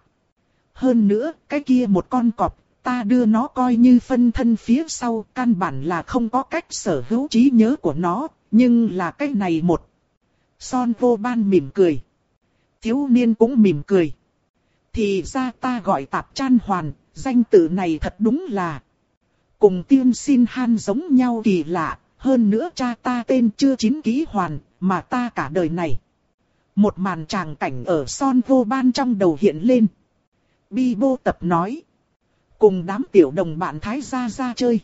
Speaker 1: Hơn nữa, cái kia một con cọp, ta đưa nó coi như phân thân phía sau, căn bản là không có cách sở hữu trí nhớ của nó, nhưng là cái này một. Son Vô Ban mỉm cười. Thiếu niên cũng mỉm cười. Thì ra ta gọi Tạp Chan Hoàn, danh tự này thật đúng là cùng Tiên Xin Han giống nhau kỳ lạ, hơn nữa cha ta tên chưa chín ký hoàn, mà ta cả đời này. Một màn tràng cảnh ở Son Vô Ban trong đầu hiện lên. Bi Bô Tập nói, cùng đám tiểu đồng bạn Thái gia ra chơi.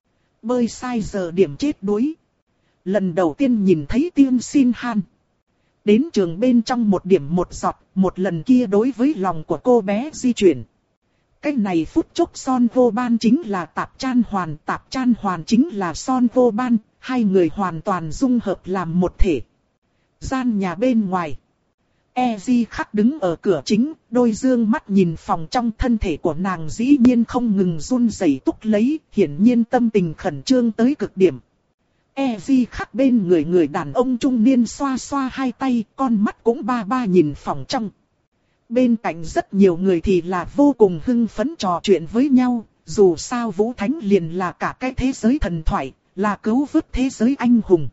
Speaker 1: Bơi sai giờ điểm chết đuối. Lần đầu tiên nhìn thấy Tiên Xin Han. Đến trường bên trong một điểm một giọt, một lần kia đối với lòng của cô bé di chuyển. Cái này phút chốc Son Vô Ban chính là Tạp Chan Hoàn, Tạp Chan Hoàn chính là Son Vô Ban, hai người hoàn toàn dung hợp làm một thể. Gian nhà bên ngoài. E.G. Khắc đứng ở cửa chính, đôi dương mắt nhìn phòng trong, thân thể của nàng dĩ nhiên không ngừng run rẩy túc lấy, hiển nhiên tâm tình khẩn trương tới cực điểm. E.G. Khắc bên người người đàn ông trung niên xoa xoa hai tay, con mắt cũng ba ba nhìn phòng trong. Bên cạnh rất nhiều người thì là vô cùng hưng phấn trò chuyện với nhau, dù sao Vũ Thánh liền là cả cái thế giới thần thoại, là cứu vớt thế giới anh hùng.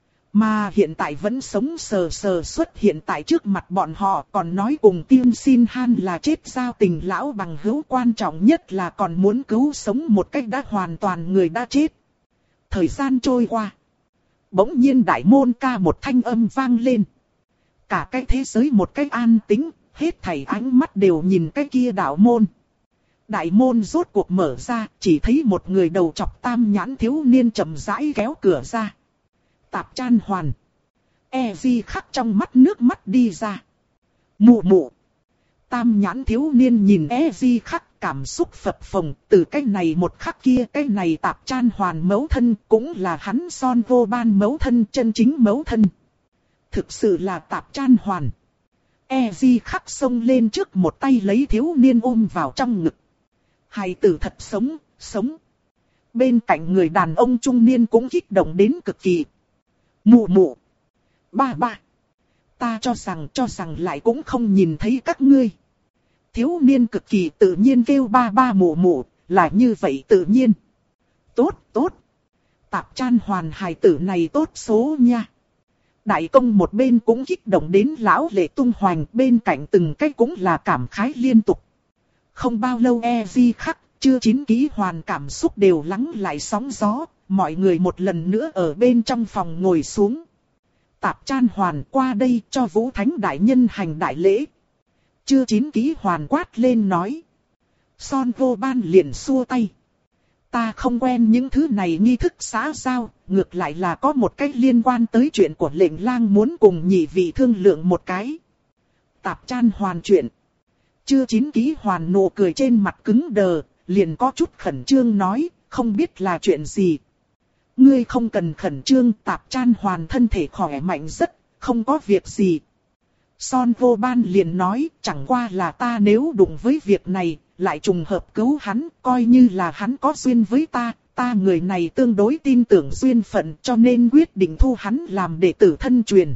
Speaker 1: Mà hiện tại vẫn sống sờ sờ xuất hiện tại trước mặt bọn họ, còn nói cùng Tiên Xin Han là chết giao tình lão bằng hữu, quan trọng nhất là còn muốn cứu sống một cách đã hoàn toàn người đã chết. Thời gian trôi qua. Bỗng nhiên đại môn ca một thanh âm vang lên. Cả cái thế giới một cách an tĩnh, hết thảy ánh mắt đều nhìn cái kia đạo môn. Đại môn rốt cuộc mở ra, chỉ thấy một người đầu chọc tam nhãn thiếu niên chậm rãi kéo cửa ra. Tạp Chan Hoàn. E.G. Khắc trong mắt nước mắt đi ra. Mụ mụ. Tam nhãn thiếu niên nhìn E.G. Khắc cảm xúc phập phồng, từ cái này một khắc kia, cái này Tạp Chan Hoàn mẫu thân cũng là hắn Son Vô Ban mẫu thân, chân chính mẫu thân. Thực sự là Tạp Chan Hoàn. E.G. Khắc xông lên trước một tay lấy thiếu niên ôm vào trong ngực. Hài tử thật sống, sống. Bên cạnh người đàn ông trung niên cũng kích động đến cực kỳ. Mụ mụ. Ba ba. Ta cho rằng cho rằng lại cũng không nhìn thấy các ngươi. Thiếu niên cực kỳ tự nhiên kêu ba ba mụ mụ, là như vậy tự nhiên. Tốt, tốt. Tạp Chan Hoàn hài tử này tốt số nha. Đại công một bên cũng kích động đến lão lệ tung hoành, bên cạnh từng cái cũng là cảm khái liên tục. Không bao lâu E.G. Khắc, chưa chín ký hoàn cảm xúc đều lắng lại sóng gió, mọi người một lần nữa ở bên trong phòng ngồi xuống. Tạp Chan Hoàn qua đây cho Vũ Thánh đại nhân hành đại lễ. Chưa chín ký hoàn quát lên nói. Son Vô Ban liền xua tay. Ta không quen những thứ này nghi thức xã giao, ngược lại là có một cách liên quan tới chuyện của lệnh lang muốn cùng nhị vị thương lượng một cái. Tạp Chan Hoàn chuyện. Chưa chín ký hoàn nụ cười trên mặt cứng đờ, liền có chút khẩn trương nói, không biết là chuyện gì. Ngươi không cần khẩn trương, Tạp Chan Hoàn thân thể khỏe mạnh rất, không có việc gì. Son Vô Ban liền nói, chẳng qua là ta nếu đụng với việc này, lại trùng hợp cứu hắn, coi như là hắn có duyên với ta, ta người này tương đối tin tưởng duyên phận cho nên quyết định thu hắn làm đệ tử thân truyền.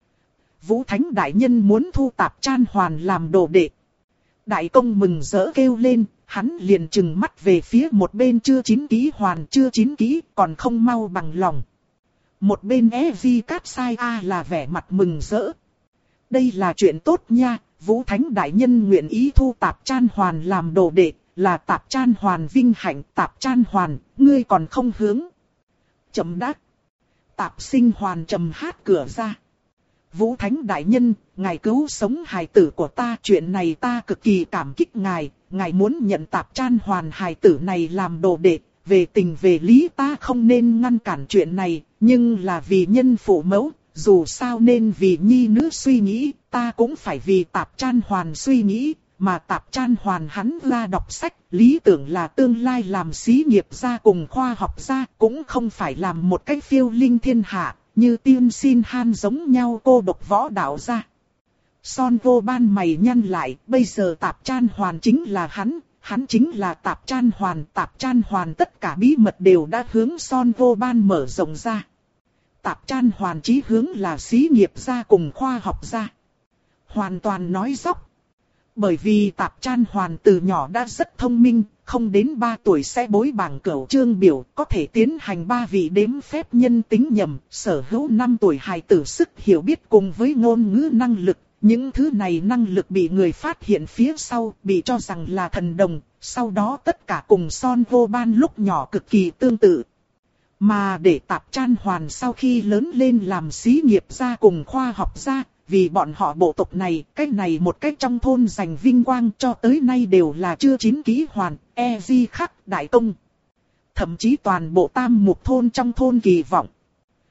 Speaker 1: Vũ Thánh đại nhân muốn thu Tạp Chan Hoàn làm đồ đệ. Đại công mừng rỡ kêu lên, hắn liền trừng mắt về phía một bên chưa chín ký hoàn, chưa chín ký còn không mau bằng lòng. Một bên E.G. Cát Sai A là vẻ mặt mừng rỡ. Đây là chuyện tốt nha, Vũ Thánh đại nhân nguyện ý thu Tạp Chan Hoàn làm đồ đệ, là Tạp Chan Hoàn vinh hạnh. Tạp Chan Hoàn, ngươi còn không hướng. Chậm đáp. Tạp Sinh Hoàn trầm hát cửa ra. Vũ Thánh đại nhân, ngài cứu sống hài tử của ta, chuyện này ta cực kỳ cảm kích ngài, ngài muốn nhận Tạp Chan Hoàn hài tử này làm đồ đệ, về tình về lý ta không nên ngăn cản chuyện này, nhưng là vì nhân phụ mẫu, dù sao nên vì nhi nữ suy nghĩ, ta cũng phải vì Tạp Chan Hoàn suy nghĩ, mà Tạp Chan Hoàn hắn ra đọc sách, lý tưởng là tương lai làm xí nghiệp gia cùng khoa học gia, cũng không phải làm một cách phiêu linh thiên hạ. Như Tiên Xin Han giống nhau cô độc võ đạo ra. Son Vô Ban mày nhăn lại, bây giờ Tạp Chan Hoàn chính là hắn, hắn chính là Tạp Chan Hoàn. Tạp Chan Hoàn tất cả bí mật đều đã hướng Son Vô Ban mở rộng ra. Tạp Chan Hoàn chí hướng là xí nghiệp gia cùng khoa học gia. Hoàn toàn nói dóc. Bởi vì Tạp Chan Hoàn từ nhỏ đã rất thông minh, không đến ba tuổi sẽ bối bảng cửu chương biểu, có thể tiến hành ba vị đếm phép nhân tính nhầm, sở hữu năm tuổi hài tử sức hiểu biết cùng với ngôn ngữ năng lực. Những thứ này năng lực bị người phát hiện phía sau, bị cho rằng là thần đồng, sau đó tất cả cùng Son Vô Ban lúc nhỏ cực kỳ tương tự. Mà để Tạp Chan Hoàn sau khi lớn lên làm xí nghiệp gia cùng khoa học gia, vì bọn họ bộ tộc này, cái này một cách trong thôn giành vinh quang cho tới nay đều là chưa chín ký hoàn, E.G. Khắc đại công. Thậm chí toàn bộ tam mục thôn trong thôn kỳ vọng.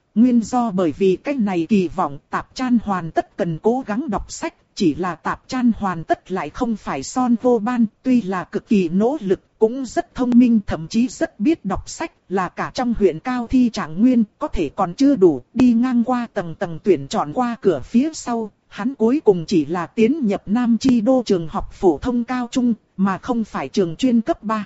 Speaker 1: Nguyên do bởi vì cái này kỳ vọng Tạp Chan hoàn tất cần cố gắng đọc sách, chỉ là Tạp Chan hoàn tất lại không phải Son Vô Ban, tuy là cực kỳ nỗ lực, cũng rất thông minh, thậm chí rất biết đọc sách, là cả trong huyện cao thi trạng nguyên, có thể còn chưa đủ, đi ngang qua tầng tầng tuyển chọn qua cửa phía sau, hắn cuối cùng chỉ là tiến nhập Nam Chi Đô trường học phổ thông cao trung, mà không phải trường chuyên cấp ba.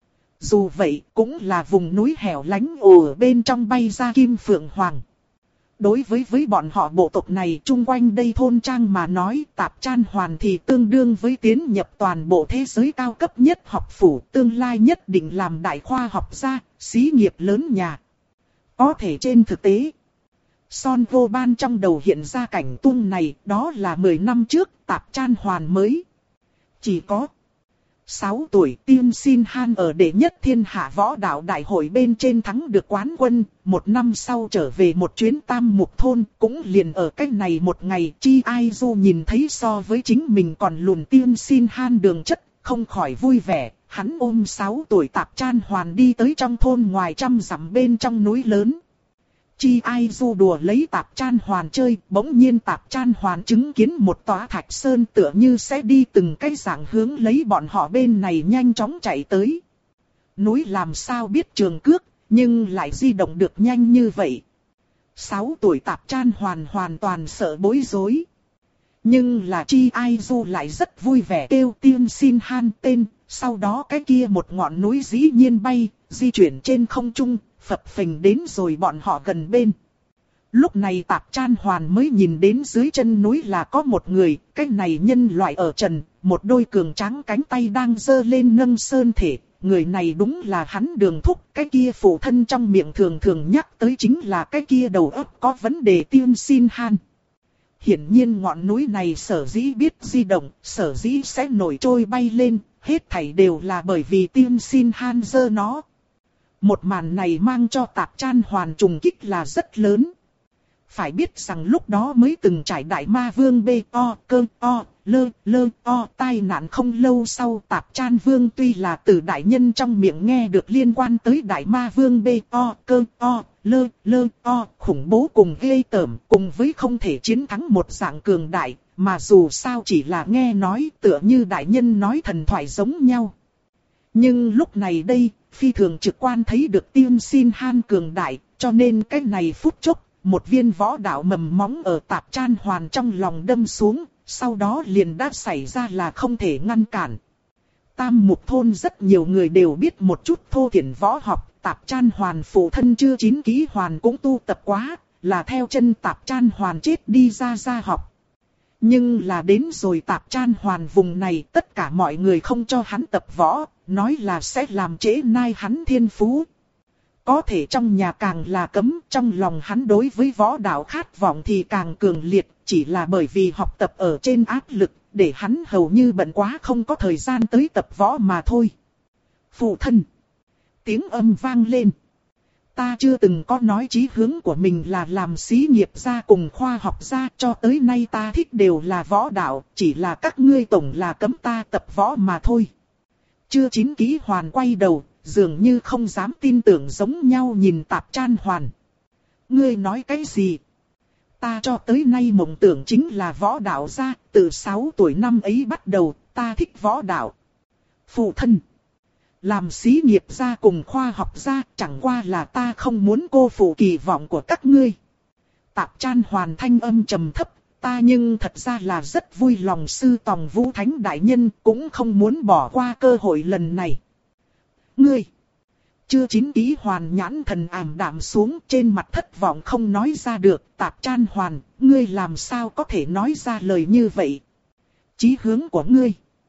Speaker 1: Dù vậy, cũng là vùng núi hẻo lánh ồ ở bên trong bay ra Kim Phượng Hoàng. Đối với với bọn họ bộ tộc này chung quanh đây thôn trang mà nói, Tạp Chan hoàn thì tương đương với tiến nhập toàn bộ thế giới cao cấp nhất học phủ, tương lai nhất định làm đại khoa học gia, xí nghiệp lớn nhà. Có thể trên thực tế, Son Vô Ban trong đầu hiện ra cảnh tung này, đó là mười năm trước Tạp Chan hoàn mới chỉ có sáu tuổi. Tiên Xin Han ở đệ nhất thiên hạ võ đạo đại hội bên trên thắng được quán quân, một năm sau trở về một chuyến Tam Mục thôn, cũng liền ở cách này một ngày, Chi Ai Du nhìn thấy so với chính mình còn lùn Tiên Xin Han đường chất, không khỏi vui vẻ, hắn ôm sáu tuổi Tạp Chan hoàn đi tới trong thôn ngoài trăm dặm bên trong núi lớn. Chi Ai Du đùa lấy Tạp Chan hoàn chơi, bỗng nhiên Tạp Chan hoàn chứng kiến một tòa thạch sơn tựa như sẽ đi từng cái dạng hướng lấy bọn họ bên này nhanh chóng chạy tới. Núi làm sao biết trường cước, nhưng lại di động được nhanh như vậy. Sáu tuổi Tạp Chan hoàn hoàn toàn sợ bối rối. Nhưng là Chi Ai Du lại rất vui vẻ kêu Tiên Xin Han tên, sau đó cái kia một ngọn núi dĩ nhiên bay, di chuyển trên không trung, phập phình đến rồi bọn họ gần bên. Lúc này Tạp Chan hoàn mới nhìn đến dưới chân núi là có một người, cái này nhân loại ở trần, một đôi cường tráng cánh tay đang giơ lên nâng sơn thể. Người này đúng là hắn Đường thúc, cái kia phụ thân trong miệng thường thường nhắc tới chính là cái kia đầu óc có vấn đề Tiên Xin Han. Hiển nhiên ngọn núi này sở dĩ biết di động, sở dĩ sẽ nổi trôi bay lên, hết thảy đều là bởi vì Tiên Xin Han giơ nó. Một màn này mang cho Tạp Chan hoàn trùng kích là rất lớn. Phải biết rằng lúc đó mới từng trải đại ma vương bê o, cơ o, lơ, lơ, o, tai nạn không lâu sau Tạp Chan vương tuy là từ đại nhân trong miệng nghe được liên quan tới đại ma vương bê o, cơ o, lơ, lơ, o, khủng bố cùng ghê tởm, cùng với không thể chiến thắng một dạng cường đại, mà dù sao chỉ là nghe nói tựa như đại nhân nói thần thoại giống nhau. Nhưng lúc này đây, phi thường trực quan thấy được Tiên Xin Han cường đại, cho nên cái này phút chốc, một viên võ đạo mầm móng ở Tạp Chan hoàn trong lòng đâm xuống, sau đó liền đã xảy ra là không thể ngăn cản. Tam Mục thôn rất nhiều người đều biết một chút thô thiển võ học, Tạp Chan hoàn phụ thân chưa chín ký hoàn cũng tu tập quá, là theo chân Tạp Chan hoàn chết đi ra ra học. Nhưng là đến rồi Tạp Chan hoàn vùng này tất cả mọi người không cho hắn tập võ, nói là sẽ làm trễ nai hắn thiên phú. Có thể trong nhà càng là cấm, trong lòng hắn đối với võ đạo khát vọng thì càng cường liệt, chỉ là bởi vì học tập ở trên áp lực, để hắn hầu như bận quá không có thời gian tới tập võ mà thôi. Phụ thân. Tiếng âm vang lên. Ta chưa từng có nói chí hướng của mình là làm xí nghiệp gia cùng khoa học gia, cho tới nay ta thích đều là võ đạo, chỉ là các ngươi tổng là cấm ta tập võ mà thôi. Chưa chín ký hoàn quay đầu, dường như không dám tin tưởng giống nhau nhìn Tạp Chan hoàn. Ngươi nói cái gì? Ta cho tới nay mộng tưởng chính là võ đạo gia, từ sáu tuổi năm ấy bắt đầu, ta thích võ đạo. Phụ thân. Làm xí nghiệp gia cùng khoa học gia, chẳng qua là ta không muốn cô phụ kỳ vọng của các ngươi. Tạp Chan hoàn thanh âm trầm thấp, ta nhưng thật ra là rất vui lòng sư tòng Vũ Thánh đại nhân, cũng không muốn bỏ qua cơ hội lần này. Ngươi. Chưa chín ký hoàn nhãn thần ảm đạm xuống, trên mặt thất vọng không nói ra được. Tạp Chan hoàn, ngươi làm sao có thể nói ra lời như vậy? Chí hướng của ngươi.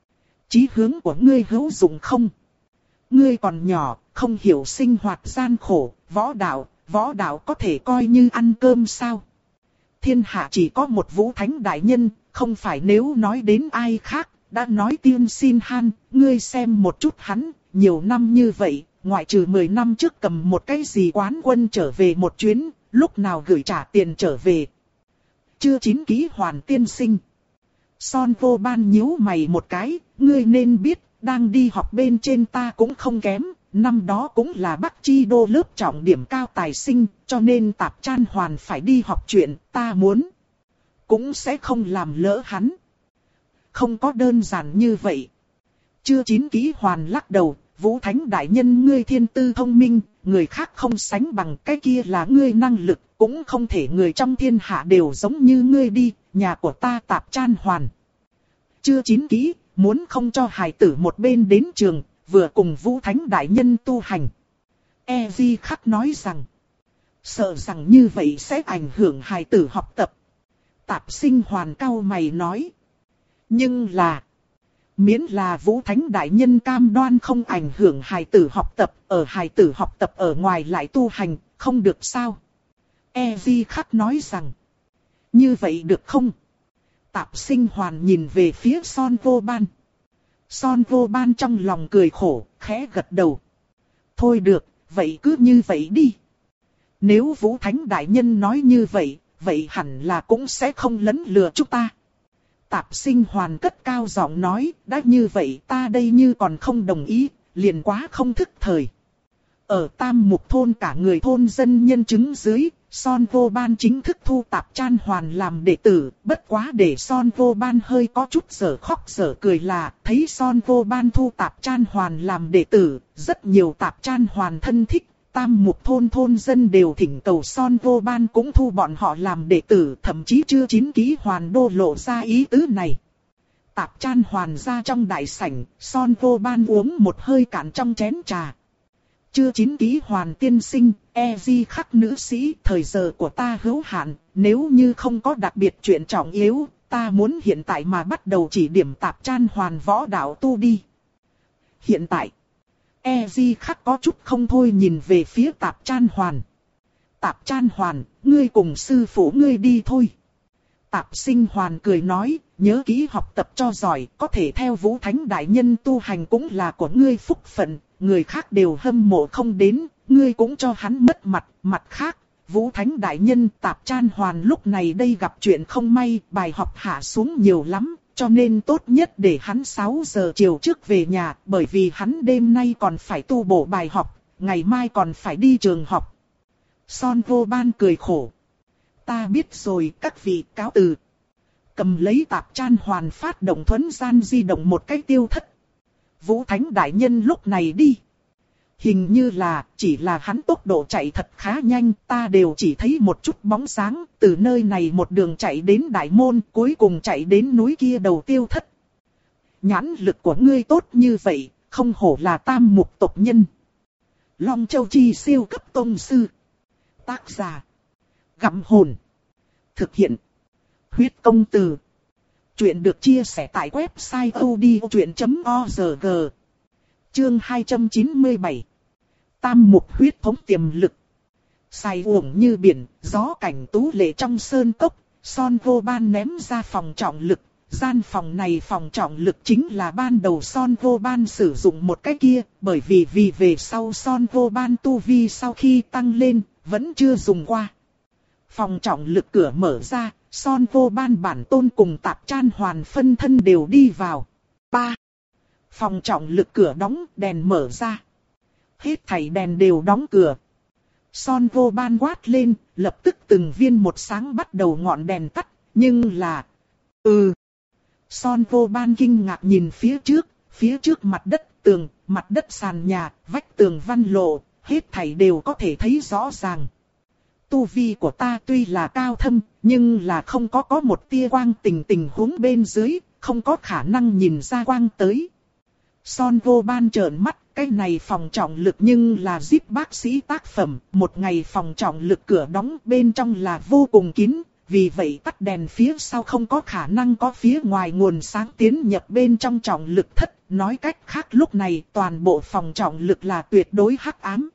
Speaker 1: Chí hướng của ngươi hữu dụng không? Ngươi còn nhỏ, không hiểu sinh hoạt gian khổ, võ đạo, võ đạo có thể coi như ăn cơm sao? Thiên hạ chỉ có một Vũ Thánh đại nhân, không phải nếu nói đến ai khác, đã nói Tiên Xin Han, ngươi xem một chút hắn, nhiều năm như vậy, ngoại trừ mười năm trước cầm một cái gì quán quân trở về một chuyến, lúc nào gửi trả tiền trở về. Chưa chín ký hoàn tiên sinh. Son Vô Ban nhíu mày một cái, ngươi nên biết, đang đi học bên trên ta cũng không kém, năm đó cũng là Bắc Chi Đô lớp trọng điểm cao tài sinh, cho nên Tạp Chan Hoàn phải đi học chuyện, ta muốn. Cũng sẽ không làm lỡ hắn. Không có đơn giản như vậy. Chưa chín ký Hoàn lắc đầu, Vũ Thánh đại nhân ngươi thiên tư thông minh, người khác không sánh bằng, cái kia là ngươi năng lực, cũng không thể người trong thiên hạ đều giống như ngươi đi, nhà của ta Tạp Chan Hoàn. Chưa chín ký, muốn không cho hài tử một bên đến trường, vừa cùng Vũ Thánh đại nhân tu hành. E Di Khắc nói rằng, sợ rằng như vậy sẽ ảnh hưởng hài tử học tập. Tạp Sinh Hoàn cau mày nói, nhưng là, miễn là Vũ Thánh đại nhân cam đoan không ảnh hưởng hài tử học tập, ở hài tử học tập ở ngoài lại tu hành, không được sao? E Di Khắc nói rằng, như vậy được không? Tạp Sinh Hoàn nhìn về phía Son Vô Ban. Son Vô Ban trong lòng cười khổ, khẽ gật đầu. Thôi được, vậy cứ như vậy đi. Nếu Vũ Thánh đại nhân nói như vậy, vậy hẳn là cũng sẽ không lấn lừa chúng ta. Tạp Sinh Hoàn cất cao giọng nói, đã như vậy ta đây như còn không đồng ý, liền quá không thức thời. Ở Tam Mục thôn cả người thôn dân nhân chứng dưới, Son Vô Ban chính thức thu Tạp Chan Hoàn làm đệ tử, bất quá để Son Vô Ban hơi có chút dở khóc dở cười là, thấy Son Vô Ban thu Tạp Chan Hoàn làm đệ tử, rất nhiều Tạp Chan Hoàn thân thích, Tam Mục thôn thôn dân đều thỉnh cầu Son Vô Ban cũng thu bọn họ làm đệ tử, thậm chí chưa chín ký Hoàn đô lộ ra ý tứ này. Tạp Chan Hoàn ra trong đại sảnh, Son Vô Ban uống một hơi cạn trong chén trà. Chưa chín ký Hoàn tiên sinh, E Di Khắc nữ sĩ, thời giờ của ta hữu hạn, nếu như không có đặc biệt chuyện trọng yếu, ta muốn hiện tại mà bắt đầu chỉ điểm Tạp Chan Hoàn võ đạo tu đi. Hiện tại, E Di Khắc có chút không thôi nhìn về phía Tạp Chan Hoàn. Tạp Chan Hoàn, ngươi cùng sư phụ ngươi đi thôi. Tạp Sinh Hoàn cười nói, nhớ kỹ học tập cho giỏi, có thể theo Vũ Thánh đại nhân tu hành cũng là của ngươi phúc phận, người khác đều hâm mộ không đến, ngươi cũng cho hắn mất mặt, mặt khác, Vũ Thánh đại nhân Tạp Chan Hoàn lúc này đây gặp chuyện không may, bài học hạ xuống nhiều lắm, cho nên tốt nhất để hắn sáu giờ chiều trước về nhà, bởi vì hắn đêm nay còn phải tu bổ bài học, ngày mai còn phải đi trường học. Son Vô Ban cười khổ. Ta biết rồi, các vị cáo từ. Cầm lấy Tạp Chan Hoàn phát động thuấn gian di động một cách tiêu thất. Vũ Thánh đại nhân lúc này đi. Hình như là, chỉ là hắn tốc độ chạy thật khá nhanh, ta đều chỉ thấy một chút bóng sáng, từ nơi này một đường chạy đến Đại Môn, cuối cùng chạy đến núi kia đầu tiêu thất. Nhãn lực của ngươi tốt như vậy, không hổ là Tam Mục tộc nhân. Long Châu Chi siêu cấp tông sư. Tác giả. Gặm hồn. Thực hiện. Huyết công từ. Chuyện được chia sẻ tại website odchuyện chấm org. Chương hai trăm chín mươi bảy. Tam Mục huyết thống tiềm lực. Say uổng như biển, gió cảnh tú lệ trong sơn cốc, Son Vô Ban ném ra phòng trọng lực. Gian phòng này phòng trọng lực chính là ban đầu Son Vô Ban sử dụng một cái kia, bởi vì vì về sau Son Vô Ban tu vi sau khi tăng lên, vẫn chưa dùng qua. Phòng trọng lực cửa mở ra, Son Vô Ban bản tôn cùng Tạp Chan Hoàn phân thân đều đi vào. ba. Phòng trọng lực cửa đóng, đèn mở ra. Hết thảy đèn đều đóng cửa. Son Vô Ban quát lên, lập tức từng viên một sáng bắt đầu ngọn đèn tắt, nhưng là... Ừ. Son Vô Ban kinh ngạc nhìn phía trước, phía trước mặt đất tường, mặt đất sàn nhà, vách tường văn lộ, hết thảy đều có thể thấy rõ ràng. Tu vi của ta tuy là cao thâm, nhưng là không có có một tia quang tình tình huống bên dưới, không có khả năng nhìn ra quang tới. Son Vô Ban trợn mắt, cái này phòng trọng lực nhưng là giúp bác sĩ tác phẩm, một ngày phòng trọng lực cửa đóng bên trong là vô cùng kín, vì vậy tắt đèn phía sau không có khả năng có phía ngoài nguồn sáng tiến nhập bên trong trọng lực thất, nói cách khác lúc này toàn bộ phòng trọng lực là tuyệt đối hắc ám.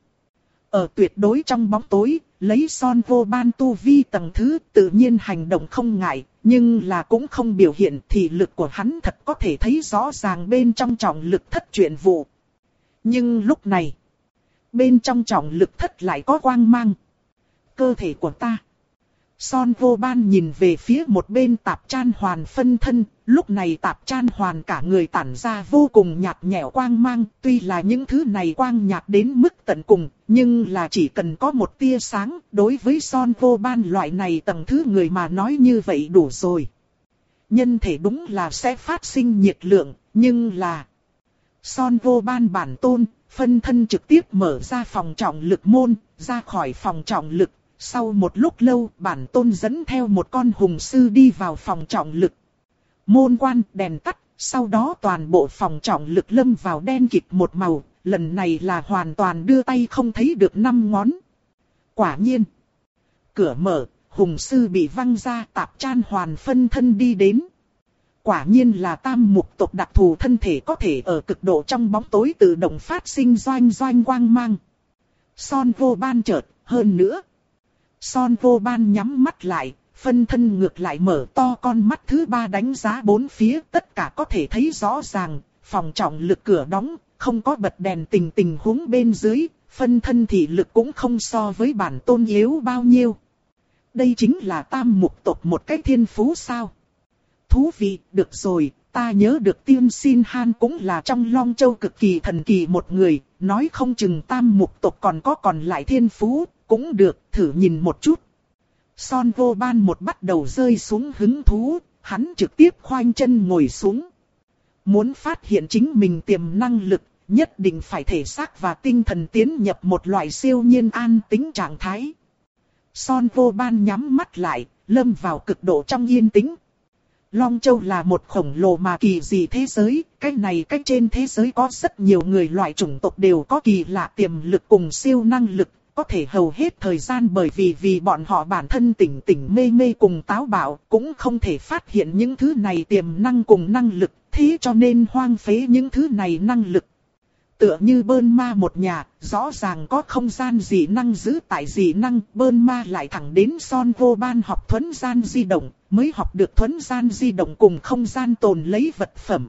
Speaker 1: Ở tuyệt đối trong bóng tối, lấy Son Vô Ban tu vi tầng thứ tự nhiên hành động không ngại, nhưng là cũng không biểu hiện thì lực của hắn thật có thể thấy rõ ràng bên trong trọng lực thất chuyện vụ. Nhưng lúc này, bên trong trọng lực thất lại có quang mang. Cơ thể của ta. Son Vô Ban nhìn về phía một bên Tạp Chan Hoàn phân thân, lúc này Tạp Chan Hoàn cả người tản ra vô cùng nhạt nhẽo quang mang, tuy là những thứ này quang nhạt đến mức tận cùng, nhưng là chỉ cần có một tia sáng, đối với Son Vô Ban loại này tầng thứ người mà nói như vậy đủ rồi. Nhân thể đúng là sẽ phát sinh nhiệt lượng, nhưng là Son Vô Ban bản tôn, phân thân trực tiếp mở ra phòng trọng lực môn, ra khỏi phòng trọng lực. Sau một lúc lâu, bản tôn dẫn theo một con hùng sư đi vào phòng trọng lực. Môn quan đèn tắt, sau đó toàn bộ phòng trọng lực lâm vào đen kịt một màu, lần này là hoàn toàn đưa tay không thấy được năm ngón. Quả nhiên, cửa mở, hùng sư bị văng ra, Tạp Chan Hoàn phân thân đi đến. Quả nhiên là tam mục tộc đặc thù thân thể có thể ở cực độ trong bóng tối tự động phát sinh doanh doanh quang mang. Son Vô Ban chợt, hơn nữa. Son Vô Ban nhắm mắt lại, phân thân ngược lại mở to con mắt thứ ba đánh giá bốn phía, tất cả có thể thấy rõ ràng, phòng trọng lực cửa đóng, không có bật đèn tình tình huống bên dưới, phân thân thị lực cũng không so với bản tôn yếu bao nhiêu. Đây chính là tam mục tộc một cái thiên phú sao? Thú vị, được rồi, ta nhớ được Tiên Xin Han cũng là trong Long Châu cực kỳ thần kỳ một người, nói không chừng tam mục tộc còn có còn lại thiên phú, cũng được, thử nhìn một chút. Son Vô Ban một bắt đầu rơi xuống hứng thú, hắn trực tiếp khoanh chân ngồi xuống. Muốn phát hiện chính mình tiềm năng lực, nhất định phải thể xác và tinh thần tiến nhập một loại siêu nhiên an tĩnh trạng thái. Son Vô Ban nhắm mắt lại, lâm vào cực độ trong yên tĩnh. Long Châu là một khổng lồ mà kỳ dị thế giới, cái này cái trên thế giới có rất nhiều người loại chủng tộc đều có kỳ lạ tiềm lực cùng siêu năng lực, có thể hầu hết thời gian bởi vì vì bọn họ bản thân tỉnh tỉnh mê mê cùng táo bạo, cũng không thể phát hiện những thứ này tiềm năng cùng năng lực, thế cho nên hoang phế những thứ này năng lực. Tựa như Bơn Ma một nhà, rõ ràng có không gian dị năng giữ tại dị năng, Bơn Ma lại thẳng đến Son Vô Ban học thuấn gian di động, mới học được thuấn gian di động cùng không gian tồn lấy vật phẩm.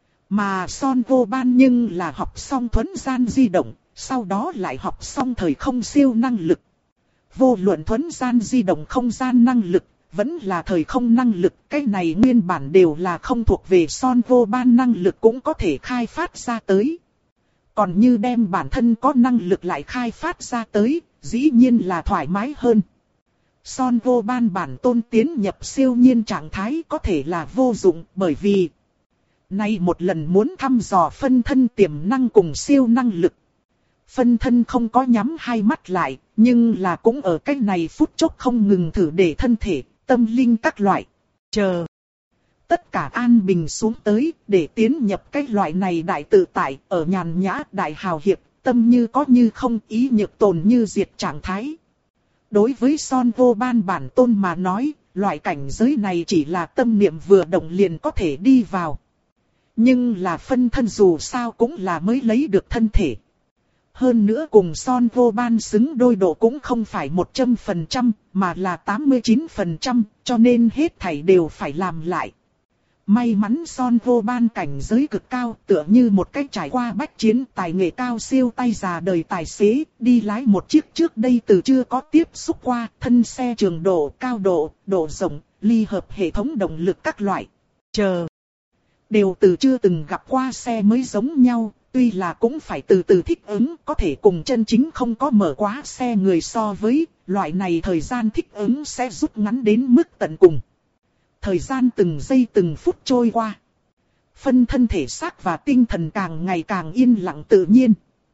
Speaker 1: Mà Son Vô Ban nhưng là học xong thuấn gian di động, sau đó lại học xong thời không siêu năng lực. Vô luận thuấn gian di động không gian năng lực, vẫn là thời không năng lực, cái này nguyên bản đều là không thuộc về Son Vô Ban năng lực cũng có thể khai phát ra tới. Còn như đem bản thân có năng lực lại khai phát ra tới, dĩ nhiên là thoải mái hơn. Son Vô Ban bản tôn tiến nhập siêu nhiên trạng thái có thể là vô dụng bởi vì nay một lần muốn thăm dò phân thân tiềm năng cùng siêu năng lực. Phân thân không có nhắm hai mắt lại, nhưng là cũng ở cách này phút chốc không ngừng thử để thân thể, tâm linh các loại. Chờ. Tất cả an bình xuống tới, để tiến nhập cái loại này đại tự tại, ở nhàn nhã đại hào hiệp, tâm như có như không, ý nhược tồn như diệt trạng thái. Đối với Son Vô Ban bản tôn mà nói, loại cảnh giới này chỉ là tâm niệm vừa động liền có thể đi vào. Nhưng là phân thân dù sao cũng là mới lấy được thân thể. Hơn nữa cùng Son Vô Ban xứng đôi độ cũng không phải một trăm phần trăm, mà là tám mươi chín phần trăm, cho nên hết thảy đều phải làm lại. May mắn Son Vô Ban cảnh giới cực cao, tựa như một cách trải qua bách chiến tài nghệ cao siêu tay già đời tài xế, đi lái một chiếc trước đây từ chưa có tiếp xúc qua, thân xe trường độ, cao độ, độ rộng, ly hợp hệ thống động lực các loại. Chờ. Đều từ chưa từng gặp qua xe mới giống nhau, tuy là cũng phải từ từ thích ứng, có thể cùng chân chính không có mở quá xe người so với, loại này thời gian thích ứng sẽ rút ngắn đến mức tận cùng. Thời gian từng giây từng phút trôi qua. Phân thân thể xác và tinh thần càng ngày càng yên lặng tự nhiên.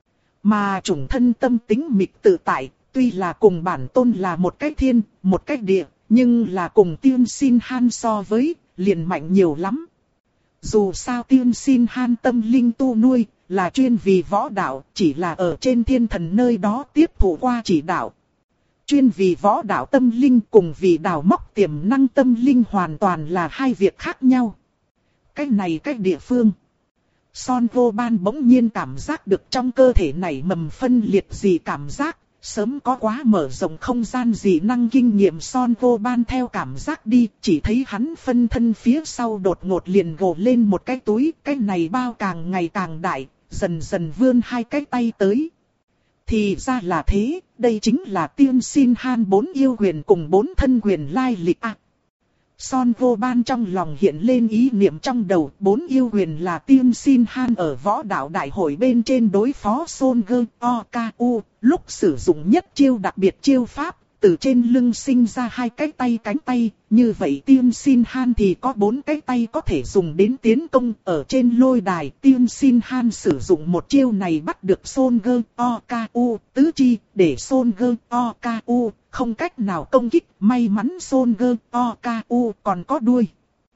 Speaker 1: Mà chủng thân tâm tính mịch tự tại, tuy là cùng bản tôn là một cái thiên, một cái địa, nhưng là cùng Tiên Xin Han so với, liền mạnh nhiều lắm. Dù sao Tiên Xin Han tâm linh tu nuôi, là chuyên vì võ đạo, chỉ là ở trên thiên thần nơi đó tiếp thụ qua chỉ đạo. Chuyên vì võ đạo tâm linh cùng vì đào móc tiềm năng tâm linh hoàn toàn là hai việc khác nhau. Cái này cái địa phương. Son Vô Ban bỗng nhiên cảm giác được trong cơ thể này mầm phân liệt gì cảm giác, sớm có quá mở rộng không gian gì năng kinh nghiệm. Son Vô Ban theo cảm giác đi, chỉ thấy hắn phân thân phía sau đột ngột liền gồ lên một cái túi, cái này bao càng ngày càng đại, dần dần vươn hai cái tay tới. Thì ra là thế, đây chính là Tiên Xin Han bốn yêu quyền cùng bốn thân quyền lai lịch à. Son Vô Ban trong lòng hiện lên ý niệm trong đầu, bốn yêu quyền là Tiên Xin Han ở võ đạo đại hội bên trên đối phó Son Gơ O K U, lúc sử dụng nhất chiêu đặc biệt chiêu pháp, từ trên lưng sinh ra hai cái tay cánh tay, như vậy Tiên Xin Han thì có bốn cái tay có thể dùng đến tiến công. Ở trên lôi đài, Tiên Xin Han sử dụng một chiêu này bắt được Son Gơ O K U tứ chi, để Son Gơ O K U không cách nào công kích. May mắn Son Gơ O K U còn có đuôi,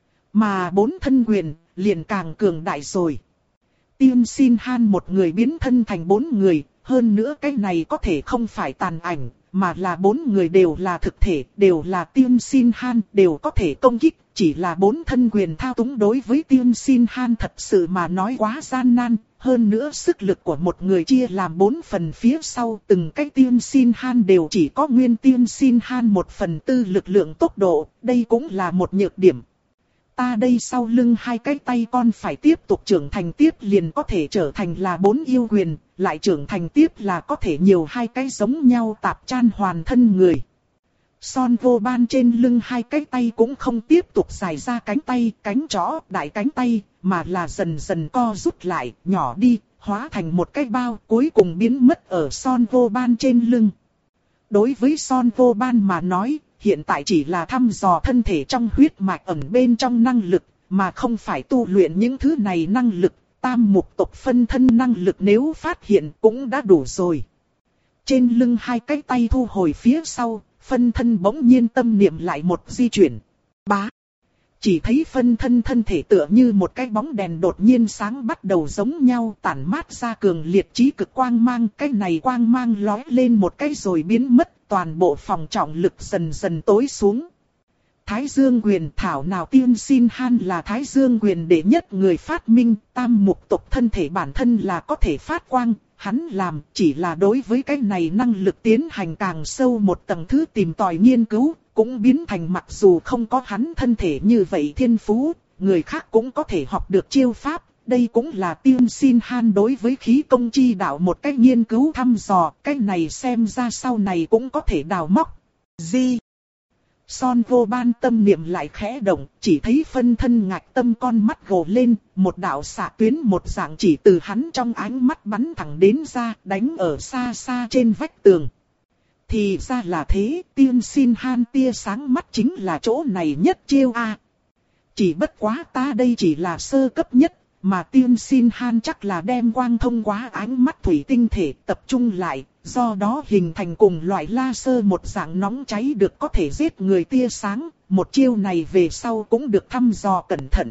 Speaker 1: mà bốn thân quyền liền càng cường đại rồi. Tiên Xin Han một người biến thân thành bốn người, hơn nữa cái này có thể không phải tàn ảnh, mà là bốn người đều là thực thể, đều là Tiên Xin Han, đều có thể công kích. Chỉ là bốn thân quyền thao túng đối với Tiên Xin Han thật sự mà nói quá gian nan. Hơn nữa sức lực của một người chia làm bốn phần phía sau, từng cái Tiên Xin Han đều chỉ có nguyên Tiên Xin Han một phần tư lực lượng tốc độ, đây cũng là một nhược điểm. Ta đây sau lưng hai cái tay con phải tiếp tục trưởng thành tiếp liền có thể trở thành là bốn yêu quyền, lại trưởng thành tiếp là có thể nhiều hai cái giống nhau tạp chan hoàn thân người. Son Vô Ban trên lưng hai cái tay cũng không tiếp tục dài ra cánh tay, cánh chó, đại cánh tay, mà là dần dần co rút lại, nhỏ đi, hóa thành một cái bao, cuối cùng biến mất ở Son Vô Ban trên lưng. Đối với Son Vô Ban mà nói, hiện tại chỉ là thăm dò thân thể trong huyết mạch ẩn bên trong năng lực, mà không phải tu luyện những thứ này năng lực. Tam mục tộc phân thân năng lực nếu phát hiện cũng đã đủ rồi. Trên lưng hai cái tay thu hồi phía sau, phân thân bỗng nhiên tâm niệm lại một di chuyển. Bá! Chỉ thấy phân thân thân thể tựa như một cái bóng đèn đột nhiên sáng bắt đầu giống nhau, tản mát ra cường liệt trí cực quang mang. Cái này quang mang lóe lên một cái rồi biến mất, toàn bộ phòng trọng lực dần dần tối xuống. Thái Dương quyền thảo nào Tiên Xin Han là Thái Dương quyền đệ nhất người phát minh, tam mục tộc thân thể bản thân là có thể phát quang, hắn làm chỉ là đối với cái này năng lực tiến hành càng sâu một tầng thứ tìm tòi nghiên cứu, cũng biến thành mặc dù không có hắn thân thể như vậy thiên phú, người khác cũng có thể học được chiêu pháp. Đây cũng là Tiên Xin Han đối với khí công chi đạo một cách nghiên cứu thăm dò, cái này xem ra sau này cũng có thể đào móc. Gì? Son Vô Ban tâm niệm lại khẽ động, chỉ thấy phân thân ngạch tâm con mắt gồ lên, một đạo xạ tuyến một dạng chỉ từ hắn trong ánh mắt bắn thẳng đến ra, đánh ở xa xa trên vách tường. Thì ra là thế, Tiên Xin Han tia sáng mắt chính là chỗ này nhất chiêu a. Chỉ bất quá ta đây chỉ là sơ cấp nhất, mà Tiên Xin Han chắc là đem quang thông qua ánh mắt thủy tinh thể tập trung lại, do đó hình thành cùng loại laser một dạng nóng cháy được có thể giết người tia sáng. Một chiêu này về sau cũng được thăm dò cẩn thận.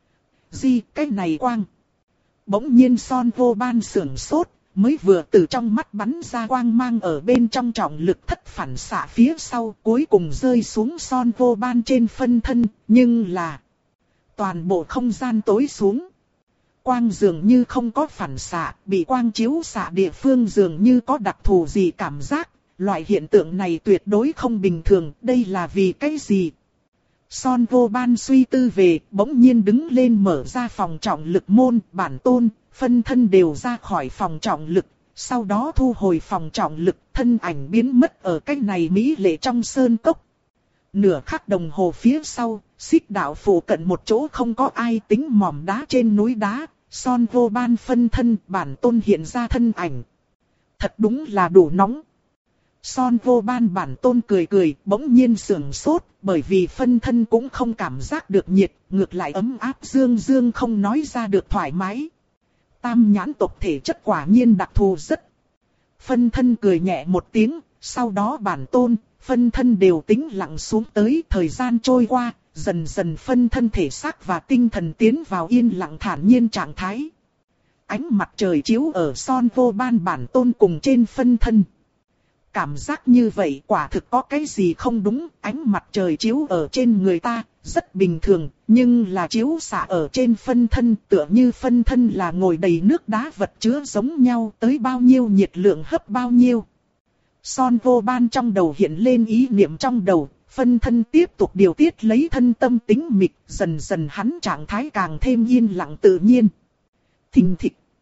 Speaker 1: Gì, cái này quang? Bỗng nhiên Son Vô Ban sưởng sốt, mới vừa từ trong mắt bắn ra quang mang ở bên trong trọng lực thất phản xạ phía sau, cuối cùng rơi xuống Son Vô Ban trên phân thân, nhưng là toàn bộ không gian tối xuống. Quang dường như không có phản xạ, bị quang chiếu xạ địa phương dường như có đặc thù gì cảm giác. Loại hiện tượng này tuyệt đối không bình thường, đây là vì cái gì? Son Vô Ban suy tư về, bỗng nhiên đứng lên mở ra phòng trọng lực môn, bản tôn, phân thân đều ra khỏi phòng trọng lực. Sau đó thu hồi phòng trọng lực, thân ảnh biến mất ở cái này mỹ lệ trong sơn cốc. Nửa khắc đồng hồ phía sau, xích đạo phủ cận một chỗ không có ai tính mỏm đá trên núi đá, Son Vô Ban phân thân bản tôn hiện ra thân ảnh. Thật đúng là đủ nóng. Son Vô Ban bản tôn cười cười, bỗng nhiên sưởng sốt, bởi vì phân thân cũng không cảm giác được nhiệt, ngược lại ấm áp dương dương không nói ra được thoải mái. Tam nhãn tộc thể chất quả nhiên đặc thù rất. Phân thân cười nhẹ một tiếng, sau đó bản tôn, phân thân đều tĩnh lặng xuống tới. Thời gian trôi qua, dần dần phân thân thể xác và tinh thần tiến vào yên lặng thản nhiên trạng thái. Ánh mặt trời chiếu ở Son Vô Ban bản tôn cùng trên phân thân. Cảm giác như vậy quả thực có cái gì không đúng, ánh mặt trời chiếu ở trên người ta, rất bình thường, nhưng là chiếu xạ ở trên phân thân, tựa như phân thân là ngồi đầy nước đá vật chứa giống nhau, tới bao nhiêu nhiệt lượng hấp bao nhiêu. Son Vô Ban trong đầu hiện lên ý niệm trong đầu, phân thân tiếp tục điều tiết lấy thân tâm tĩnh mịch, dần dần hắn trạng thái càng thêm yên lặng tự nhiên. Thình thịch.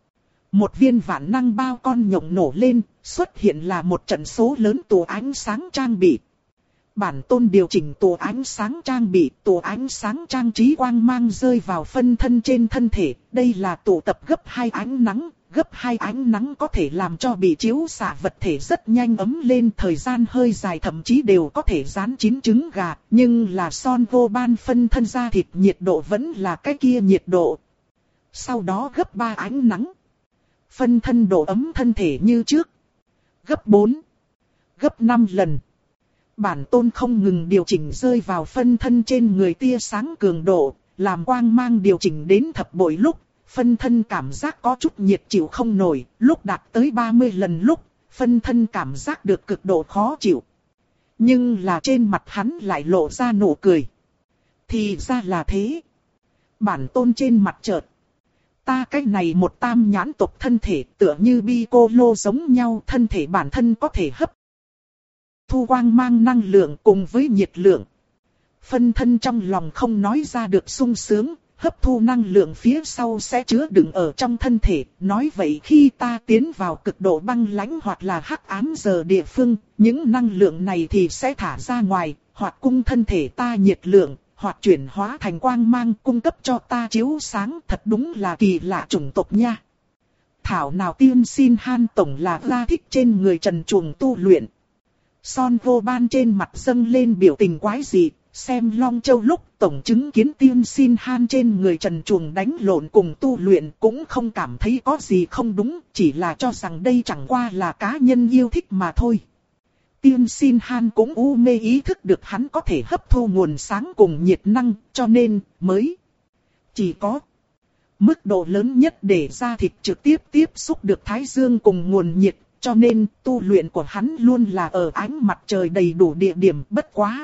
Speaker 1: Một viên vạn năng bao con nhộng nổ lên, xuất hiện là một trận số lớn tổ ánh sáng trang bị. Bản tôn điều chỉnh tổ ánh sáng trang bị, tổ ánh sáng trang trí quang mang rơi vào phân thân trên thân thể. Đây là tụ tập gấp hai ánh nắng, gấp hai ánh nắng có thể làm cho bị chiếu xạ vật thể rất nhanh ấm lên, thời gian hơi dài thậm chí đều có thể rán chín trứng gà. Nhưng là Son Goban phân thân da thịt nhiệt độ vẫn là cái kia nhiệt độ. Sau đó gấp ba ánh nắng. Phân thân độ ấm thân thể như trước. Gấp bốn, gấp năm lần. Bản tôn không ngừng điều chỉnh rơi vào phân thân trên người tia sáng cường độ, làm quang mang điều chỉnh đến thập bội lúc, phân thân cảm giác có chút nhiệt chịu không nổi, lúc đạt tới ba mươi lần lúc, phân thân cảm giác được cực độ khó chịu. Nhưng là trên mặt hắn lại lộ ra nụ cười. Thì ra là thế. Bản tôn trên mặt chợt. Ta cái này một tam nhãn tộc thân thể tựa như Piccolo giống nhau, thân thể bản thân có thể hấp thu quang mang năng lượng cùng với nhiệt lượng. Phân thân trong lòng không nói ra được sung sướng, hấp thu năng lượng phía sau sẽ chứa đựng ở trong thân thể. Nói vậy khi ta tiến vào cực độ băng lãnh hoặc là hắc ám giờ địa phương, những năng lượng này thì sẽ thả ra ngoài, hoặc cung thân thể ta nhiệt lượng, hoặc chuyển hóa thành quang mang cung cấp cho ta chiếu sáng. Thật đúng là kỳ lạ chủng tộc nha. Thảo nào tiên xin Han tổng là ra thích trên người trần truồng tu luyện. Son Goban trên mặt dâng lên biểu tình quái dị, xem Long Châu lúc tổng chứng kiến tiên xin Han trên người trần truồng đánh lộn cùng tu luyện cũng không cảm thấy có gì không đúng, chỉ là cho rằng đây chẳng qua là cá nhân yêu thích mà thôi. Tiên xin Han cũng u mê ý thức được hắn có thể hấp thu nguồn sáng cùng nhiệt năng, cho nên mới chỉ có mức độ lớn nhất để da thịt trực tiếp tiếp xúc được thái dương cùng nguồn nhiệt. Cho nên tu luyện của hắn luôn là ở ánh mặt trời đầy đủ địa điểm. Bất quá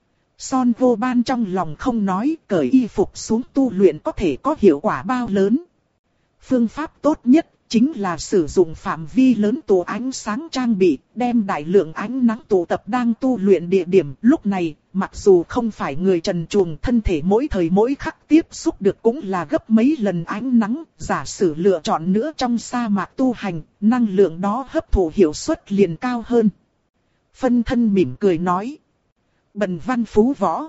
Speaker 1: Son Goban trong lòng không nói, cởi y phục xuống tu luyện có thể có hiệu quả bao lớn. Phương pháp tốt nhất chính là sử dụng phạm vi lớn tổ ánh sáng trang bị, đem đại lượng ánh nắng tụ tập đang tu luyện địa điểm. Lúc này, mặc dù không phải người trần truồng, thân thể mỗi thời mỗi khắc tiếp xúc được cũng là gấp mấy lần ánh nắng. Giả sử lựa chọn nữa trong sa mạc tu hành, năng lượng đó hấp thụ hiệu suất liền cao hơn. Phân thân mỉm cười nói. Bần văn phú võ.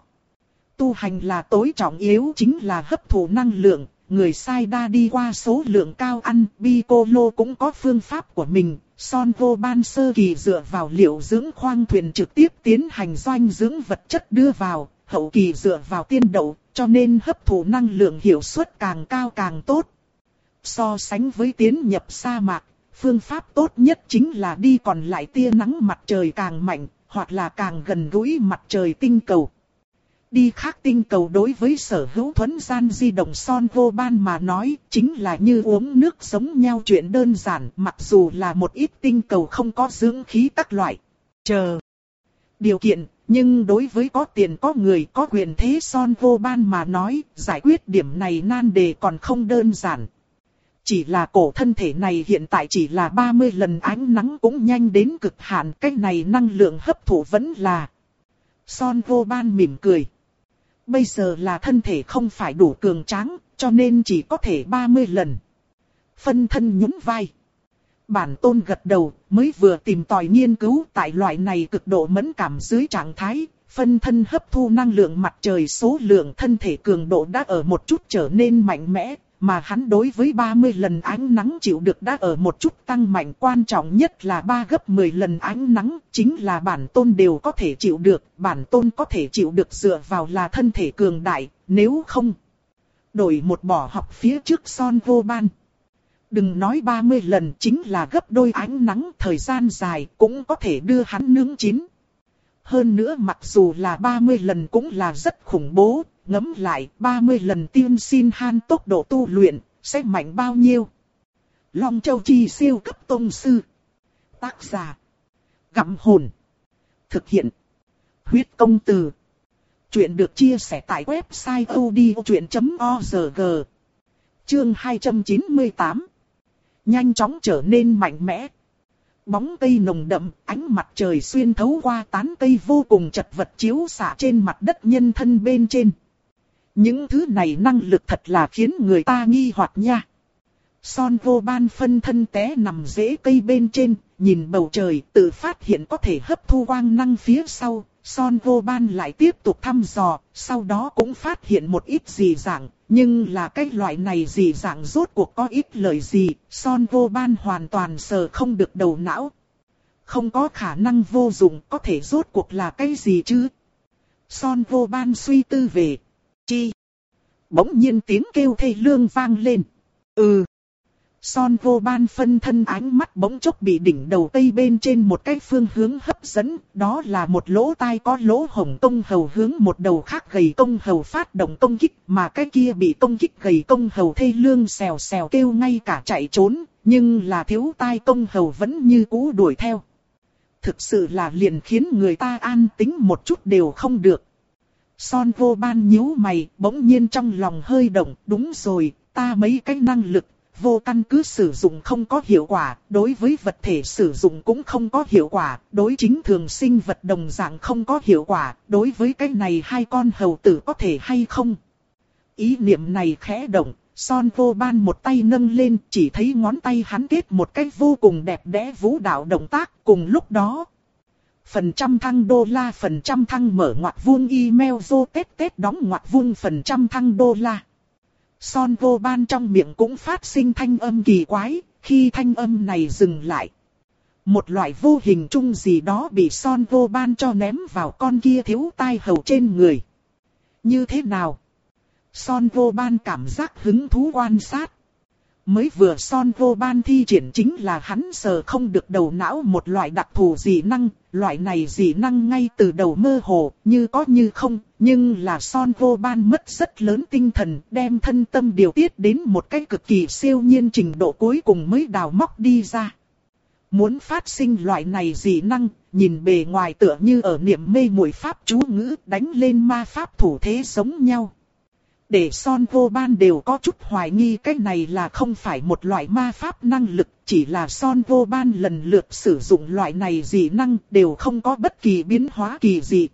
Speaker 1: Tu hành là tối trọng yếu chính là hấp thụ năng lượng. Người sai đa đi qua số lượng cao ăn, Piccolo cũng có phương pháp của mình. Son Goban sơ kỳ dựa vào liệu dưỡng khoang thuyền trực tiếp tiến hành doanh dưỡng vật chất đưa vào, hậu kỳ dựa vào tiên đậu, cho nên hấp thụ năng lượng hiệu suất càng cao càng tốt. So sánh với tiến nhập sa mạc, phương pháp tốt nhất chính là đi còn lại tia nắng mặt trời càng mạnh, hoặc là càng gần gũi mặt trời tinh cầu. Đi khác tinh cầu đối với sở hữu thuần gian di động Son Goban mà nói chính là như uống nước giống nhau chuyện đơn giản, mặc dù là một ít tinh cầu không có dưỡng khí các loại. Chờ điều kiện, nhưng đối với có tiền có người có quyền thế Son Goban mà nói, giải quyết điểm này nan đề còn không đơn giản. Chỉ là cổ thân thể này hiện tại chỉ là ba mươi lần ánh nắng cũng nhanh đến cực hạn, cái này năng lượng hấp thụ vẫn là. Son Goban mỉm cười. Bây giờ là thân thể không phải đủ cường tráng, cho nên chỉ có thể ba mươi lần. Phân thân nhún vai. Bản tôn gật đầu, mới vừa tìm tòi nghiên cứu tại loại này cực độ mẫn cảm dưới trạng thái. Phân thân hấp thu năng lượng mặt trời số lượng thân thể cường độ đã ở một chút trở nên mạnh mẽ. Mà hắn đối với ba mươi lần ánh nắng chịu được đã ở một chút tăng mạnh, quan trọng nhất là ba gấp mười lần ánh nắng, chính là bản tôn đều có thể chịu được, bản tôn có thể chịu được dựa vào là thân thể cường đại, nếu không đổi một bỏ học phía trước Son Goban. Đừng nói ba mươi lần, chính là gấp đôi ánh nắng, thời gian dài cũng có thể đưa hắn nướng chín. Hơn nữa mặc dù là ba mươi lần cũng là rất khủng bố. Ngẫm lại ba mươi lần tiên xin Han tốc độ tu luyện sẽ mạnh bao nhiêu. Long Châu Chi siêu cấp tông sư. Tác giả Gặm Hồn. Thực hiện Huyết Công Từ. Chuyện được chia sẻ tại website odchuyện chấm org. Chương hai trăm chín mươi tám. Nhanh chóng trở nên mạnh mẽ. Bóng cây nồng đậm, ánh mặt trời xuyên thấu qua tán cây vô cùng chật vật chiếu xạ trên mặt đất nhân thân bên trên. Những thứ này năng lực thật là khiến người ta nghi hoặc nha. Son vô ban phân thân té nằm rễ cây bên trên, nhìn bầu trời tự phát hiện có thể hấp thu quang năng phía sau. Son vô ban lại tiếp tục thăm dò, sau đó cũng phát hiện một ít dị dạng, nhưng là cái loại này dị dạng rốt cuộc có ít lợi gì, Son vô ban hoàn toàn sờ không được đầu não. Không có khả năng vô dụng, có thể rốt cuộc là cái gì chứ? Son vô ban suy tư về. Chi? Bỗng nhiên tiếng kêu thê lương vang lên. Ừ. Son vô ban phân thân ánh mắt bỗng chốc bị đỉnh đầu cây bên trên một cái phương hướng hấp dẫn, đó là một lỗ tai có lỗ hổng công hầu hướng một đầu khác gầy công hầu phát động công kích, mà cái kia bị công kích gầy công hầu thê lương xèo xèo kêu ngay cả chạy trốn, nhưng là thiếu tai công hầu vẫn như cũ đuổi theo. Thực sự là liền khiến người ta an tính một chút đều không được. Son vô ban nhíu mày, bỗng nhiên trong lòng hơi động, đúng rồi, ta mấy cái năng lực. Vô căn cứ sử dụng không có hiệu quả, đối với vật thể sử dụng cũng không có hiệu quả, đối chính thường sinh vật đồng dạng không có hiệu quả, đối với cái này hai con hầu tử có thể hay không? Ý niệm này khẽ động, Son vô ban một tay nâng lên, chỉ thấy ngón tay hắn kết một cái vô cùng đẹp đẽ vũ đạo động tác, cùng lúc đó. Phần trăm thăng đô la phần trăm thăng mở ngoặc vuông email vô tết tết đóng ngoặc vuông phần trăm thăng đô la. Son vô ban trong miệng cũng phát sinh thanh âm kỳ quái, khi thanh âm này dừng lại. Một loại vô hình chung gì đó bị son vô ban cho ném vào con kia thiếu tai hầu trên người. Như thế nào? Son vô ban cảm giác hứng thú quan sát. Mới vừa son vô ban thi triển chính là hắn sờ không được đầu não một loại đặc thù dị năng, loại này dị năng ngay từ đầu mơ hồ, như có như không, nhưng là son vô ban mất rất lớn tinh thần, đem thân tâm điều tiết đến một cái cực kỳ siêu nhiên trình độ cuối cùng mới đào móc đi ra. Muốn phát sinh loại này dị năng, nhìn bề ngoài tựa như ở niệm mê muội pháp chú ngữ đánh lên ma pháp thủ thế giống nhau. Để son vô ban đều có chút hoài nghi cái này là không phải một loại ma pháp năng lực, chỉ là son vô ban lần lượt sử dụng loại này dị năng đều không có bất kỳ biến hóa kỳ dị.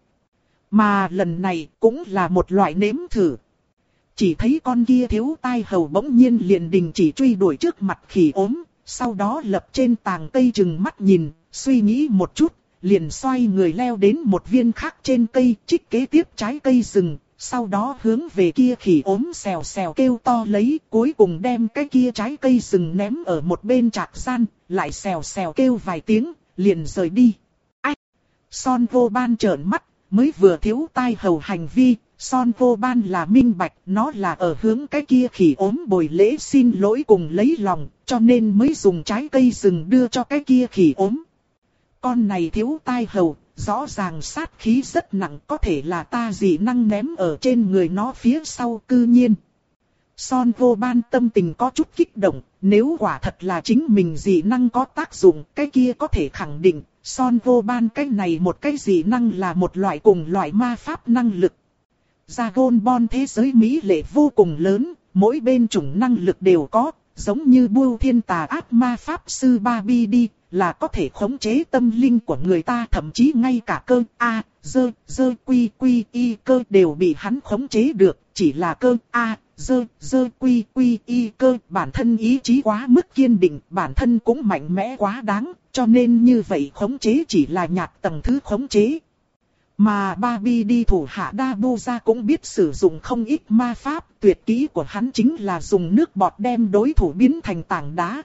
Speaker 1: Mà lần này cũng là một loại nếm thử. Chỉ thấy con kia thiếu tai hầu bỗng nhiên liền đình chỉ truy đuổi trước mặt khỉ ốm, sau đó lập trên tàng cây chừng mắt nhìn, suy nghĩ một chút, liền xoay người leo đến một viên khác trên cây, trích kế tiếp trái cây rừng. Sau đó hướng về kia khỉ ốm xèo xèo kêu to lấy, cuối cùng đem cái kia trái cây rừng ném ở một bên trạc gian, lại xèo xèo kêu vài tiếng, liền rời đi. Ách! Son vô ban trợn mắt, mới vừa thiếu tai hầu hành vi, son vô ban là minh bạch, nó là ở hướng cái kia khỉ ốm bồi lễ xin lỗi cùng lấy lòng, cho nên mới dùng trái cây rừng đưa cho cái kia khỉ ốm. Con này thiếu tai hầu, rõ ràng sát khí rất nặng, có thể là ta dị năng ném ở trên người nó phía sau cư nhiên. Son vô ban tâm tình có chút kích động, nếu quả thật là chính mình dị năng có tác dụng, cái kia có thể khẳng định, son vô ban cái này một cái dị năng là một loại cùng loại ma pháp năng lực. Dragon Ball thế giới mỹ lệ vô cùng lớn, mỗi bên chủng năng lực đều có, giống như Bưu Thiên Tà Ác Ma Pháp Sư Barbie đi, là có thể khống chế tâm linh của người ta, thậm chí ngay cả cơ A, dơ, dơ quy quy y cơ đều bị hắn khống chế được, chỉ là cơ A, dơ, dơ quy quy y cơ bản thân ý chí quá mức kiên định, bản thân cũng mạnh mẽ quá đáng, cho nên như vậy khống chế chỉ là nhạt tầng thứ khống chế. Mà Barbie đi thủ hạ Dabuza cũng biết sử dụng không ít ma pháp, tuyệt kỹ của hắn chính là dùng nước bọt đem đối thủ biến thành tảng đá.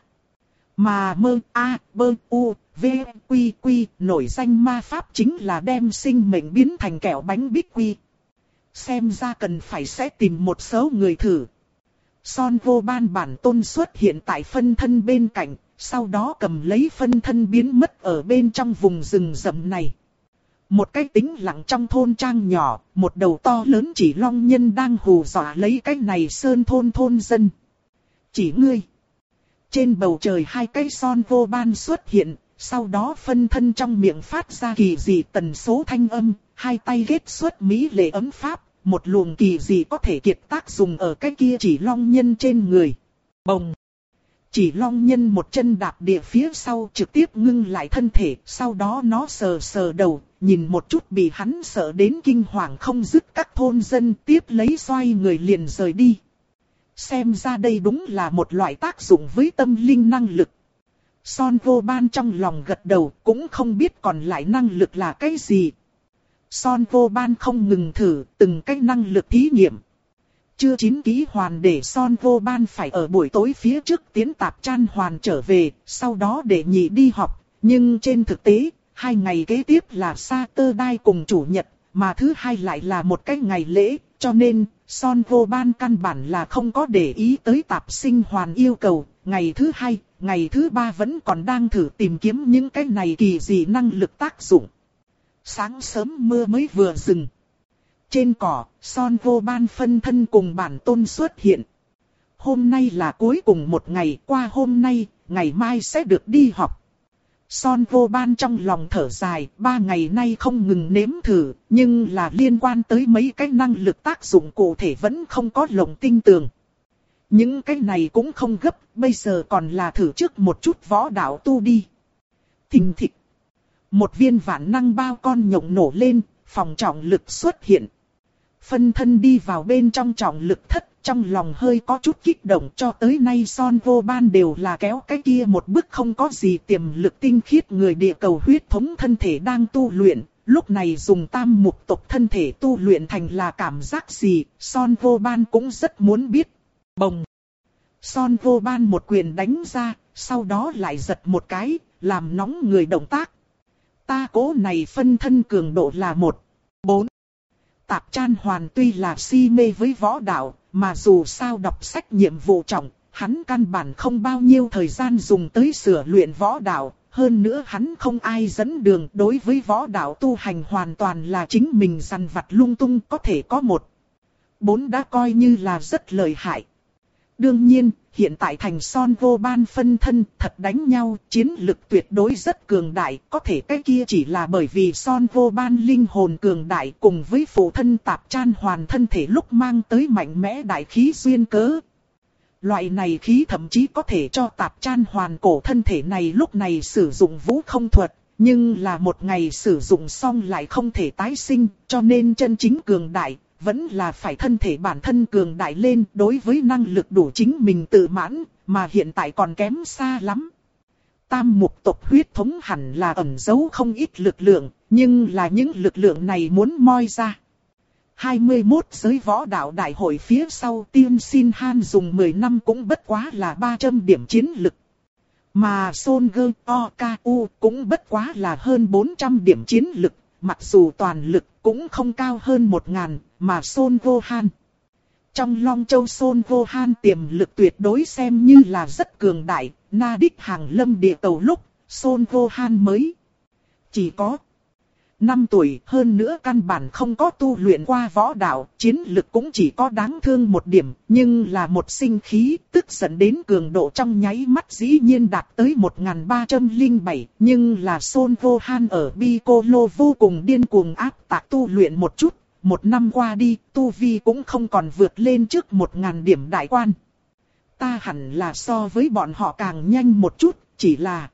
Speaker 1: Mà mơ A, bơ U, V, Quy Quy, nổi danh ma pháp chính là đem sinh mệnh biến thành kẹo bánh bích quy. Xem ra cần phải sẽ tìm một số người thử. Son vô ban bản tôn xuất hiện tại phân thân bên cạnh, sau đó cầm lấy phân thân biến mất ở bên trong vùng rừng rậm này. Một cái tĩnh lặng trong thôn trang nhỏ, một đầu to lớn chỉ long nhân đang hù dọa lấy cái này sơn thôn thôn dân. Chỉ ngươi. Trên bầu trời hai cái son vô ban xuất hiện, sau đó phân thân trong miệng phát ra kỳ dị tần số thanh âm, hai tay kết xuất mỹ lệ ấm pháp, một luồng kỳ dị có thể kiệt tác dùng ở cái kia chỉ long nhân trên người. Bồng! Chỉ long nhân một chân đạp địa phía sau trực tiếp ngưng lại thân thể, sau đó nó sờ sờ đầu, nhìn một chút bị hắn sợ đến kinh hoàng không dứt các thôn dân, tiếp lấy xoay người liền rời đi. Xem ra đây đúng là một loại tác dụng với tâm linh năng lực. Son Vô Ban trong lòng gật đầu, cũng không biết còn lại năng lực là cái gì. Son Vô Ban không ngừng thử từng cái năng lực thí nghiệm. Chưa chín ký hoàn để Son Vô Ban phải ở buổi tối phía trước tiến Tạp Chan Hoàn trở về, sau đó để nhị đi học. Nhưng trên thực tế, hai ngày kế tiếp là Saturday cùng Chủ nhật, mà thứ hai lại là một cái ngày lễ, cho nên Son Vô Ban căn bản là không có để ý tới Tạp Sinh Hoàn yêu cầu. Ngày thứ hai, ngày thứ ba vẫn còn đang thử tìm kiếm những cái này kỳ dị năng lực tác dụng. Sáng sớm mưa mới vừa dừng. Trên cỏ, Son Vô Ban phân thân cùng bản tôn xuất hiện. Hôm nay là cuối cùng một ngày, qua hôm nay, ngày mai sẽ được đi học. Son Vô Ban trong lòng thở dài, ba ngày nay không ngừng nếm thử, nhưng là liên quan tới mấy cái năng lực tác dụng cụ thể vẫn không có lồng tinh tường. Những cái này cũng không gấp, bây giờ còn là thử trước một chút võ đạo tu đi. Thình thịch. Một viên vạn năng bao con nhộng nổ lên, phòng trọng lực xuất hiện. Phân thân đi vào bên trong trọng lực thất, trong lòng hơi có chút kích động, cho tới nay Son Vô Ban đều là kéo cái kia một bước không có gì tiềm lực tinh khiết người địa cầu huyết thống thân thể đang tu luyện. Lúc này dùng tam mục tộc thân thể tu luyện thành là cảm giác gì, Son Vô Ban cũng rất muốn biết. Bồng! Son Vô Ban một quyền đánh ra, sau đó lại giật một cái, làm nóng người động tác. Ta cố này phân thân cường độ là một. Bốn. Tạp Chan Hoàn tuy là si mê với võ đạo, mà dù sao đọc sách nhiệm vụ trọng, hắn căn bản không bao nhiêu thời gian dùng tới sửa luyện võ đạo. Hơn nữa hắn không ai dẫn đường, đối với võ đạo tu hành hoàn toàn là chính mình dằn vặt lung tung, có thể có một. Bốn đã coi như là rất lợi hại. Đương nhiên, hiện tại thành Son Vô Ban phân thân thật đánh nhau, chiến lực tuyệt đối rất cường đại, có thể cái kia chỉ là bởi vì Son Vô Ban linh hồn cường đại cùng với phụ thân Tạp Chan Hoàn thân thể lúc mang tới mạnh mẽ đại khí duyên cớ. Loại này khí thậm chí có thể cho Tạp Chan Hoàn cổ thân thể này lúc này sử dụng vũ không thuật, nhưng là một ngày sử dụng xong lại không thể tái sinh, cho nên chân chính cường đại vẫn là phải thân thể bản thân cường đại lên, đối với năng lực đủ chính mình tự mãn, mà hiện tại còn kém xa lắm. Tam mục tộc huyết thống hẳn là ẩn giấu không ít lực lượng, nhưng là những lực lượng này muốn moi ra. hai mươi mốt giới võ đạo đại hội phía sau Tiên Sin Han dùng mười năm cũng bất quá là ba trăm điểm chiến lực. Mà Son Gơ Oku cũng bất quá là hơn bốn trăm điểm chiến lực, mặc dù toàn lực cũng không cao hơn một ngàn, mà Son Vô Han. Trong Long Châu Son Vô Han tiềm lực tuyệt đối xem như là rất cường đại, na đích hàng lâm địa cầu lúc, Son Vô Han mới chỉ có năm tuổi, hơn nữa căn bản không có tu luyện qua võ đạo, chiến lực cũng chỉ có đáng thương một điểm, nhưng là một sinh khí, tức giận đến cường độ trong nháy mắt dĩ nhiên đạt tới một nghìn ba trăm lẻ bảy, nhưng là Son Vô Han ở Piccolo vô cùng điên cuồng áp tạc tu luyện một chút, một năm qua đi, tu vi cũng không còn vượt lên trước một nghìn điểm đại quan. Ta hẳn là so với bọn họ càng nhanh một chút, chỉ là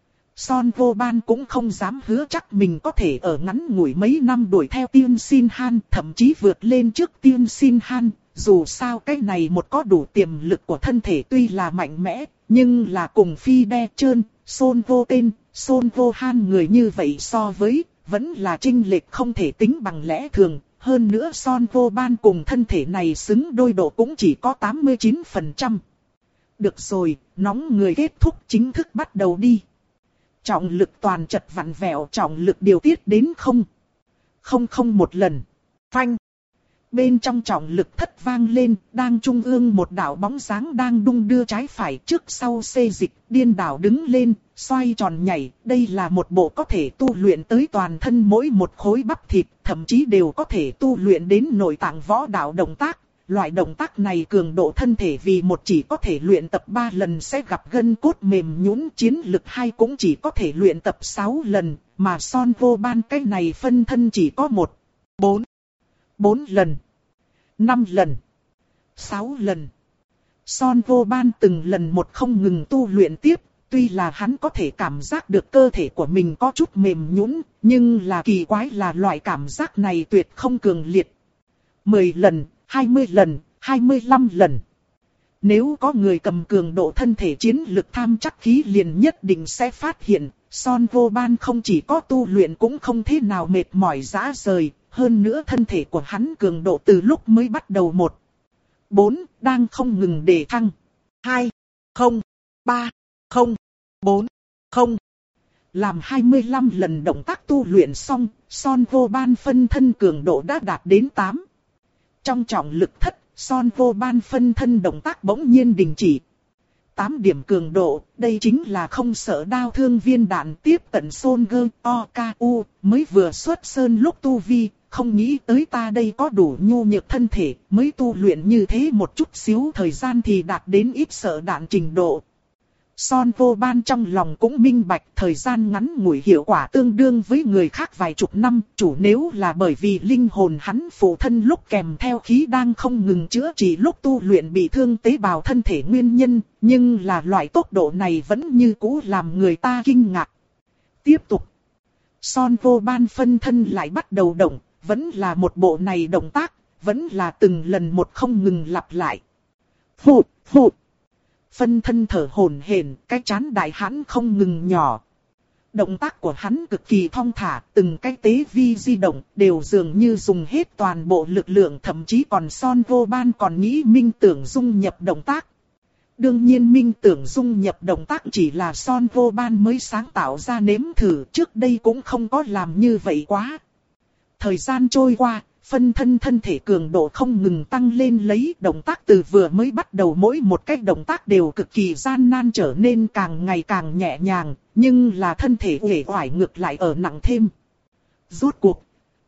Speaker 1: Son Vô Ban cũng không dám hứa chắc mình có thể ở ngắn ngủi mấy năm đuổi theo Tiên Sin Han, thậm chí vượt lên trước Tiên Sin Han. Dù sao cái này một có đủ tiềm lực của thân thể tuy là mạnh mẽ, nhưng là cùng Phi Đe Trơn, Son Vô Tên, Son Vô Han người như vậy so với, vẫn là chênh lệch không thể tính bằng lẽ thường. Hơn nữa Son Vô Ban cùng thân thể này xứng đôi độ cũng chỉ có tám mươi chín phần trăm. Được rồi, nóng người kết thúc, chính thức bắt đầu đi. Trọng lực toàn chật vặn vẹo, trọng lực điều tiết đến không. Không không một lần. Phanh. Bên trong trọng lực thất vang lên, đang trung ương một đạo bóng dáng đang đung đưa trái phải trước sau xê dịch, điên đảo đứng lên, xoay tròn nhảy. Đây là một bộ có thể tu luyện tới toàn thân mỗi một khối bắp thịt, thậm chí đều có thể tu luyện đến nội tạng võ đạo động tác. Loại động tác này cường độ thân thể vì một chỉ có thể luyện tập ba lần sẽ gặp gân cốt mềm nhũn, chiến lực hai cũng chỉ có thể luyện tập sáu lần, mà Son Vô Ban cái này phân thân chỉ có một, bốn, bốn lần, năm lần, sáu lần. Son Vô Ban từng lần một không ngừng tu luyện tiếp, tuy là hắn có thể cảm giác được cơ thể của mình có chút mềm nhũn, nhưng là kỳ quái là loại cảm giác này tuyệt không cường liệt. mười lần, hai mươi lần, hai mươi lăm lần. Nếu có người cầm cường độ thân thể chiến lực tham chắc khí liền nhất định sẽ phát hiện, Son Vô Ban không chỉ có tu luyện cũng không thế nào mệt mỏi rã rời, hơn nữa thân thể của hắn cường độ từ lúc mới bắt đầu một, bốn đang không ngừng để thăng. hai, không, ba, không, bốn, không. Làm hai mươi lăm lần động tác tu luyện xong, Son Vô Ban phân thân cường độ đã đạt đến tám. Trong trọng lực thất, Son Vô Ban phân thân động tác bỗng nhiên đình chỉ. tám điểm cường độ, đây chính là không sợ đao thương viên đạn tiếp cận Son Gơ O K U, mới vừa xuất sơn lúc tu vi, không nghĩ tới ta đây có đủ nhu nhược thân thể, mới tu luyện như thế một chút xíu thời gian thì đạt đến ít sợ đạn trình độ. Son Vô Ban trong lòng cũng minh bạch thời gian ngắn ngủi hiệu quả tương đương với người khác vài chục năm, chủ nếu là bởi vì linh hồn hắn phụ thân lúc kèm theo khí đang không ngừng chữa trị lúc tu luyện bị thương tế bào thân thể nguyên nhân, nhưng là loại tốc độ này vẫn như cũ làm người ta kinh ngạc. Tiếp tục. Son Vô Ban phân thân lại bắt đầu động, vẫn là một bộ này động tác, vẫn là từng lần một không ngừng lặp lại. Phụt, phụt. Phân thân thở hổn hển, cái chán đại hãn không ngừng nhỏ. Động tác của hắn cực kỳ thong thả, từng cái tế vi di động đều dường như dùng hết toàn bộ lực lượng, thậm chí còn Son Vô Ban còn nghĩ minh tưởng dung nhập động tác. Đương nhiên minh tưởng dung nhập động tác chỉ là Son Vô Ban mới sáng tạo ra nếm thử, trước đây cũng không có làm như vậy quá. Thời gian trôi qua, phân thân thân thể cường độ không ngừng tăng lên lấy, động tác từ vừa mới bắt đầu mỗi một cái động tác đều cực kỳ gian nan trở nên càng ngày càng nhẹ nhàng, nhưng là thân thể uể oải ngược lại ở nặng thêm. Rốt cuộc.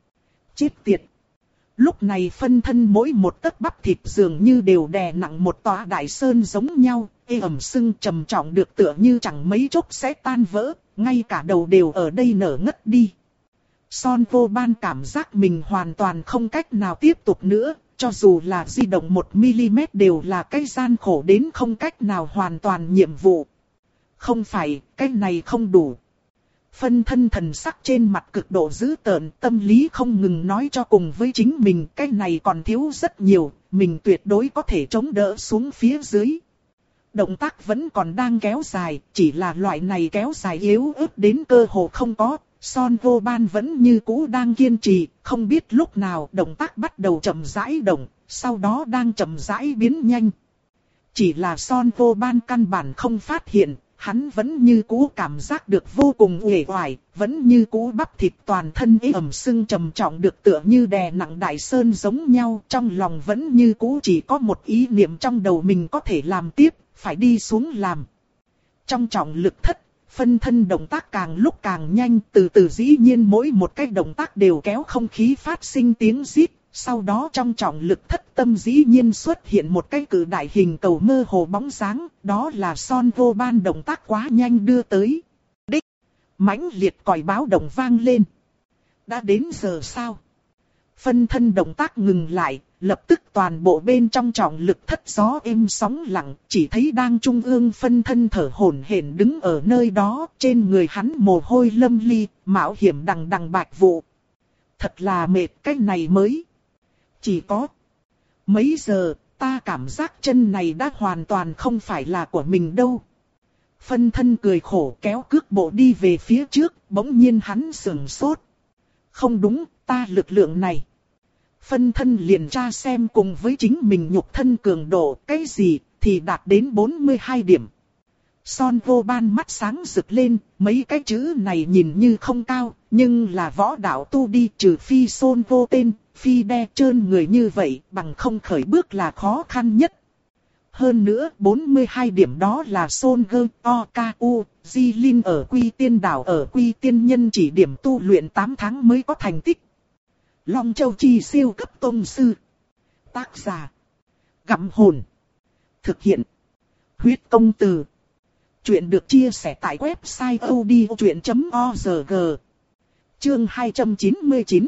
Speaker 1: Chết tiệt. Lúc này phân thân mỗi một tấc bắp thịt dường như đều đè nặng một tòa đại sơn giống nhau, ê ẩm sưng trầm trọng được tựa như chẳng mấy chốc sẽ tan vỡ, ngay cả đầu đều ở đây nở ngất đi. Son Vô Ban cảm giác mình hoàn toàn không cách nào tiếp tục nữa, cho dù là di động một mi-li-mét đều là cái gian khổ đến không cách nào hoàn toàn nhiệm vụ. Không phải, cái này không đủ. Phân thân thần sắc trên mặt cực độ dữ tợn, tâm lý không ngừng nói cho cùng với chính mình, cái này còn thiếu rất nhiều, mình tuyệt đối có thể chống đỡ xuống phía dưới. Động tác vẫn còn đang kéo dài, chỉ là loại này kéo dài yếu ớt đến cơ hồ không có. Son Vô Ban vẫn như cũ đang kiên trì, không biết lúc nào động tác bắt đầu chậm rãi động, sau đó đang chậm rãi biến nhanh. Chỉ là Son Vô Ban căn bản không phát hiện, hắn vẫn như cũ cảm giác được vô cùng uể oải, vẫn như cũ bắp thịt toàn thân ê ẩm sưng trầm trọng được tựa như đè nặng đại sơn giống nhau, trong lòng vẫn như cũ chỉ có một ý niệm trong đầu mình có thể làm tiếp, phải đi xuống làm. Trong trọng lực thất, phân thân động tác càng lúc càng nhanh, từ từ dĩ nhiên mỗi một cái động tác đều kéo không khí phát sinh tiếng rít. Sau đó trong trọng lực thất tâm dĩ nhiên xuất hiện một cái cự đại hình cầu mơ hồ bóng dáng, đó là Son Vô Ban động tác quá nhanh đưa tới. Đích! Mãnh liệt còi báo động vang lên. Đã đến giờ sao? Phân thân động tác ngừng lại, lập tức toàn bộ bên trong trọng lực thất gió êm sóng lặng, chỉ thấy đang trung ương phân thân thở hổn hển đứng ở nơi đó, trên người hắn mồ hôi lâm ly, mạo hiểm đằng đằng bạch vụ. Thật là mệt, cái này mới. Chỉ có mấy giờ, ta cảm giác chân này đã hoàn toàn không phải là của mình đâu. Phân thân cười khổ kéo cước bộ đi về phía trước, bỗng nhiên hắn sửng sốt. Không đúng, ta lực lượng này. Phân thân liền tra xem cùng với chính mình nhục thân cường độ, cái gì, thì đạt đến bốn mươi hai điểm. Son Vô Ban mắt sáng rực lên, mấy cái chữ này nhìn như không cao, nhưng là võ đạo tu đi, trừ phi Son Vô tên, phi đe trơn người như vậy, bằng không khởi bước là khó khăn nhất. Hơn nữa, bốn mươi hai điểm đó là Son Gơ O K U, Di Linh ở Quy Tiên Đảo ở Quy Tiên Nhân chỉ điểm tu luyện tám tháng mới có thành tích. Long Châu Chi siêu cấp tông sư. Tác giả: Gặm Hồn. Thực hiện: Huyết Công Từ. Chuyện được chia sẻ tại website odchuyện chấm org. Chương hai trăm chín mươi chín.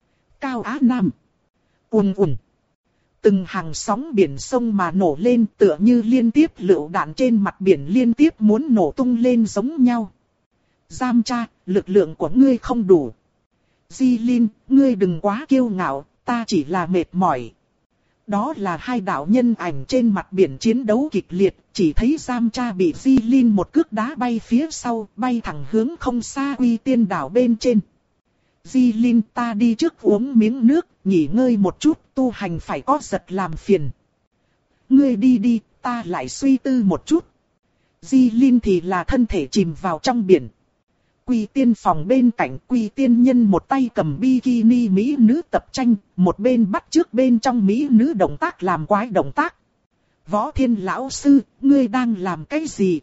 Speaker 1: Cao Á Nam. Ùn ùn. Từng hàng sóng biển sông mà nổ lên tựa như liên tiếp lựu đạn trên mặt biển liên tiếp muốn nổ tung lên giống nhau. Giam cha, lực lượng của ngươi không đủ. Di Linh, ngươi đừng quá kiêu ngạo, ta chỉ là mệt mỏi. đó là hai đạo nhân ảnh trên mặt biển chiến đấu kịch liệt, chỉ thấy Giam Cha bị Di Linh một cước đá bay phía sau, bay thẳng hướng không xa Quy Tiên đảo bên trên. Di Linh, ta đi trước uống miếng nước, nghỉ ngơi một chút, tu hành phải có giật làm phiền. Ngươi đi đi, ta lại suy tư một chút. Di Linh thì là thân thể chìm vào trong biển. Quy Tiên phòng bên cạnh, Quy Tiên nhân một tay cầm bikini mỹ nữ tập tranh, một bên bắt trước bên trong mỹ nữ động tác làm quái động tác. Võ Thiên lão sư, ngươi đang làm cái gì?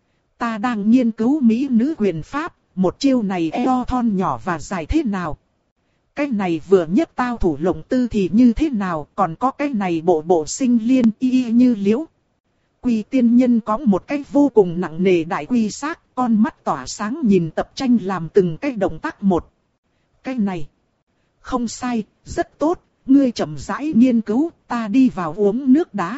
Speaker 1: Ta đang nghiên cứu mỹ nữ quyền pháp, một chiêu này eo thon nhỏ và dài thế nào? Cái này vừa nhất tao thủ lộng tư thì như thế nào, còn có cái này bộ bộ sinh liên y y như liễu. Quy Tiên nhân có một cái vô cùng nặng nề đại quy xác, con mắt tỏa sáng nhìn tập tranh làm từng cái động tác một. Cái này, không sai, rất tốt, ngươi chậm rãi nghiên cứu, ta đi vào uống nước đá.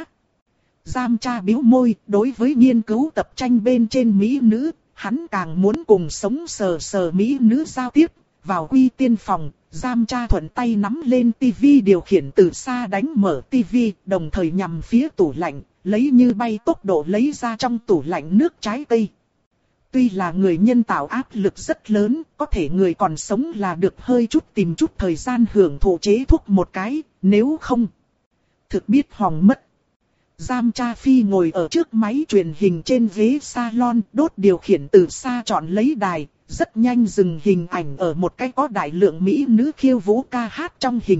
Speaker 1: Giam Cha bĩu môi, đối với nghiên cứu tập tranh bên trên mỹ nữ, hắn càng muốn cùng sống sờ sờ mỹ nữ giao tiếp. Vào Quy Tiên phòng, Giam Cha thuận tay nắm lên tivi điều khiển từ xa đánh mở tivi, đồng thời nhằm phía tủ lạnh, lấy như bay tốc độ lấy ra trong tủ lạnh nước trái cây. Tuy là người nhân tạo áp lực rất lớn, có thể người còn sống là được hơi chút tìm chút thời gian hưởng thụ chế thuốc một cái, nếu không, thực biết hỏng mất. Giam Cha Phi ngồi ở trước máy truyền hình trên ghế salon, đốt điều khiển từ xa chọn lấy đài, rất nhanh dừng hình ảnh ở một cái có đại lượng mỹ nữ khiêu vũ ca hát trong hình.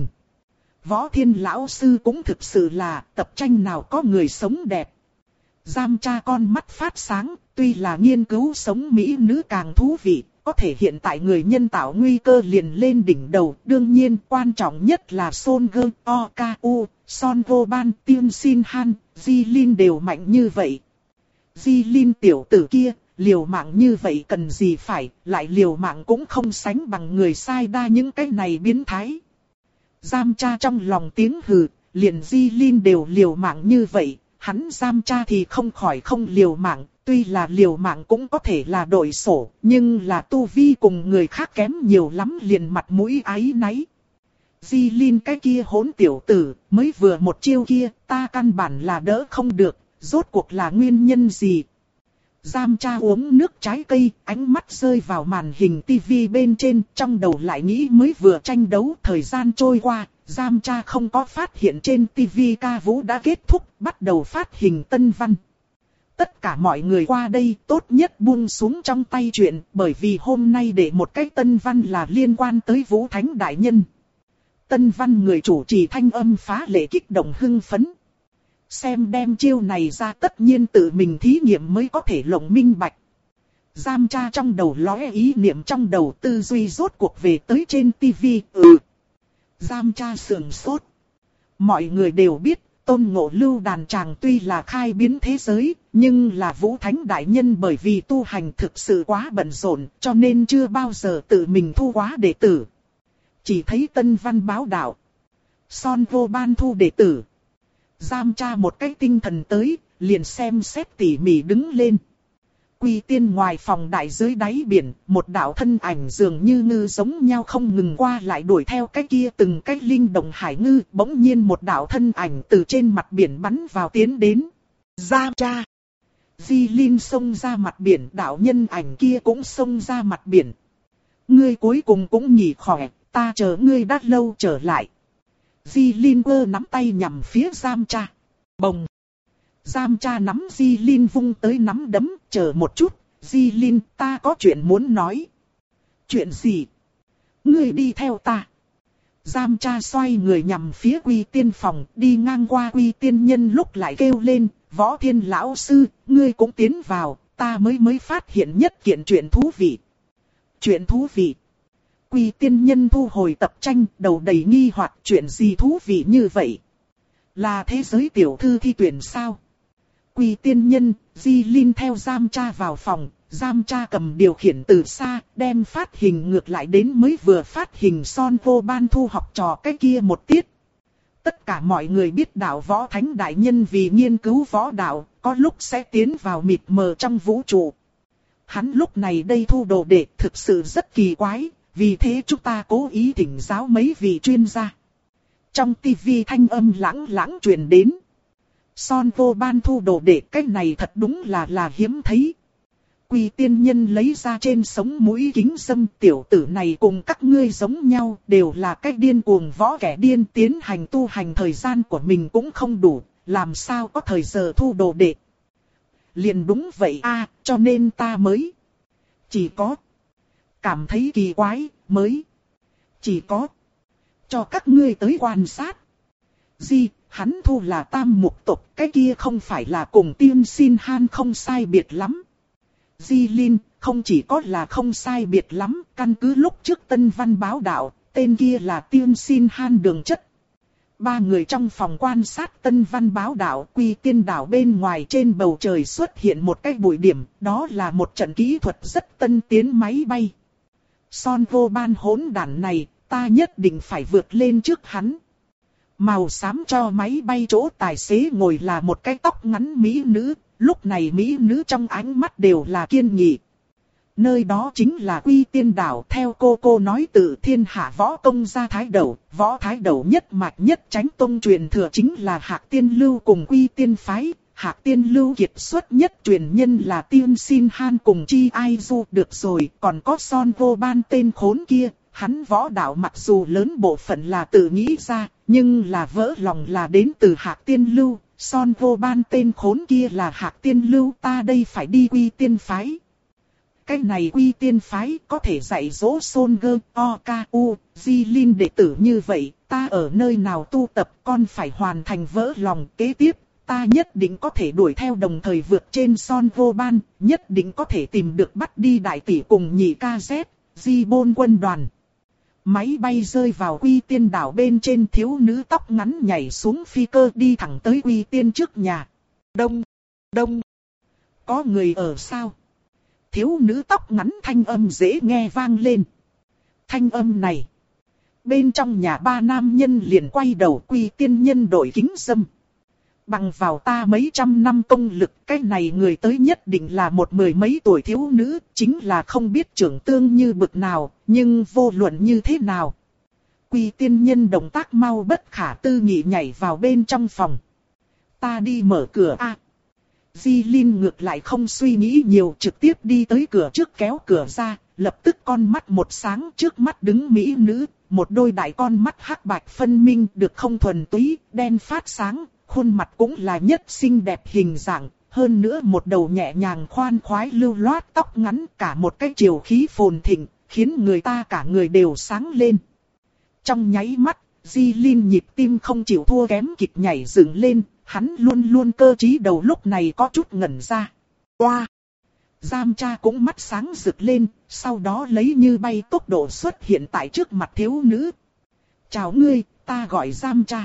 Speaker 1: Võ Thiên lão sư cũng thực sự là tập tranh nào có người sống đẹp. Giam Cha con mắt phát sáng, tuy là nghiên cứu sống mỹ nữ càng thú vị, có thể hiện tại người nhân tạo nguy cơ liền lên đỉnh đầu. Đương nhiên quan trọng nhất là Son Gơ, O K U, Son Go Ban, Tiên Sin Han, Di Linh đều mạnh như vậy. Di Linh tiểu tử kia, liều mạng như vậy cần gì phải, lại liều mạng cũng không sánh bằng người sai đa những cái này biến thái. Giam Cha trong lòng tiếng hừ, liền Di Linh đều liều mạng như vậy, hắn Giam Cha thì không khỏi không liều mạng, tuy là liều mạng cũng có thể là đổi sổ, nhưng là tu vi cùng người khác kém nhiều lắm liền mặt mũi áy náy. Di Linh cái kia hỗn tiểu tử, mới vừa một chiêu kia, ta căn bản là đỡ không được, rốt cuộc là nguyên nhân gì? Giam Cha uống nước trái cây, ánh mắt rơi vào màn hình tivi bên trên, trong đầu lại nghĩ mới vừa tranh đấu, thời gian trôi qua, Giam Cha không có phát hiện trên tivi ca vũ đã kết thúc, bắt đầu phát hình tân văn. Tất cả mọi người qua đây tốt nhất buông xuống trong tay chuyện, bởi vì hôm nay để một cái tân văn là liên quan tới Vũ Thánh Đại Nhân. Tân văn người chủ trì thanh âm phá lệ kích động hưng phấn. Xem đem chiêu này ra tất nhiên tự mình thí nghiệm mới có thể lộng minh bạch. Giam Cha trong đầu lóe ý niệm trong đầu tư duy rốt cuộc về tới trên tivi. Ừ. Giam Cha sườn sốt. Mọi người đều biết, Tôn Ngộ Lưu đàn tràng tuy là khai biến thế giới, nhưng là Vũ Thánh Đại Nhân bởi vì tu hành thực sự quá bận rộn, cho nên chưa bao giờ tự mình thu quá đệ tử. Chỉ thấy tân văn báo đạo. Son Vô Ban thu đệ tử. Giam Cha một cái tinh thần tới, liền xem xét tỉ mỉ đứng lên. Quy Tiên ngoài phòng đại dưới đáy biển, một đạo thân ảnh dường như ngư giống nhau không ngừng qua lại đuổi theo cái kia từng cái linh động hải ngư. Bỗng nhiên một đạo thân ảnh từ trên mặt biển bắn vào tiến đến. Giam Cha! Di Linh xông ra mặt biển, đạo nhân ảnh kia cũng xông ra mặt biển. Ngươi cuối cùng cũng nghỉ khỏe, ta chờ ngươi đã lâu trở lại. Di Linh quơ nắm tay nhằm phía Giam Cha. Bồng! Giam Cha nắm Di Linh vung tới nắm đấm, chờ một chút, Di Linh, ta có chuyện muốn nói. Chuyện gì? Ngươi đi theo ta. Giam Cha xoay người nhằm phía Quy Tiên phòng, đi ngang qua Quy Tiên nhân lúc lại kêu lên, Võ Thiên lão sư, ngươi cũng tiến vào, ta mới mới phát hiện nhất kiện chuyện thú vị. Chuyện thú vị? Quy Tiên nhân thu hồi tập tranh, đầu đầy nghi hoặc, chuyện gì thú vị như vậy? Là thế giới tiểu thư thi tuyển sao? Quy Tiên nhân, Di Linh theo Giam Cha vào phòng, Giam Cha cầm điều khiển từ xa, đem phát hình ngược lại đến mới vừa phát hình Son Vô Ban thu học trò cái kia một tiết. Tất cả mọi người biết đạo Võ Thánh Đại Nhân vì nghiên cứu võ đạo, có lúc sẽ tiến vào mịt mờ trong vũ trụ. Hắn lúc này đây thu đồ đệ thực sự rất kỳ quái, vì thế chúng ta cố ý thỉnh giáo mấy vị chuyên gia. trong tivi thanh âm lãng lãng truyền đến. Son vô ban thu đồ đệ, cái này thật đúng là là hiếm thấy. Quy tiên nhân lấy ra trên sống mũi kính dâm, tiểu tử này cùng các ngươi giống nhau, đều là cái điên cuồng võ kẻ điên, tiến hành tu hành thời gian của mình cũng không đủ, làm sao có thời giờ thu đồ đệ. Liền đúng vậy a, cho nên ta mới chỉ có cảm thấy kỳ quái, mới chỉ có cho các ngươi tới quan sát. Di, hắn thu là tam mục tộc, cái kia không phải là cùng Tiên Xin Han không sai biệt lắm. Di Linh, không chỉ có là không sai biệt lắm, căn cứ lúc trước Tân Văn báo đạo, tên kia là Tiên Xin Han đường chất. Ba người trong phòng quan sát Tân Văn báo đạo, Quy Tiên đảo bên ngoài trên bầu trời xuất hiện một cái bụi điểm, đó là một trận kỹ thuật rất tân tiến máy bay. Son vô ban hỗn đản này, ta nhất định phải vượt lên trước hắn. Màu xám cho máy bay chỗ tài xế ngồi là một cái tóc ngắn mỹ nữ, lúc này mỹ nữ trong ánh mắt đều là kiên nghị. Nơi đó chính là Quy Tiên đảo, theo cô cô nói từ thiên hạ võ công ra thái đầu, võ thái đầu nhất mạch nhất chánh tông truyền thừa chính là Hạc Tiên Lưu cùng Quy Tiên phái. Hạc Tiên Lưu kiệt xuất nhất truyền nhân là Tiên Xin Han cùng Chi Ai Du, được rồi, còn có Son vô ban tên khốn kia, hắn võ đạo mặc dù lớn bộ phận là tự nghĩ ra, nhưng là vỡ lòng là đến từ Hạc Tiên Lưu. Son vô ban tên khốn kia là Hạc Tiên Lưu, ta đây phải đi Quy Tiên phái. Cái này Quy Tiên phái có thể dạy dỗ Son Gơ, O K U, Di Linh đệ tử như vậy, ta ở nơi nào tu tập con phải hoàn thành vỡ lòng. Kế tiếp, ta nhất định có thể đuổi theo đồng thời vượt trên Son vô ban, nhất định có thể tìm được bắt đi đại tỷ cùng nhị ca Z, Di Bôn quân đoàn. Máy bay rơi vào Quy Tiên đảo bên trên, thiếu nữ tóc ngắn nhảy xuống phi cơ đi thẳng tới Quy Tiên trước nhà. Đông, đông, có người ở sao? Thiếu nữ tóc ngắn thanh âm dễ nghe vang lên. Thanh âm này, bên trong nhà ba nam nhân liền quay đầu. Quy Tiên nhân đổi kính dâm. Bằng vào ta mấy trăm năm công lực, cái này người tới nhất định là một mười mấy tuổi thiếu nữ, chính là không biết trưởng tương như bực nào, nhưng vô luận như thế nào. Quy Tiên nhân động tác mau bất khả tư nghị nhảy vào bên trong phòng. Ta đi mở cửa a. À, Di Linh ngược lại không suy nghĩ nhiều, trực tiếp đi tới cửa trước kéo cửa ra, lập tức con mắt một sáng, trước mắt đứng mỹ nữ, một đôi đại con mắt hắc bạch phân minh, được không thuần túy, đen phát sáng. Khuôn mặt cũng là nhất xinh đẹp hình dạng, hơn nữa một đầu nhẹ nhàng khoan khoái lưu loát tóc ngắn, cả một cái chiều khí phồn thịnh, khiến người ta cả người đều sáng lên. Trong nháy mắt, Di Linh nhịp tim không chịu thua kém kịch nhảy dựng lên, hắn luôn luôn cơ trí đầu lúc này có chút ngẩn ra. Oa! Giam cha cũng mắt sáng rực lên, sau đó lấy như bay tốc độ xuất hiện tại trước mặt thiếu nữ. Chào ngươi, ta gọi Giam cha.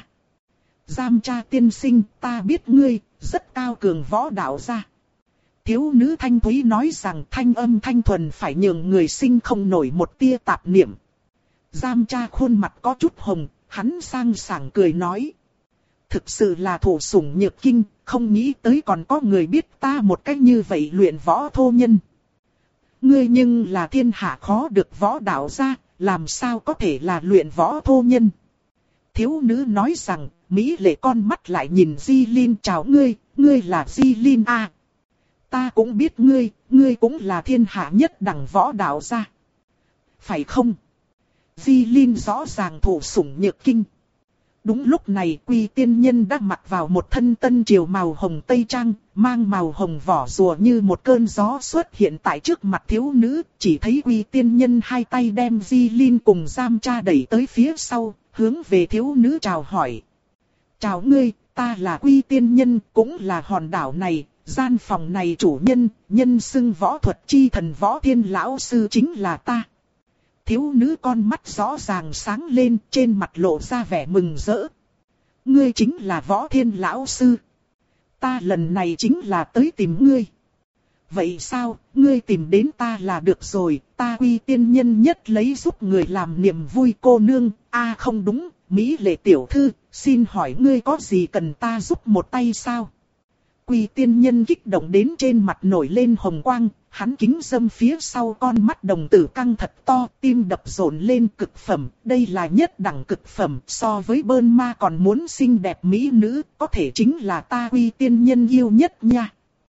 Speaker 1: Giam cha tiên sinh, ta biết ngươi, rất cao cường võ đạo gia. Thiếu nữ thanh thúy nói rằng thanh âm thanh thuần phải nhường người sinh không nổi một tia tạp niệm. Giam cha khuôn mặt có chút hồng, hắn sang sảng cười nói. Thực sự là thủ sủng nhược kinh, không nghĩ tới còn có người biết ta một cách như vậy luyện võ thô nhân. Ngươi nhưng là thiên hạ khó được võ đạo gia, làm sao có thể là luyện võ thô nhân. Thiếu nữ nói rằng, mỹ lệ con mắt lại nhìn Di Linh. Chào ngươi, ngươi là Di Linh à. Ta cũng biết ngươi, ngươi cũng là thiên hạ nhất đẳng võ đạo gia. Phải không? Di Linh rõ ràng thủ sủng nhược kinh. Đúng lúc này Quy Tiên nhân đã mặc vào một thân tân triều màu hồng tây trang, mang màu hồng vỏ rùa như một cơn gió xuất hiện tại trước mặt thiếu nữ. Chỉ thấy Quy Tiên nhân hai tay đem Di Linh cùng Giam cha đẩy tới phía sau, hướng về thiếu nữ chào hỏi. Chào ngươi, ta là Quy Tiên nhân, cũng là hòn đảo này, gian phòng này chủ nhân, nhân xưng võ thuật chi thần Võ Thiên lão sư chính là ta. Thiếu nữ con mắt rõ ràng sáng lên, trên mặt lộ ra vẻ mừng rỡ. Ngươi chính là Võ Thiên lão sư. Ta lần này chính là tới tìm ngươi. Vậy sao, ngươi tìm đến ta là được rồi, ta Quy Tiên nhân nhất lấy giúp người làm niềm vui cô nương. A à, không đúng, mỹ lệ tiểu thư, xin hỏi ngươi có gì cần ta giúp một tay sao? Quy tiên nhân kích động đến trên mặt nổi lên hồng quang, hắn kính dâm phía sau con mắt đồng tử căng thật to, tim đập rộn lên cực phẩm, đây là nhất đẳng cực phẩm, so với bơn ma còn muốn xinh đẹp mỹ nữ, có thể chính là ta Quy tiên nhân yêu nhất nha.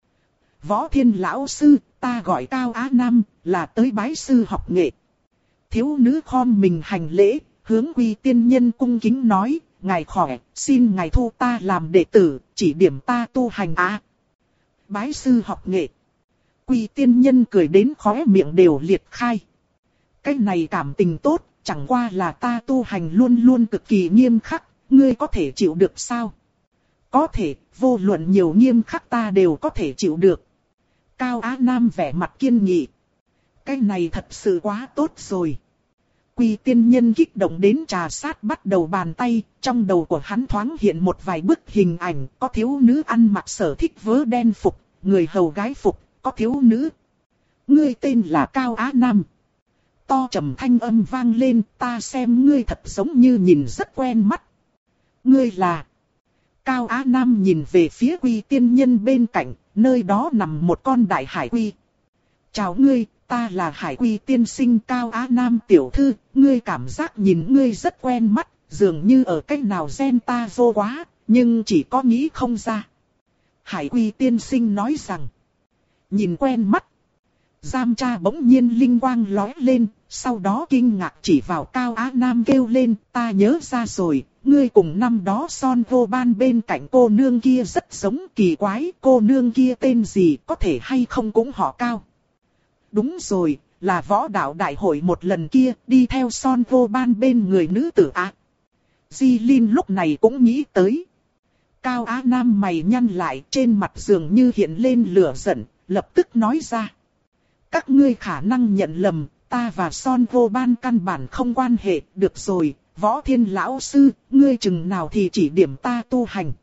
Speaker 1: Võ Thiên lão sư, ta gọi Cao Á Nam, là tới bái sư học nghệ. Thiếu nữ khom mình hành lễ, hướng Quy tiên nhân cung kính nói, ngài khỏe, xin ngài thu ta làm đệ tử, chỉ điểm ta tu hành á. À, bái sư học nghệ. Quy tiên nhân cười đến khóe miệng đều liệt khai. Cái này cảm tình tốt, chẳng qua là ta tu hành luôn luôn cực kỳ nghiêm khắc, ngươi có thể chịu được sao? Có thể, vô luận nhiều nghiêm khắc ta đều có thể chịu được. Cao Á Nam vẻ mặt kiên nghị. Cái này thật sự quá tốt rồi. Quy tiên nhân kích động đến trà sát bắt đầu bàn tay, trong đầu của hắn thoáng hiện một vài bức hình ảnh, có thiếu nữ ăn mặc sở thích vớ đen phục, người hầu gái phục, có thiếu nữ. Ngươi tên là Cao Á Nam. To trầm thanh âm vang lên, ta xem ngươi thật giống như nhìn rất quen mắt. Ngươi là... Cao Á Nam nhìn về phía Quy tiên nhân bên cạnh, nơi đó nằm một con đại hải quy. Chào ngươi, ta là Hải Quy tiên sinh Cao Á Nam tiểu thư, ngươi cảm giác nhìn ngươi rất quen mắt, dường như ở cách nào gen ta vô quá, nhưng chỉ có nghĩ không ra. Hải Quy tiên sinh nói rằng, nhìn quen mắt. Giam cha bỗng nhiên linh quang lóe lên, sau đó kinh ngạc chỉ vào Cao Á Nam kêu lên, ta nhớ ra rồi, ngươi cùng năm đó son vô ban bên cạnh cô nương kia rất giống, kỳ quái, cô nương kia tên gì, có thể hay không cũng họ Cao. Đúng rồi, là võ đạo đại hội một lần kia, đi theo son vô ban bên người nữ tử á. Di Linh lúc này cũng nghĩ tới. Cao Á Nam mày nhăn lại, trên mặt dường như hiện lên lửa giận, lập tức nói ra. Các ngươi khả năng nhận lầm, ta và son vô ban căn bản không quan hệ, được rồi, Võ Thiên lão sư, ngươi chừng nào thì chỉ điểm ta tu hành.